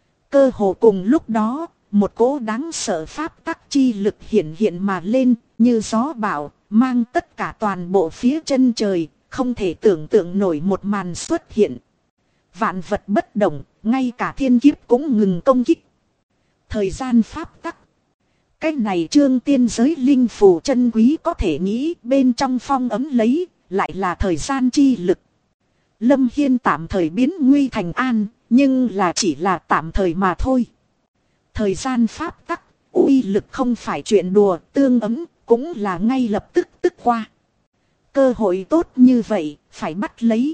Cơ hồ cùng lúc đó, một cỗ đáng sợ pháp tắc chi lực hiện mà lên, như gió bão, mang tất cả toàn bộ phía chân trời, không thể tưởng tượng nổi một màn xuất hiện. Vạn vật bất động, ngay cả thiên kiếp cũng ngừng công kích. Thời gian pháp tắc. Cái này trương tiên giới linh phù chân quý có thể nghĩ bên trong phong ấm lấy, lại là thời gian chi lực. Lâm Hiên tạm thời biến nguy thành an, nhưng là chỉ là tạm thời mà thôi. Thời gian pháp tắc, uy lực không phải chuyện đùa, tương ấm, cũng là ngay lập tức qua. Cơ hội tốt như vậy, phải bắt lấy.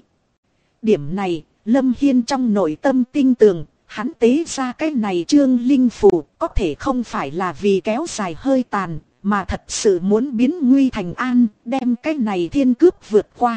Điểm này, Lâm Hiên trong nội tâm tinh tường, hắn tế ra cái này trương linh phù, có thể không phải là vì kéo dài hơi tàn, mà thật sự muốn biến nguy thành an, đem cái này thiên cướp vượt qua.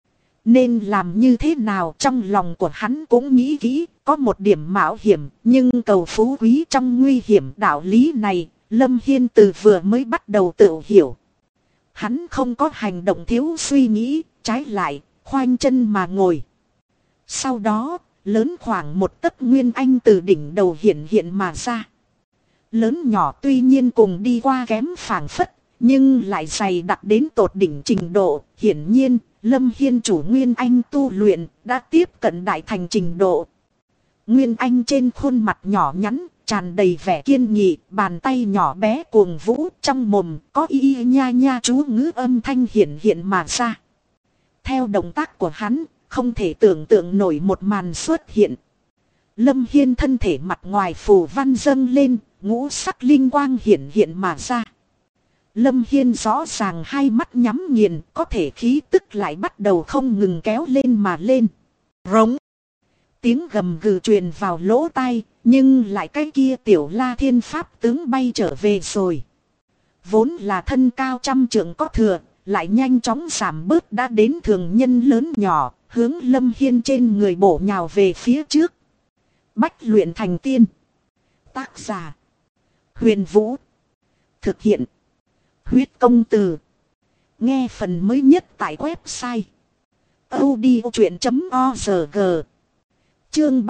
Nên làm như thế nào trong lòng của hắn cũng nghĩ kỹ, có một điểm mạo hiểm, nhưng cầu phú quý trong nguy hiểm đạo lý này, Lâm Hiên từ vừa mới bắt đầu tự hiểu. Hắn không có hành động thiếu suy nghĩ, trái lại, khoanh chân mà ngồi. Sau đó, lớn khoảng một tấc nguyên anh từ đỉnh đầu hiện mà ra. Lớn nhỏ tuy nhiên cùng đi qua kém phảng phất, nhưng lại dày đặc đến tột đỉnh trình độ. Hiển nhiên, Lâm Hiên chủ nguyên anh tu luyện đã tiếp cận đại thành trình độ. Nguyên anh trên khuôn mặt nhỏ nhắn, tràn đầy vẻ kiên nghị, bàn tay nhỏ bé cuồng vũ, trong mồm có y nha nha chú ngữ âm thanh hiện mà ra. Theo động tác của hắn, không thể tưởng tượng nổi một màn xuất hiện. Lâm Hiên thân thể mặt ngoài phù văn dâng lên, ngũ sắc linh quang hiện mà ra. Lâm Hiên rõ ràng hai mắt nhắm nghiền, có thể khí tức lại bắt đầu không ngừng kéo lên mà lên. Rống. Tiếng gầm gừ truyền vào lỗ tai, nhưng lại cái kia tiểu La Thiên Pháp tướng bay trở về rồi. Vốn là thân cao trăm trượng có thừa, lại nhanh chóng giảm bớt đã đến thường nhân lớn nhỏ, hướng Lâm Hiên trên người bổ nhào về phía trước. Bách luyện thành tiên. Tác giả: Huyền Vũ. Thực hiện: Huyết Công Từ. Nghe phần mới nhất tại website audiochuyện.org. Chương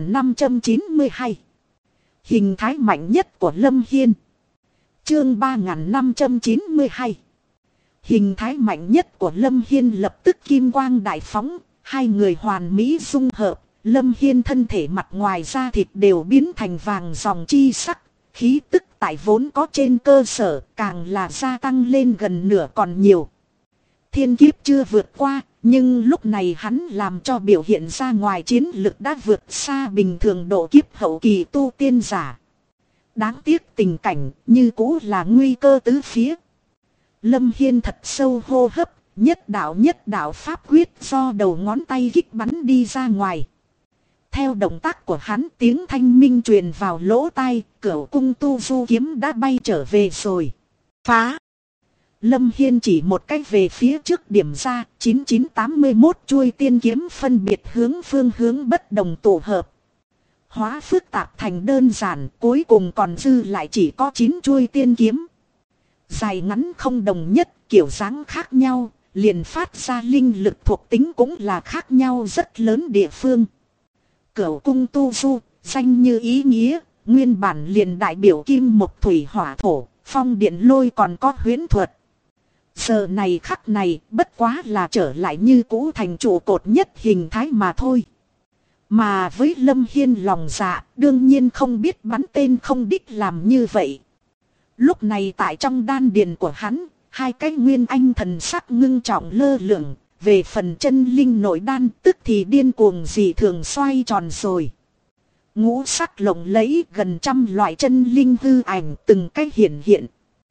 3592. Hình thái mạnh nhất của Lâm Hiên. Chương 3592. Hình thái mạnh nhất của Lâm Hiên lập tức kim quang đại phóng, hai người hoàn mỹ dung hợp. Lâm Hiên thân thể mặt ngoài da thịt đều biến thành vàng ròng chi sắc, khí tức tại vốn có trên cơ sở càng là gia tăng lên gần nửa còn nhiều. Thiên kiếp chưa vượt qua, nhưng lúc này hắn làm cho biểu hiện ra ngoài chiến lực đã vượt xa bình thường độ kiếp hậu kỳ tu tiên giả. Đáng tiếc tình cảnh như cũ là nguy cơ tứ phía. Lâm Hiên thật sâu hô hấp, nhất đạo pháp quyết do đầu ngón tay kích bắn đi ra ngoài. Theo động tác của hắn, tiếng thanh minh truyền vào lỗ tai, Cửu cung tu du kiếm đã bay trở về rồi. Phá! Lâm Hiên chỉ một cách về phía trước điểm ra, 9981 chuôi tiên kiếm phân biệt phương hướng bất đồng tổ hợp. Hóa phức tạp thành đơn giản, cuối cùng còn dư lại chỉ có 9 chuôi tiên kiếm. Dài ngắn không đồng nhất, kiểu dáng khác nhau, liền phát ra linh lực thuộc tính cũng là khác nhau rất lớn địa phương. Cửu cung tu du, danh như ý nghĩa, nguyên bản liền đại biểu kim mộc thủy hỏa thổ, phong điện lôi còn có huyễn thuật. Giờ này khắc này bất quá là trở lại như cũ thành trụ cột nhất hình thái mà thôi. Mà với Lâm Hiên lòng dạ, đương nhiên không biết bắn tên không đích làm như vậy. Lúc này tại trong đan điền của hắn, hai cái nguyên anh thần sắc ngưng trọng lơ lửng. Về phần chân linh nội đan tức thì điên cuồng dị thường xoay tròn rồi. Ngũ sắc lộng lẫy gần trăm loại chân linh hư ảnh từng cách hiện.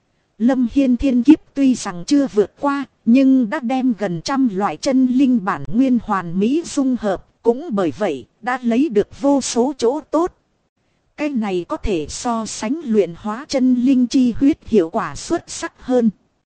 Lâm Hiên thiên kiếp tuy rằng chưa vượt qua, nhưng đã đem gần trăm loại chân linh bản nguyên hoàn mỹ dung hợp, cũng bởi vậy đã lấy được vô số chỗ tốt. Cái này có thể so sánh luyện hóa chân linh chi huyết hiệu quả xuất sắc hơn.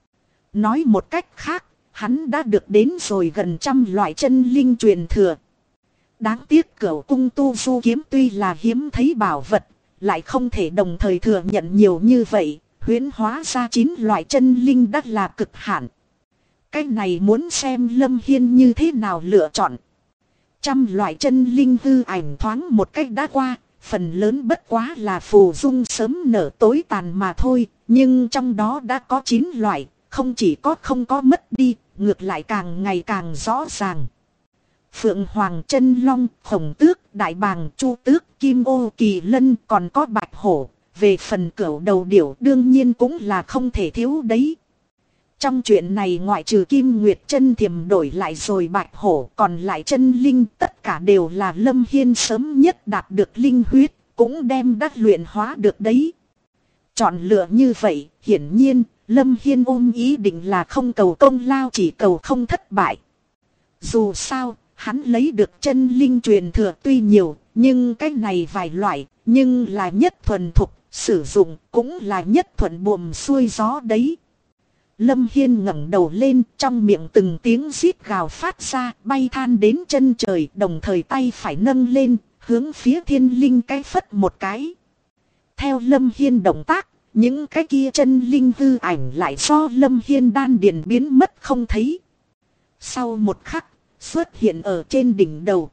Nói một cách khác, hắn đã được đến rồi gần trăm loại chân linh truyền thừa. Đáng tiếc Cửu cung tu du kiếm tuy là hiếm thấy bảo vật, lại không thể đồng thời thừa nhận nhiều như vậy, huyễn hóa ra 9 loại chân linh đã là cực hạn. Cái này muốn xem Lâm Hiên như thế nào lựa chọn. Trăm loại chân linh hư ảnh thoáng một cách đã qua, phần lớn bất quá là phù dung sớm nở tối tàn mà thôi, nhưng trong đó đã có 9 loại, không chỉ có không có mất đi, ngược lại càng ngày càng rõ ràng. Phượng Hoàng Chân Long, Khổng Tước, Đại Bàng, Chu Tước, Kim Ô, Kỳ Lân, còn có Bạch Hổ. Về phần Cửu đầu điểu đương nhiên cũng là không thể thiếu đấy. Trong chuyện này ngoại trừ Kim Nguyệt Chân Thiềm đổi lại rồi Bạch Hổ, còn lại chân linh tất cả đều là Lâm Hiên sớm nhất đạt được linh huyết, cũng đem đắc luyện hóa được đấy. Chọn lựa như vậy, hiển nhiên Lâm Hiên ôm ý định là không cầu công lao, chỉ cầu không thất bại. Dù sao, hắn lấy được chân linh truyền thừa tuy nhiều, nhưng cái này vài loại, nhưng là nhất thuần thục, sử dụng cũng là nhất thuận buồm xuôi gió đấy. Lâm Hiên ngẩng đầu lên, trong miệng từng tiếng rít gào phát ra, bay than đến chân trời, đồng thời tay phải nâng lên, hướng phía thiên linh cái phất một cái. Theo Lâm Hiên động tác, những cái kia chân linh hư ảnh lại do Lâm Hiên đan điền biến mất không thấy. Sau một khắc, xuất hiện ở trên đỉnh đầu.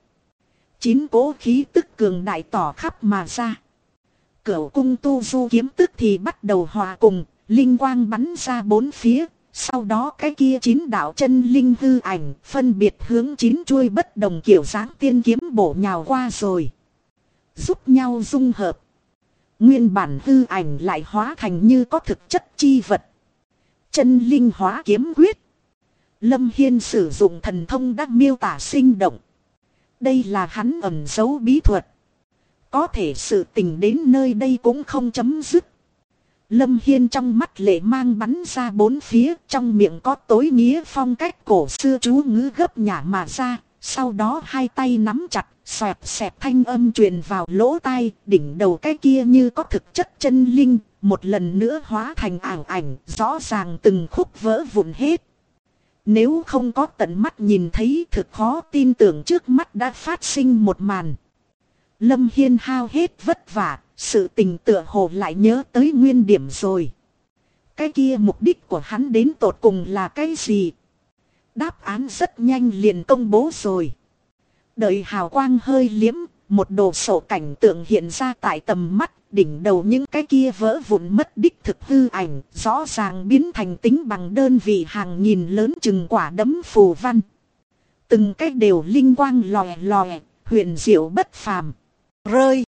9 cỗ khí tức cường đại tỏ khắp mà ra. Cửu cung tu du kiếm tức thì bắt đầu hòa cùng, linh quang bắn ra bốn phía. Sau đó cái kia 9 đạo chân linh hư ảnh phân biệt hướng 9 chuôi bất đồng kiểu dáng tiên kiếm bổ nhào qua rồi. Giúp nhau dung hợp. Nguyên bản hư ảnh lại hóa thành như có thực chất chi vật. Chân linh hóa kiếm quyết. Lâm Hiên sử dụng thần thông đã miêu tả sinh động. Đây là hắn ẩn giấu bí thuật. Có thể sự tình đến nơi đây cũng không chấm dứt. Lâm Hiên trong mắt lệ mang bắn ra bốn phía, trong miệng có tối nghĩa phong cách cổ xưa chú ngữ gấp nhả mà ra. Sau đó hai tay nắm chặt, xoẹt xẹt thanh âm truyền vào lỗ tai, đỉnh đầu cái kia như có thực chất chân linh, một lần nữa hóa thành ảo ảnh, rõ ràng từng khúc vỡ vụn hết. Nếu không có tận mắt nhìn thấy thực khó tin tưởng trước mắt đã phát sinh một màn. Lâm Hiên hao hết vất vả, sự tình tựa hồ lại nhớ tới nguyên điểm rồi. Cái kia mục đích của hắn đến tột cùng là cái gì? Đáp án rất nhanh liền công bố rồi. Đợi hào quang hơi liếm, một đồ sộ cảnh tượng hiện ra tại tầm mắt, đỉnh đầu những cái kia vỡ vụn mất đích thực hư ảnh, rõ ràng biến thành tính bằng đơn vị hàng nghìn lớn chừng quả đấm phù văn. Từng cái đều linh quang lòe lòe, huyền diệu bất phàm. Rơi!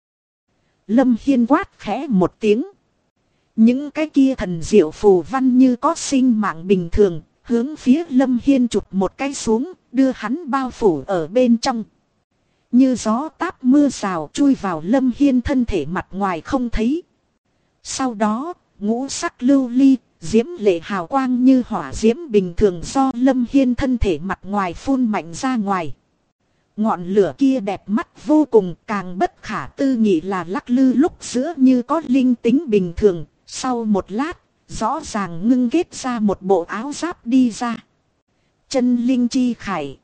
Lâm Hiên quát khẽ một tiếng. Những cái kia thần diệu phù văn như có sinh mạng bình thường, hướng phía Lâm Hiên chụp một cái xuống, đưa hắn bao phủ ở bên trong. Như gió táp mưa rào chui vào Lâm Hiên thân thể mặt ngoài không thấy. Sau đó, ngũ sắc lưu ly, diễm lệ hào quang như hỏa diễm bình thường do Lâm Hiên thân thể mặt ngoài phun mạnh ra ngoài. Ngọn lửa kia đẹp mắt vô cùng, càng bất khả tư nghị là lắc lư lúc giữa như có linh tính bình thường. Sau một lát, rõ ràng ngưng kết ra một bộ áo giáp đi ra. Chân linh chi khải.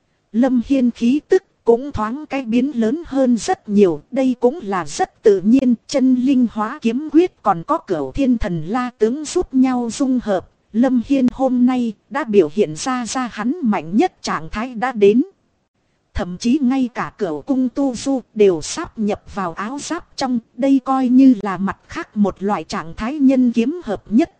Lâm Hiên khí tức cũng thoáng cái biến lớn hơn rất nhiều. Đây cũng là rất tự nhiên. Chân linh hóa kiếm quyết còn có cửu thiên thần la tướng giúp nhau dung hợp. Lâm Hiên hôm nay đã biểu hiện ra hắn mạnh nhất trạng thái đã đến. Thậm chí ngay cả cửu cung tu du đều sáp nhập vào áo giáp trong. Đây coi như là mặt khác một loại trạng thái nhân kiếm hợp nhất.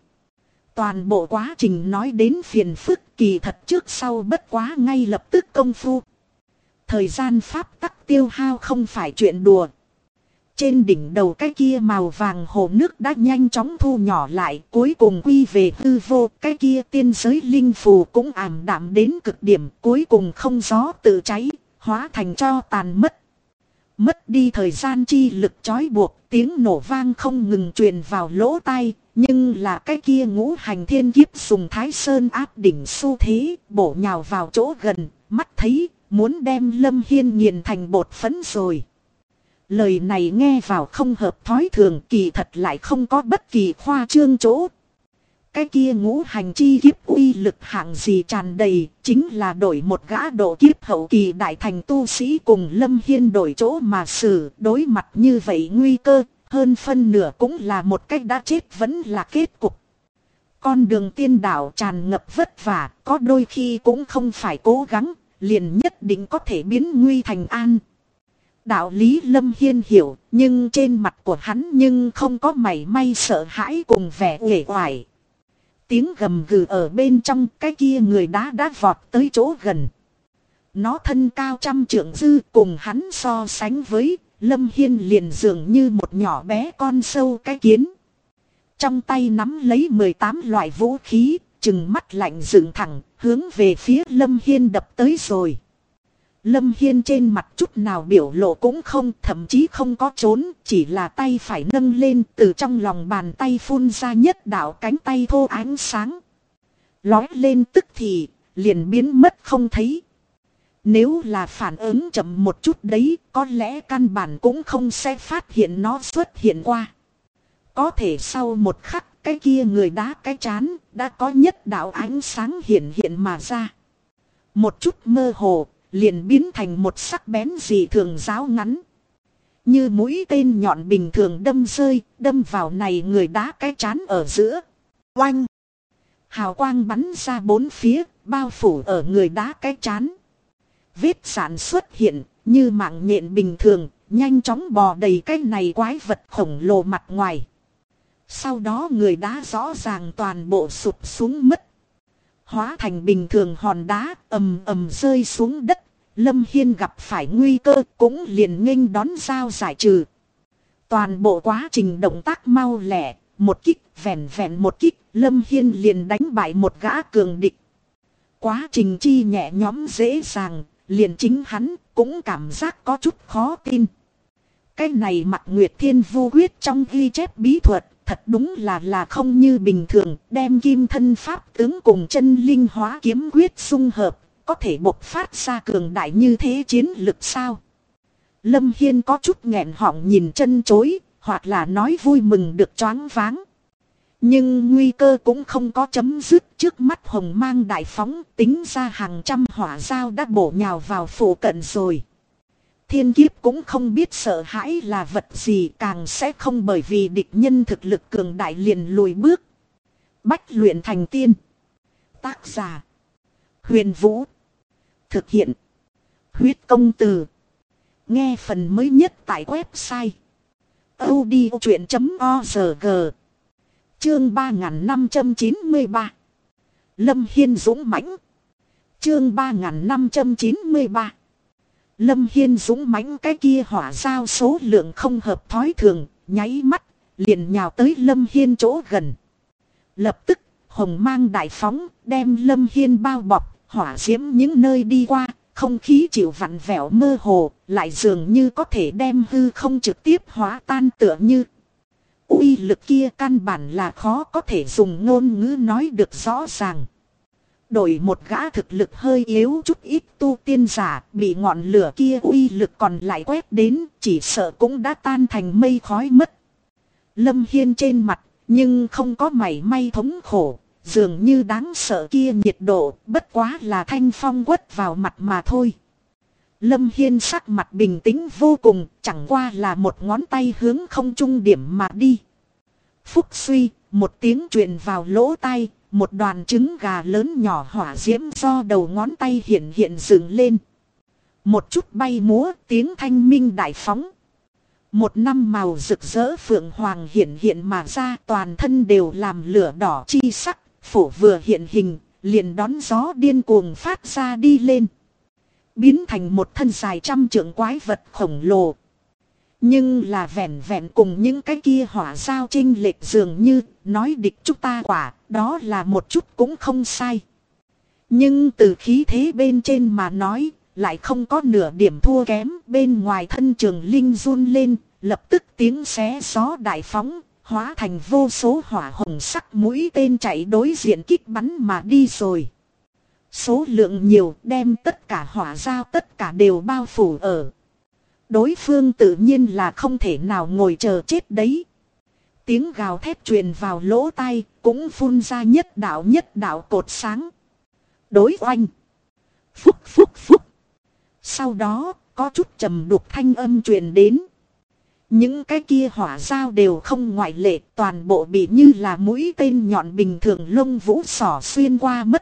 Toàn bộ quá trình nói đến phiền phức kỳ thật trước sau bất quá ngay lập tức công phu. Thời gian pháp tắc tiêu hao không phải chuyện đùa. Trên đỉnh đầu cái kia màu vàng hồ nước đã nhanh chóng thu nhỏ lại, cuối cùng quy về hư vô. Cái kia tiên giới linh phù cũng ảm đạm đến cực điểm, cuối cùng không gió tự cháy, hóa thành tro tàn mất. Mất đi thời gian chi lực trói buộc, tiếng nổ vang không ngừng truyền vào lỗ tai. Nhưng là cái kia ngũ hành thiên kiếp dùng Thái Sơn áp đỉnh xu thế, bổ nhào vào chỗ gần, mắt thấy, muốn đem Lâm Hiên nghiền thành bột phấn rồi. Lời này nghe vào không hợp thói thường, kỳ thật lại không có bất kỳ khoa trương chỗ. Cái kia ngũ hành chi kiếp uy lực hạng gì tràn đầy, chính là đổi một gã độ kiếp hậu kỳ đại thành tu sĩ cùng Lâm Hiên đổi chỗ mà xử, đối mặt như vậy nguy cơ, hơn phân nửa cũng là một cách đã chết vẫn là kết cục. Con đường tiên đạo tràn ngập vất vả, có đôi khi cũng không phải cố gắng, liền nhất định có thể biến nguy thành an. Đạo lý Lâm Hiên hiểu, nhưng trên mặt của hắn nhưng không có mảy may sợ hãi cùng vẻ uể oải. Tiếng gầm gừ ở bên trong, cái kia người đá đã vọt tới chỗ gần. Nó thân cao 100 trượng dư, cùng hắn so sánh với, Lâm Hiên liền dường như một nhỏ bé con sâu cái kiến. Trong tay nắm lấy 18 loại vũ khí, chừng mắt lạnh dựng thẳng, hướng về phía Lâm Hiên đập tới rồi. Lâm Hiên trên mặt chút nào biểu lộ cũng không, thậm chí không có trốn, chỉ là tay phải nâng lên, từ trong lòng bàn tay phun ra nhất đạo cánh tay thô ánh sáng. Lói lên tức thì, liền biến mất không thấy. Nếu là phản ứng chậm một chút đấy, có lẽ căn bản cũng không sẽ phát hiện nó xuất hiện qua. Có thể sau một khắc, cái kia người đá cái chán, đã có nhất đạo ánh sáng hiện mà ra. Một chút mơ hồ, liền biến thành một sắc bén dị thường giáo ngắn. Như mũi tên nhọn bình thường đâm rơi, đâm vào này người đá cái chán ở giữa. Oanh! Hào quang bắn ra bốn phía, bao phủ ở người đá cái chán. Vết sản xuất hiện, như mạng nhện bình thường, nhanh chóng bò đầy cái này quái vật khổng lồ mặt ngoài. Sau đó người đá rõ ràng toàn bộ sụp xuống mất. Hóa thành bình thường hòn đá ầm ầm rơi xuống đất. Lâm Hiên gặp phải nguy cơ cũng liền nghênh đón dao giải trừ. Toàn bộ quá trình động tác mau lẹ, một kích vẹn một kích, Lâm Hiên liền đánh bại một gã cường địch. Quá trình chi nhẹ nhõm dễ dàng, liền chính hắn cũng cảm giác có chút khó tin. Cái này Mặc Nguyệt Thiên Vu Quyết trong ghi chép bí thuật, thật đúng là không như bình thường, đem kim thân pháp tướng cùng chân linh hóa kiếm quyết xung hợp, có thể bộc phát ra cường đại như thế chiến lực sao? Lâm Hiên có chút nghẹn họng nhìn chân chối, hoặc là nói vui mừng được choáng váng. Nhưng nguy cơ cũng không có chấm dứt, trước mắt hồng mang đại phóng, tính ra hàng trăm hỏa dao đã bổ nhào vào phủ cận rồi. Thiên kiếp cũng không biết sợ hãi là vật gì, càng sẽ không bởi vì địch nhân thực lực cường đại liền lùi bước. Bách luyện thành tiên. Tác giả: Huyền Vũ. Thực hiện: Huyết Công Từ. Nghe phần mới nhất tại website audiochuyện.org. Chương 3593. Lâm Hiên dũng mãnh. Chương 3593. Lâm Hiên dũng mãnh, cái kia hỏa giao số lượng không hợp thói thường, nháy mắt liền nhào tới Lâm Hiên chỗ gần. Lập tức hồng mang đại phóng, đem Lâm Hiên bao bọc, hỏa diễm những nơi đi qua, không khí chịu vặn vẹo mơ hồ, lại dường như có thể đem hư không trực tiếp hóa tan, tựa như uy lực kia căn bản là khó có thể dùng ngôn ngữ nói được rõ ràng. Đổi một gã thực lực hơi yếu chút ít tu tiên giả, bị ngọn lửa kia uy lực còn lại quét đến, chỉ sợ cũng đã tan thành mây khói mất. Lâm Hiên trên mặt nhưng không có mảy may thống khổ, dường như đáng sợ kia nhiệt độ bất quá là thanh phong quất vào mặt mà thôi. Lâm Hiên sắc mặt bình tĩnh vô cùng, chẳng qua là một ngón tay hướng không trung điểm mà đi. Phúc suy, một tiếng truyền vào lỗ tai, một đoàn trứng gà lớn nhỏ hỏa diễm do đầu ngón tay hiện dựng lên. Một chút bay múa, tiếng thanh minh đại phóng. Một năm màu rực rỡ phượng hoàng hiện mà ra, toàn thân đều làm lửa đỏ chi sắc, phổ vừa hiện hình, liền đón gió điên cuồng phát ra đi lên. Biến thành một thân dài trăm trượng quái vật khổng lồ. Nhưng là vẹn vẹn cùng những cái kia hỏa giao chênh lệch, dường như nói địch chúng ta quả, đó là một chút cũng không sai. Nhưng từ khí thế bên trên mà nói, lại không có nửa điểm thua kém. Bên ngoài thân trường linh run lên, lập tức tiếng xé gió đại phóng, hóa thành vô số hỏa hồng sắc mũi tên chạy đối diện kích bắn mà đi rồi. Số lượng nhiều, đem tất cả hỏa giao tất cả đều bao phủ ở. Đối phương tự nhiên là không thể nào ngồi chờ chết đấy. Tiếng gào thét truyền vào lỗ tai, cũng phun ra nhất đạo cột sáng. Đối oanh. Phúc phúc phúc. Sau đó, có chút trầm đục thanh âm truyền đến. Những cái kia hỏa giao đều không ngoại lệ, toàn bộ bị như là mũi tên nhọn bình thường lông vũ xỏ xuyên qua mất.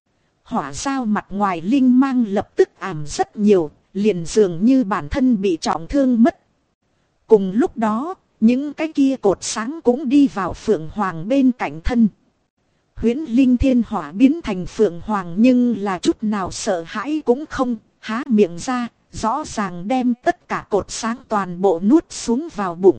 Hỏa giao mặt ngoài linh mang lập tức ảm rất nhiều, liền dường như bản thân bị trọng thương mất. Cùng lúc đó, những cái kia cột sáng cũng đi vào phượng hoàng bên cạnh thân. Huyễn linh thiên hỏa biến thành phượng hoàng, nhưng là chút nào sợ hãi cũng không, há miệng ra, rõ ràng đem tất cả cột sáng toàn bộ nuốt xuống vào bụng.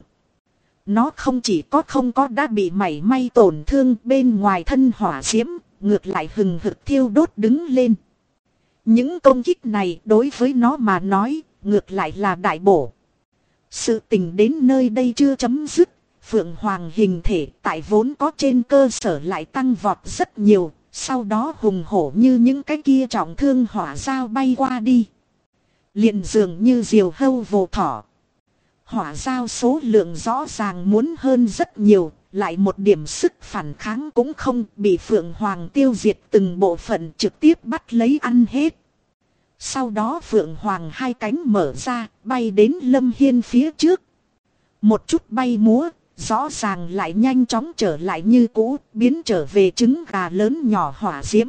Nó không chỉ không có đã bị mảy may tổn thương, bên ngoài thân hỏa diễm ngược lại hừng hực thiêu đốt đứng lên. Những công kích này đối với nó mà nói, ngược lại là đại bổ. Sự tình đến nơi đây chưa chấm dứt. Phượng hoàng hình thể tại vốn có trên cơ sở lại tăng vọt rất nhiều. Sau đó hùng hổ như những cái kia trọng thương hỏa giao bay qua đi. Liền dường như diều hâu vồ thỏ. Hỏa giao số lượng rõ ràng muốn hơn rất nhiều. Lại một điểm sức phản kháng cũng không, bị phượng hoàng tiêu diệt từng bộ phận, trực tiếp bắt lấy ăn hết. Sau đó phượng hoàng hai cánh mở ra, bay đến Lâm Hiên phía trước. Một chút bay múa, rõ ràng lại nhanh chóng trở lại như cũ, biến trở về trứng gà lớn nhỏ hỏa diễm.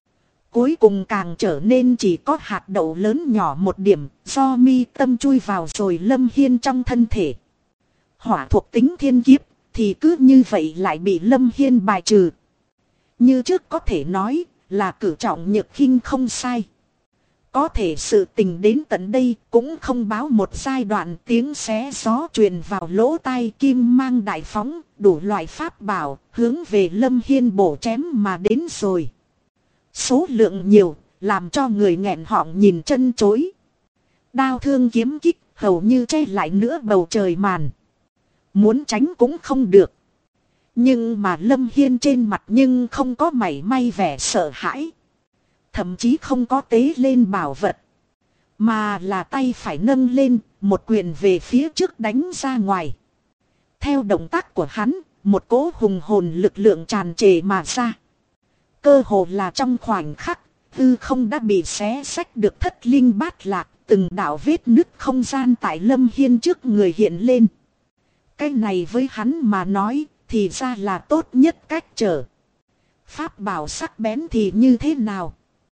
Cuối cùng càng trở nên chỉ có hạt đậu lớn nhỏ một điểm, do mi tâm chui vào rồi Lâm Hiên trong thân thể. Hỏa thuộc tính thiên kiếp, thì cứ như vậy lại bị Lâm Hiên bài trừ. Như trước có thể nói là cử trọng nhược khinh không sai. Có thể sự tình đến tận đây cũng không báo một giai đoạn, tiếng xé gió truyền vào lỗ tai, kim mang đại phóng, đủ loại pháp bảo hướng về Lâm Hiên bổ chém mà đến rồi. Số lượng nhiều, làm cho người nghẹn họng nhìn chân chối. Đao thương kiếm kích hầu như che lại nữa bầu trời màn. Muốn tránh cũng không được. Nhưng mà Lâm Hiên trên mặt nhưng không có mảy may vẻ sợ hãi. Thậm chí không có tế lên bảo vật. Mà là tay phải nâng lên, một quyền về phía trước đánh ra ngoài. Theo động tác của hắn, một cỗ hùng hồn lực lượng tràn trề mà ra. Cơ hồ là trong khoảnh khắc, hư không đã bị xé xách được thất linh bát lạc. Từng đạo vết nứt không gian tại Lâm Hiên trước người hiện lên. Cái này với hắn mà nói, thì ra là tốt nhất cách trở. Pháp bảo sắc bén thì như thế nào?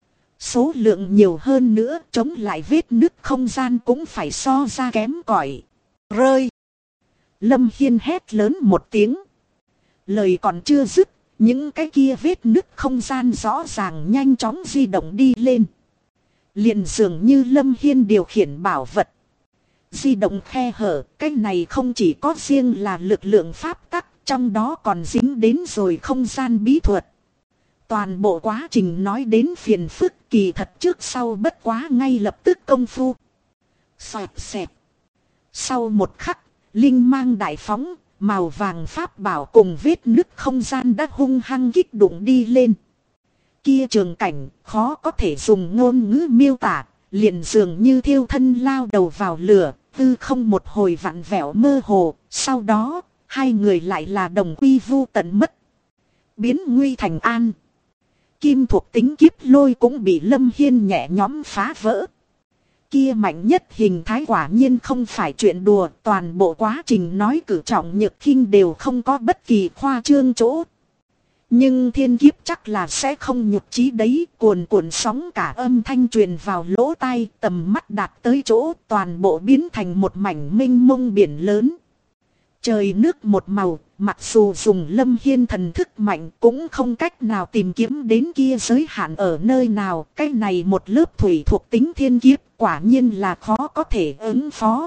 Số lượng nhiều hơn nữa, chống lại vết nứt không gian cũng phải so ra kém cỏi. Rơi. Lâm Hiên hét lớn một tiếng. Lời còn chưa dứt, những cái kia vết nứt không gian rõ ràng nhanh chóng di động đi lên. Liền dường như Lâm Hiên điều khiển bảo vật. Di động khe hở, cái này không chỉ có riêng là lực lượng pháp tắc, trong đó còn dính đến rồi không gian bí thuật. Toàn bộ quá trình nói đến phiền phức, kỳ thật trước sau bất quá ngay lập tức công phu. Xoẹt xẹt. Sau một khắc, linh mang đại phóng, màu vàng pháp bảo cùng vết nứt không gian đã hung hăng kích đụng đi lên. Kia trường cảnh khó có thể dùng ngôn ngữ miêu tả, liền dường như thiêu thân lao đầu vào lửa, tư không một hồi vặn vẹo mơ hồ, sau đó hai người lại là đồng quy vu tận mất. Biến nguy thành an. Kim thuộc tính kiếp lôi cũng bị Lâm Hiên nhẹ nhõm phá vỡ. Kia mạnh nhất hình thái quả nhiên không phải chuyện đùa, toàn bộ quá trình nói cử trọng nhược khinh đều không có bất kỳ khoa trương chỗ. Nhưng thiên kiếp chắc là sẽ không nhục trí đấy, cuồn cuộn sóng cả âm thanh truyền vào lỗ tai, tầm mắt đạt tới chỗ, toàn bộ biến thành một mảnh mênh mông biển lớn. Trời nước một màu, mặc dù dùng Lâm Hiên thần thức mạnh cũng không cách nào tìm kiếm đến kia giới hạn ở nơi nào. Cái này một lớp thủy thuộc tính thiên kiếp quả nhiên là khó có thể ứng phó.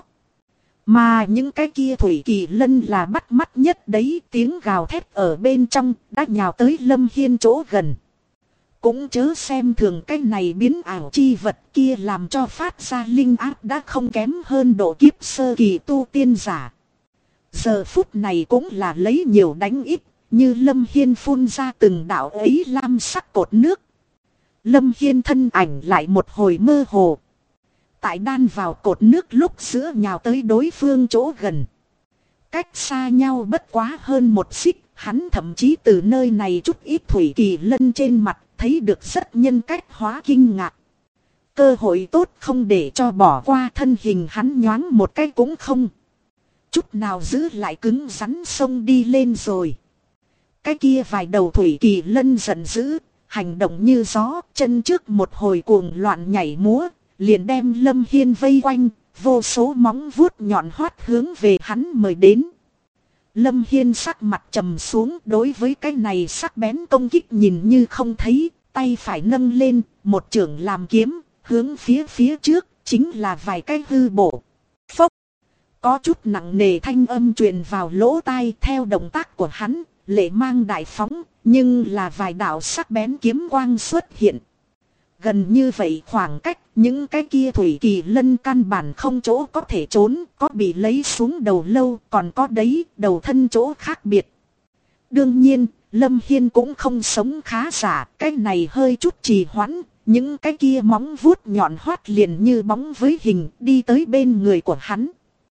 Mà những cái kia thủy kỳ lân là bắt mắt nhất đấy, tiếng gào thét ở bên trong đã nhào tới Lâm Hiên chỗ gần. Cũng chớ xem thường cái này biến ảo chi vật kia làm cho phát ra linh áp đã không kém hơn độ kiếp sơ kỳ tu tiên giả. Giờ phút này cũng là lấy nhiều đánh ít, như Lâm Hiên phun ra từng đạo ấy lam sắc cột nước. Lâm Hiên thân ảnh lại một hồi mơ hồ. Tại đan vào cột nước lúc giữa nhào tới đối phương chỗ gần. Cách xa nhau bất quá hơn một xích, hắn thậm chí từ nơi này chút ít thủy kỳ lân trên mặt thấy được rất nhân cách hóa kinh ngạc. Cơ hội tốt không để cho bỏ qua, thân hình hắn nhoáng một cái cũng không chút nào giữ lại, cứng rắn xông đi lên rồi. Cái kia vài đầu thủy kỳ lân giận dữ, hành động như gió, chân trước một hồi cuồng loạn nhảy múa, liền đem Lâm Hiên vây quanh, vô số móng vuốt nhọn hoắt hướng về hắn mời đến. Lâm Hiên sắc mặt trầm xuống, đối với cái này sắc bén công kích nhìn như không thấy, tay phải nâng lên, một chưởng làm kiếm, hướng phía trước, chính là vài cái hư bổ. Phốc! Có chút nặng nề thanh âm truyền vào lỗ tai, theo động tác của hắn, lệ mang đại phóng, nhưng là vài đạo sắc bén kiếm quang xuất hiện. Gần như vậy khoảng cách, những cái kia thủy kỳ lân căn bản không chỗ có thể trốn, có bị lấy xuống đầu lâu, còn có đấy, đầu thân chỗ khác biệt. Đương nhiên, Lâm Hiên cũng không sống khá giả, cái này hơi chút trì hoãn, những cái kia móng vuốt nhọn hoắt liền như bóng với hình, đi tới bên người của hắn.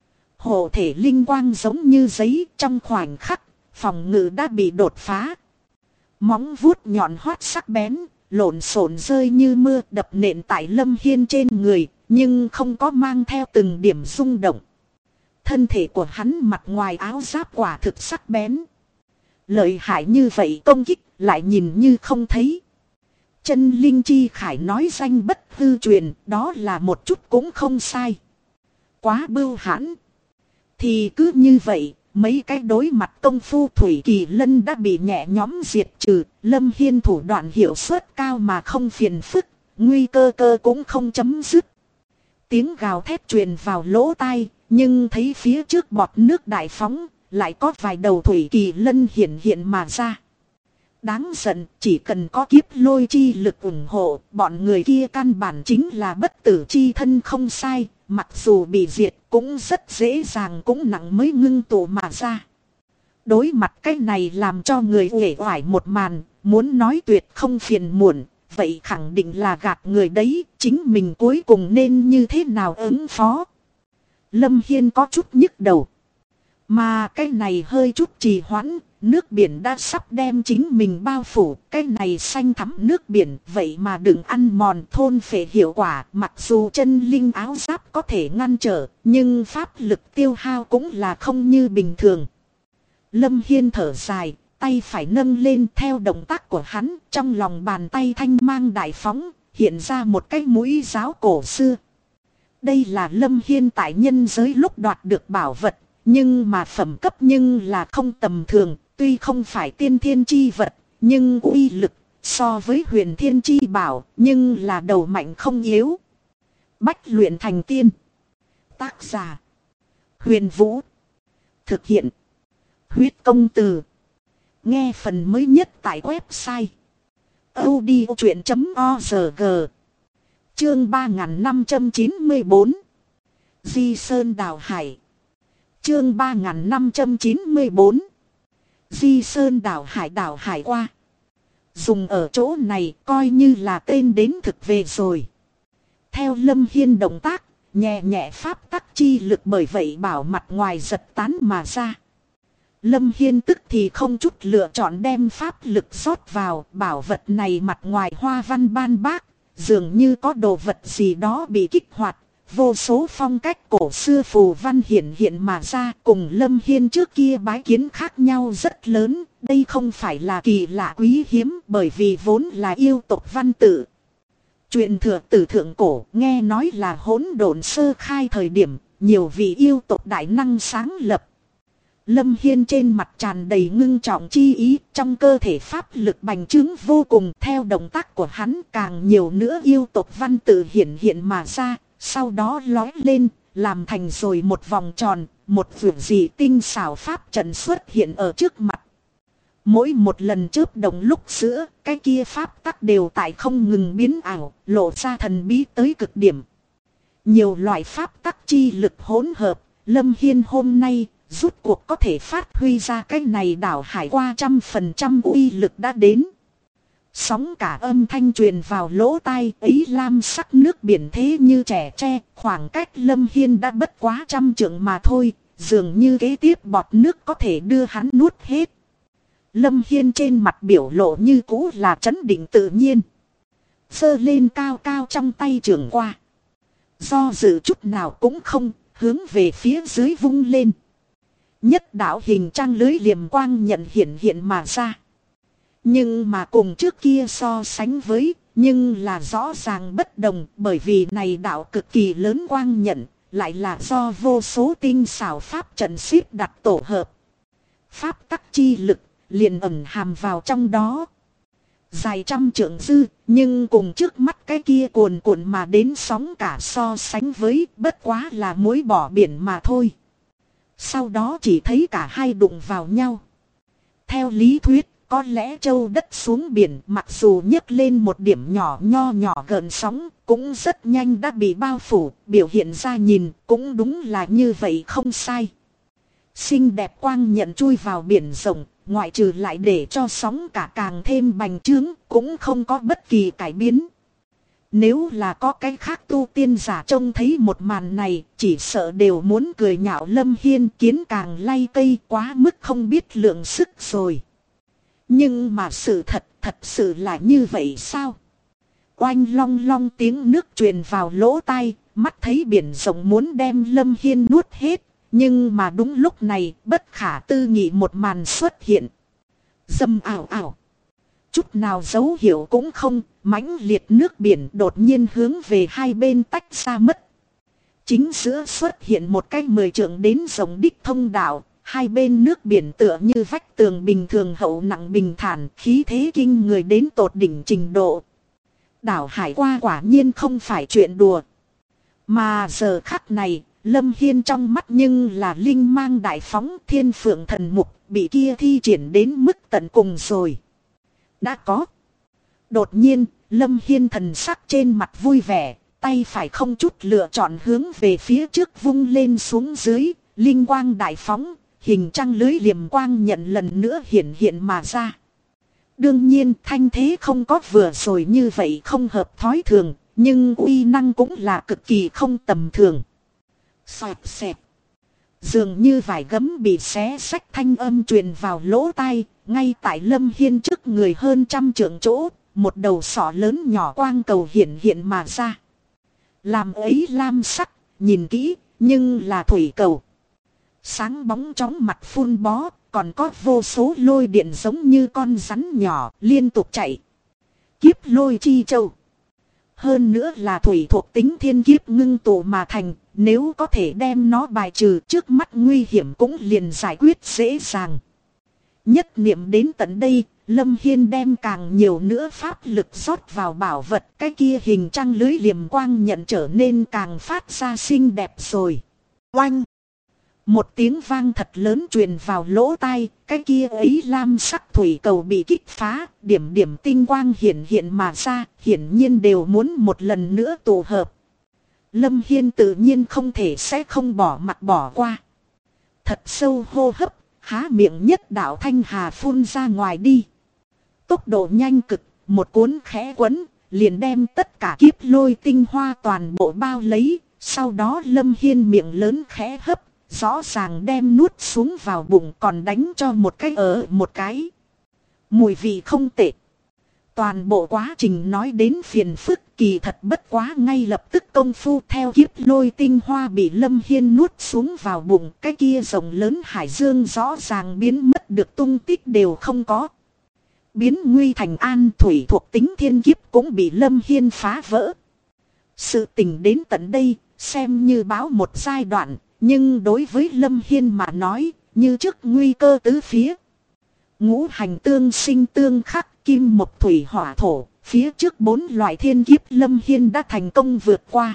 Hộ thể linh quang giống như giấy, trong khoảnh khắc, phòng ngự đã bị đột phá. Móng vuốt nhọn hoắt sắc bén, lộn xộn rơi như mưa đập nện tại Lâm Hiên trên người, nhưng không có mang theo từng điểm rung động. Thân thể của hắn mặt ngoài áo giáp quả thực sắc bén. Lợi hại như vậy công kích lại nhìn như không thấy. Chân linh chi khải nói danh bất hư truyền, đó là một chút cũng không sai. Quá bưu hãn. Thì cứ như vậy, mấy cái đối mặt công phu thủy kỳ lân đã bị nhẹ nhóm diệt trừ. Lâm Hiên thủ đoạn hiệu suất cao mà không phiền phức, nguy cơ cũng không chấm dứt. Tiếng gào thét truyền vào lỗ tai, nhưng thấy phía trước bọt nước đại phóng, lại có vài đầu thủy kỳ lân hiện mà ra. Đáng giận, chỉ cần có kiếp lôi chi lực ủng hộ, bọn người kia căn bản chính là bất tử chi thân không sai, mặc dù bị diệt cũng rất dễ dàng cũng nặng mới ngưng tụ mà ra. Đối mặt cái này làm cho người uể oải một màn, muốn nói tuyệt không phiền muộn, vậy khẳng định là gạt người đấy, chính mình cuối cùng nên như thế nào ứng phó. Lâm Hiên có chút nhức đầu. Mà cái này hơi chút trì hoãn, nước biển đã sắp đem chính mình bao phủ, cái này xanh thắm nước biển, vậy mà đừng ăn mòn thôn phệ hiệu quả, mặc dù chân linh áo giáp có thể ngăn trở, nhưng pháp lực tiêu hao cũng là không như bình thường. Lâm Hiên thở dài, tay phải nâng lên theo động tác của hắn, trong lòng bàn tay thanh mang đại phóng, hiện ra một cái mũi giáo cổ xưa. Đây là Lâm Hiên tại nhân giới lúc đoạt được bảo vật, nhưng mà phẩm cấp nhưng là không tầm thường, tuy không phải tiên thiên chi vật, nhưng uy lực so với huyền thiên chi bảo, nhưng là đầu mạnh không yếu. Bách luyện thành tiên. Tác giả Huyền Vũ. Thực hiện Huyết Công Từ. Nghe phần mới nhất tại website audiochuyện.org. Chương 3594. Di Sơn Đào Hải. Chương 3594. Di Sơn Đào Hải qua. Dùng ở chỗ này coi như là tên đến thực về rồi. Theo Lâm Hiên động tác, nhẹ nhẹ pháp tắc chi lực bởi vậy bảo mặt ngoài giật tán mà ra. Lâm Hiên tức thì không chút lựa chọn đem pháp lực rót vào, bảo vật này mặt ngoài hoa văn ban bác, dường như có đồ vật gì đó bị kích hoạt, vô số phong cách cổ xưa phù văn hiện mà ra, cùng Lâm Hiên trước kia bái kiến khác nhau rất lớn. Đây không phải là kỳ lạ quý hiếm, bởi vì vốn là yêu tộc văn tự. Chuyện thừa từ thượng cổ nghe nói là hỗn độn sơ khai thời điểm, nhiều vị yêu tộc đại năng sáng lập. Lâm Hiên trên mặt tràn đầy ngưng trọng chi ý, trong cơ thể pháp lực bành trướng vô cùng. Theo động tác của hắn càng nhiều nữa yêu tộc văn tự hiện mà ra, sau đó lói lên, làm thành rồi một vòng tròn, một vượt dị tinh xảo pháp trận xuất hiện ở trước mặt. Mỗi một lần chớp động lúc giữa, cái kia pháp tắc đều tại không ngừng biến ảo, lộ ra thần bí tới cực điểm. Nhiều loại pháp tắc chi lực hỗn hợp, Lâm Hiên hôm nay rút cuộc có thể phát huy ra cái này đảo hải qua 100% uy lực đã đến. Sóng cả âm thanh truyền vào lỗ tai, ấy lam sắc nước biển thế như trẻ tre, khoảng cách Lâm Hiên đã bất quá 100 trượng mà thôi, dường như kế tiếp bọt nước có thể đưa hắn nuốt hết. Lâm Hiên trên mặt biểu lộ như cũ là trấn định tự nhiên. Giơ lên cao cao trong tay trường qua. Do dự chút nào cũng không, hướng về phía dưới vung lên. Nhất đạo hình trang lưới liềm quang nhận hiện mà ra. Nhưng mà cùng trước kia so sánh với, nhưng là rõ ràng bất đồng, bởi vì này đạo cực kỳ lớn quang nhận, lại là do vô số tinh xảo pháp trận xếp đặt tổ hợp. Pháp tắc chi lực liền ẩn hàm vào trong đó. Dài 100 trượng dư, nhưng cùng trước mắt cái kia cuồn cuộn mà đến sóng cả so sánh với, bất quá là muối bỏ biển mà thôi. Sau đó chỉ thấy cả hai đụng vào nhau. Theo lý thuyết, có lẽ châu đất xuống biển, mặc dù nhấc lên một điểm nhỏ gợn sóng, cũng rất nhanh đã bị bao phủ, biểu hiện ra nhìn cũng đúng là như vậy không sai. Xinh đẹp quang nhận chui vào biển rộng, ngoại trừ lại để cho sóng cả càng thêm bành trướng, cũng không có bất kỳ cải biến. Nếu là có cái khác tu tiên giả trông thấy một màn này, chỉ sợ đều muốn cười nhạo Lâm Hiên, kiến càng lay cây, quá mức không biết lượng sức rồi. Nhưng mà sự thật sự là như vậy sao? Oanh long long tiếng nước truyền vào lỗ tai, mắt thấy biển rộng muốn đem Lâm Hiên nuốt hết. Nhưng mà đúng lúc này, bất khả tư nghị một màn xuất hiện. Dầm ảo ảo. Chút nào dấu hiệu cũng không, mãnh liệt nước biển đột nhiên hướng về hai bên tách ra mất. Chính giữa xuất hiện một cái 10 trượng đến rộng đích thông đạo, hai bên nước biển tựa như vách tường bình thường hậu nặng bình thản, khí thế kinh người đến tột đỉnh trình độ. Đảo hải qua quả nhiên không phải chuyện đùa. Mà giờ khắc này, Lâm Hiên trong mắt nhưng là linh mang đại phóng, thiên phượng thần mục bị kia thi triển đến mức tận cùng rồi. Đã có. Đột nhiên, Lâm Hiên thần sắc trên mặt vui vẻ, tay phải không chút lựa chọn hướng về phía trước vung lên xuống dưới, linh quang đại phóng, hình trăng lưới liềm quang nhận lần nữa hiện mà ra. Đương nhiên thanh thế không có vừa rồi như vậy không hợp thói thường, nhưng uy năng cũng là cực kỳ không tầm thường. Xoẹt xẹt. Dường như vải gấm bị xé xách thanh âm truyền vào lỗ tai, ngay tại Lâm Hiên trước người hơn 100 trượng chỗ, một đầu sọ lớn nhỏ quang cầu hiện mà ra. Làm ấy lam sắc, nhìn kỹ, nhưng là thủy cầu. Sáng bóng chóng mặt phun bó, còn có vô số lôi điện giống như con rắn nhỏ liên tục chạy. Kiếp lôi chi châu. Hơn nữa là thủy thuộc tính thiên kiếp ngưng tụ mà thành, nếu có thể đem nó bài trừ trước mắt nguy hiểm cũng liền giải quyết dễ dàng. Nhất niệm đến tận đây, Lâm Hiên đem càng nhiều nữa pháp lực rót vào bảo vật, cái kia hình trăng lưới liềm quang nhận trở nên càng phát ra xinh đẹp rồi. Oanh! Một tiếng vang thật lớn truyền vào lỗ tai, cái kia ấy lam sắc thủy cầu bị kích phá, điểm điểm tinh quang hiện hiện mà ra, hiển nhiên đều muốn một lần nữa tụ hợp. Lâm Hiên tự nhiên không thể sẽ không bỏ mặt bỏ qua. Thật sâu hô hấp, há miệng nhất đạo thanh hà phun ra ngoài đi. Tốc độ nhanh cực, một cuốn khẽ quấn, liền đem tất cả kiếp lôi tinh hoa toàn bộ bao lấy, sau đó Lâm Hiên miệng lớn khẽ hấp. Rõ ràng đem nuốt xuống vào bụng còn đánh cho một cái ở một cái. Mùi vị không tệ. Toàn bộ quá trình nói đến phiền phức kỳ thật bất quá ngay lập tức công phu theo kiếp lôi tinh hoa bị Lâm Hiên nuốt xuống vào bụng. Cái kia rộng lớn hải dương rõ ràng biến mất được tung tích đều không có. Biến nguy thành an thủy thuộc tính thiên kiếp cũng bị Lâm Hiên phá vỡ. Sự tình đến tận đây xem như báo một giai đoạn. Nhưng đối với Lâm Hiên mà nói, như trước nguy cơ tứ phía. Ngũ hành tương sinh tương khắc kim mộc thủy hỏa thổ, phía trước 4 loại thiên kiếp Lâm Hiên đã thành công vượt qua.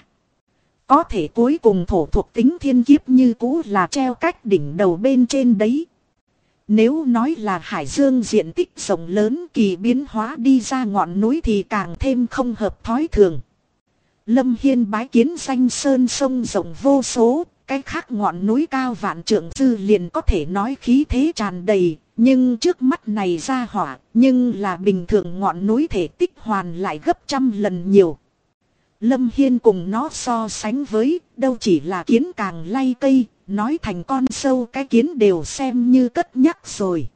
Có thể cuối cùng thổ thuộc tính thiên kiếp như cũ là treo cách đỉnh đầu bên trên đấy. Nếu nói là hải dương diện tích rộng lớn kỳ biến hóa đi ra ngọn núi thì càng thêm không hợp thói thường. Lâm Hiên bái kiến danh sơn sông rộng vô số. Cái khác ngọn núi cao vạn trượng dư liền có thể nói khí thế tràn đầy, nhưng trước mắt này ra hỏa, nhưng là bình thường ngọn núi thể tích hoàn lại gấp trăm lần nhiều. Lâm Hiên cùng nó so sánh với, đâu chỉ là kiến càng lay cây, nói thành con sâu cái kiến đều xem như cất nhắc rồi.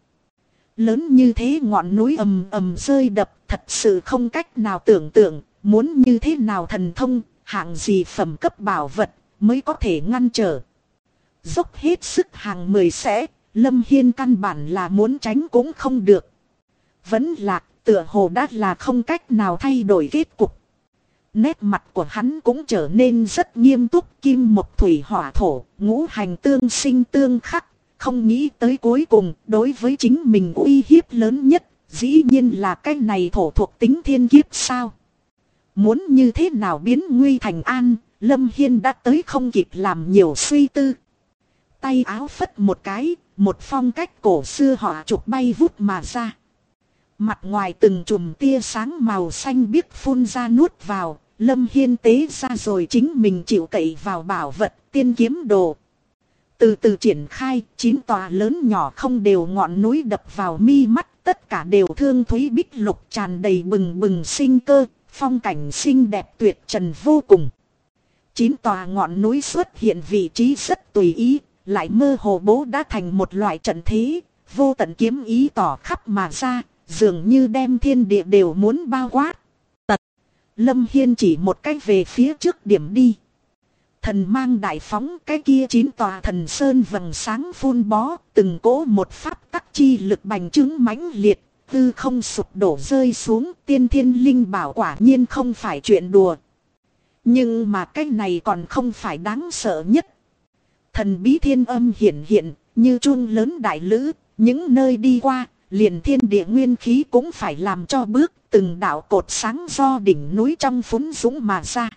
Lớn như thế ngọn núi ầm ầm rơi đập, thật sự không cách nào tưởng tượng, muốn như thế nào thần thông, hạng gì phẩm cấp bảo vật mới có thể ngăn trở. Dốc hết sức hàng 10 sẽ, Lâm Hiên căn bản là muốn tránh cũng không được. Vẫn lạc, tựa hồ đã là không cách nào thay đổi kết cục. Nét mặt của hắn cũng trở nên rất nghiêm túc, kim mộc thủy hỏa thổ, ngũ hành tương sinh tương khắc. Không nghĩ tới cuối cùng, đối với chính mình uy hiếp lớn nhất, dĩ nhiên là cái này thổ thuộc tính thiên kiếp sao. Muốn như thế nào biến nguy thành an, Lâm Hiên đã tới không kịp làm nhiều suy tư. Tay áo phất một cái, một phong cách cổ xưa họa trục bay vút mà ra. Mặt ngoài từng chùm tia sáng màu xanh biếc phun ra nuốt vào, Lâm Hiên tế ra rồi chính mình chịu cậy vào bảo vật tiên kiếm đồ. Từ từ triển khai, 9 tòa lớn nhỏ không đều ngọn núi đập vào mi mắt, tất cả đều thương thúy bích lục tràn đầy bừng bừng sinh cơ, phong cảnh xinh đẹp tuyệt trần vô cùng. 9 tòa ngọn núi xuất hiện vị trí rất tùy ý, lại mơ hồ bố đã thành một loại trận thế, vô tận kiếm ý tỏ khắp mà ra, dường như đem thiên địa đều muốn bao quát. Tật, Lâm Hiên chỉ một cách về phía trước điểm đi. Thần mang đại phóng, cái kia 9 tòa thần sơn vầng sáng phun bó, từng cỗ một pháp tắc chi lực bành trướng mãnh liệt, tư không sụp đổ rơi xuống, tiên thiên linh bảo quả nhiên không phải chuyện đùa. Nhưng mà cái này còn không phải đáng sợ nhất. Thần bí thiên âm hiển hiện, như chuông lớn đại lữ, những nơi đi qua, liền thiên địa nguyên khí cũng phải làm cho bước, từng đạo cột sáng do đỉnh núi trong phún dũng mà ra.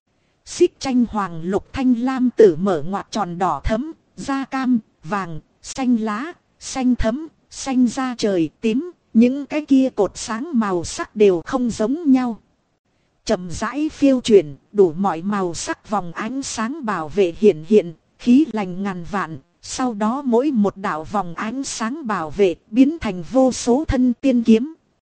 Xích tranh hoàng lục thanh lam tử mở ngoặt tròn đỏ thấm, da cam, vàng, xanh lá, xanh thấm, xanh da trời, tím, những cái kia cột sáng màu sắc đều không giống nhau. Chậm rãi phiêu chuyển, đủ mọi màu sắc vòng ánh sáng bảo vệ hiện hiện, khí lành ngàn vạn, sau đó mỗi một đạo vòng ánh sáng bảo vệ biến thành vô số thân tiên kiếm.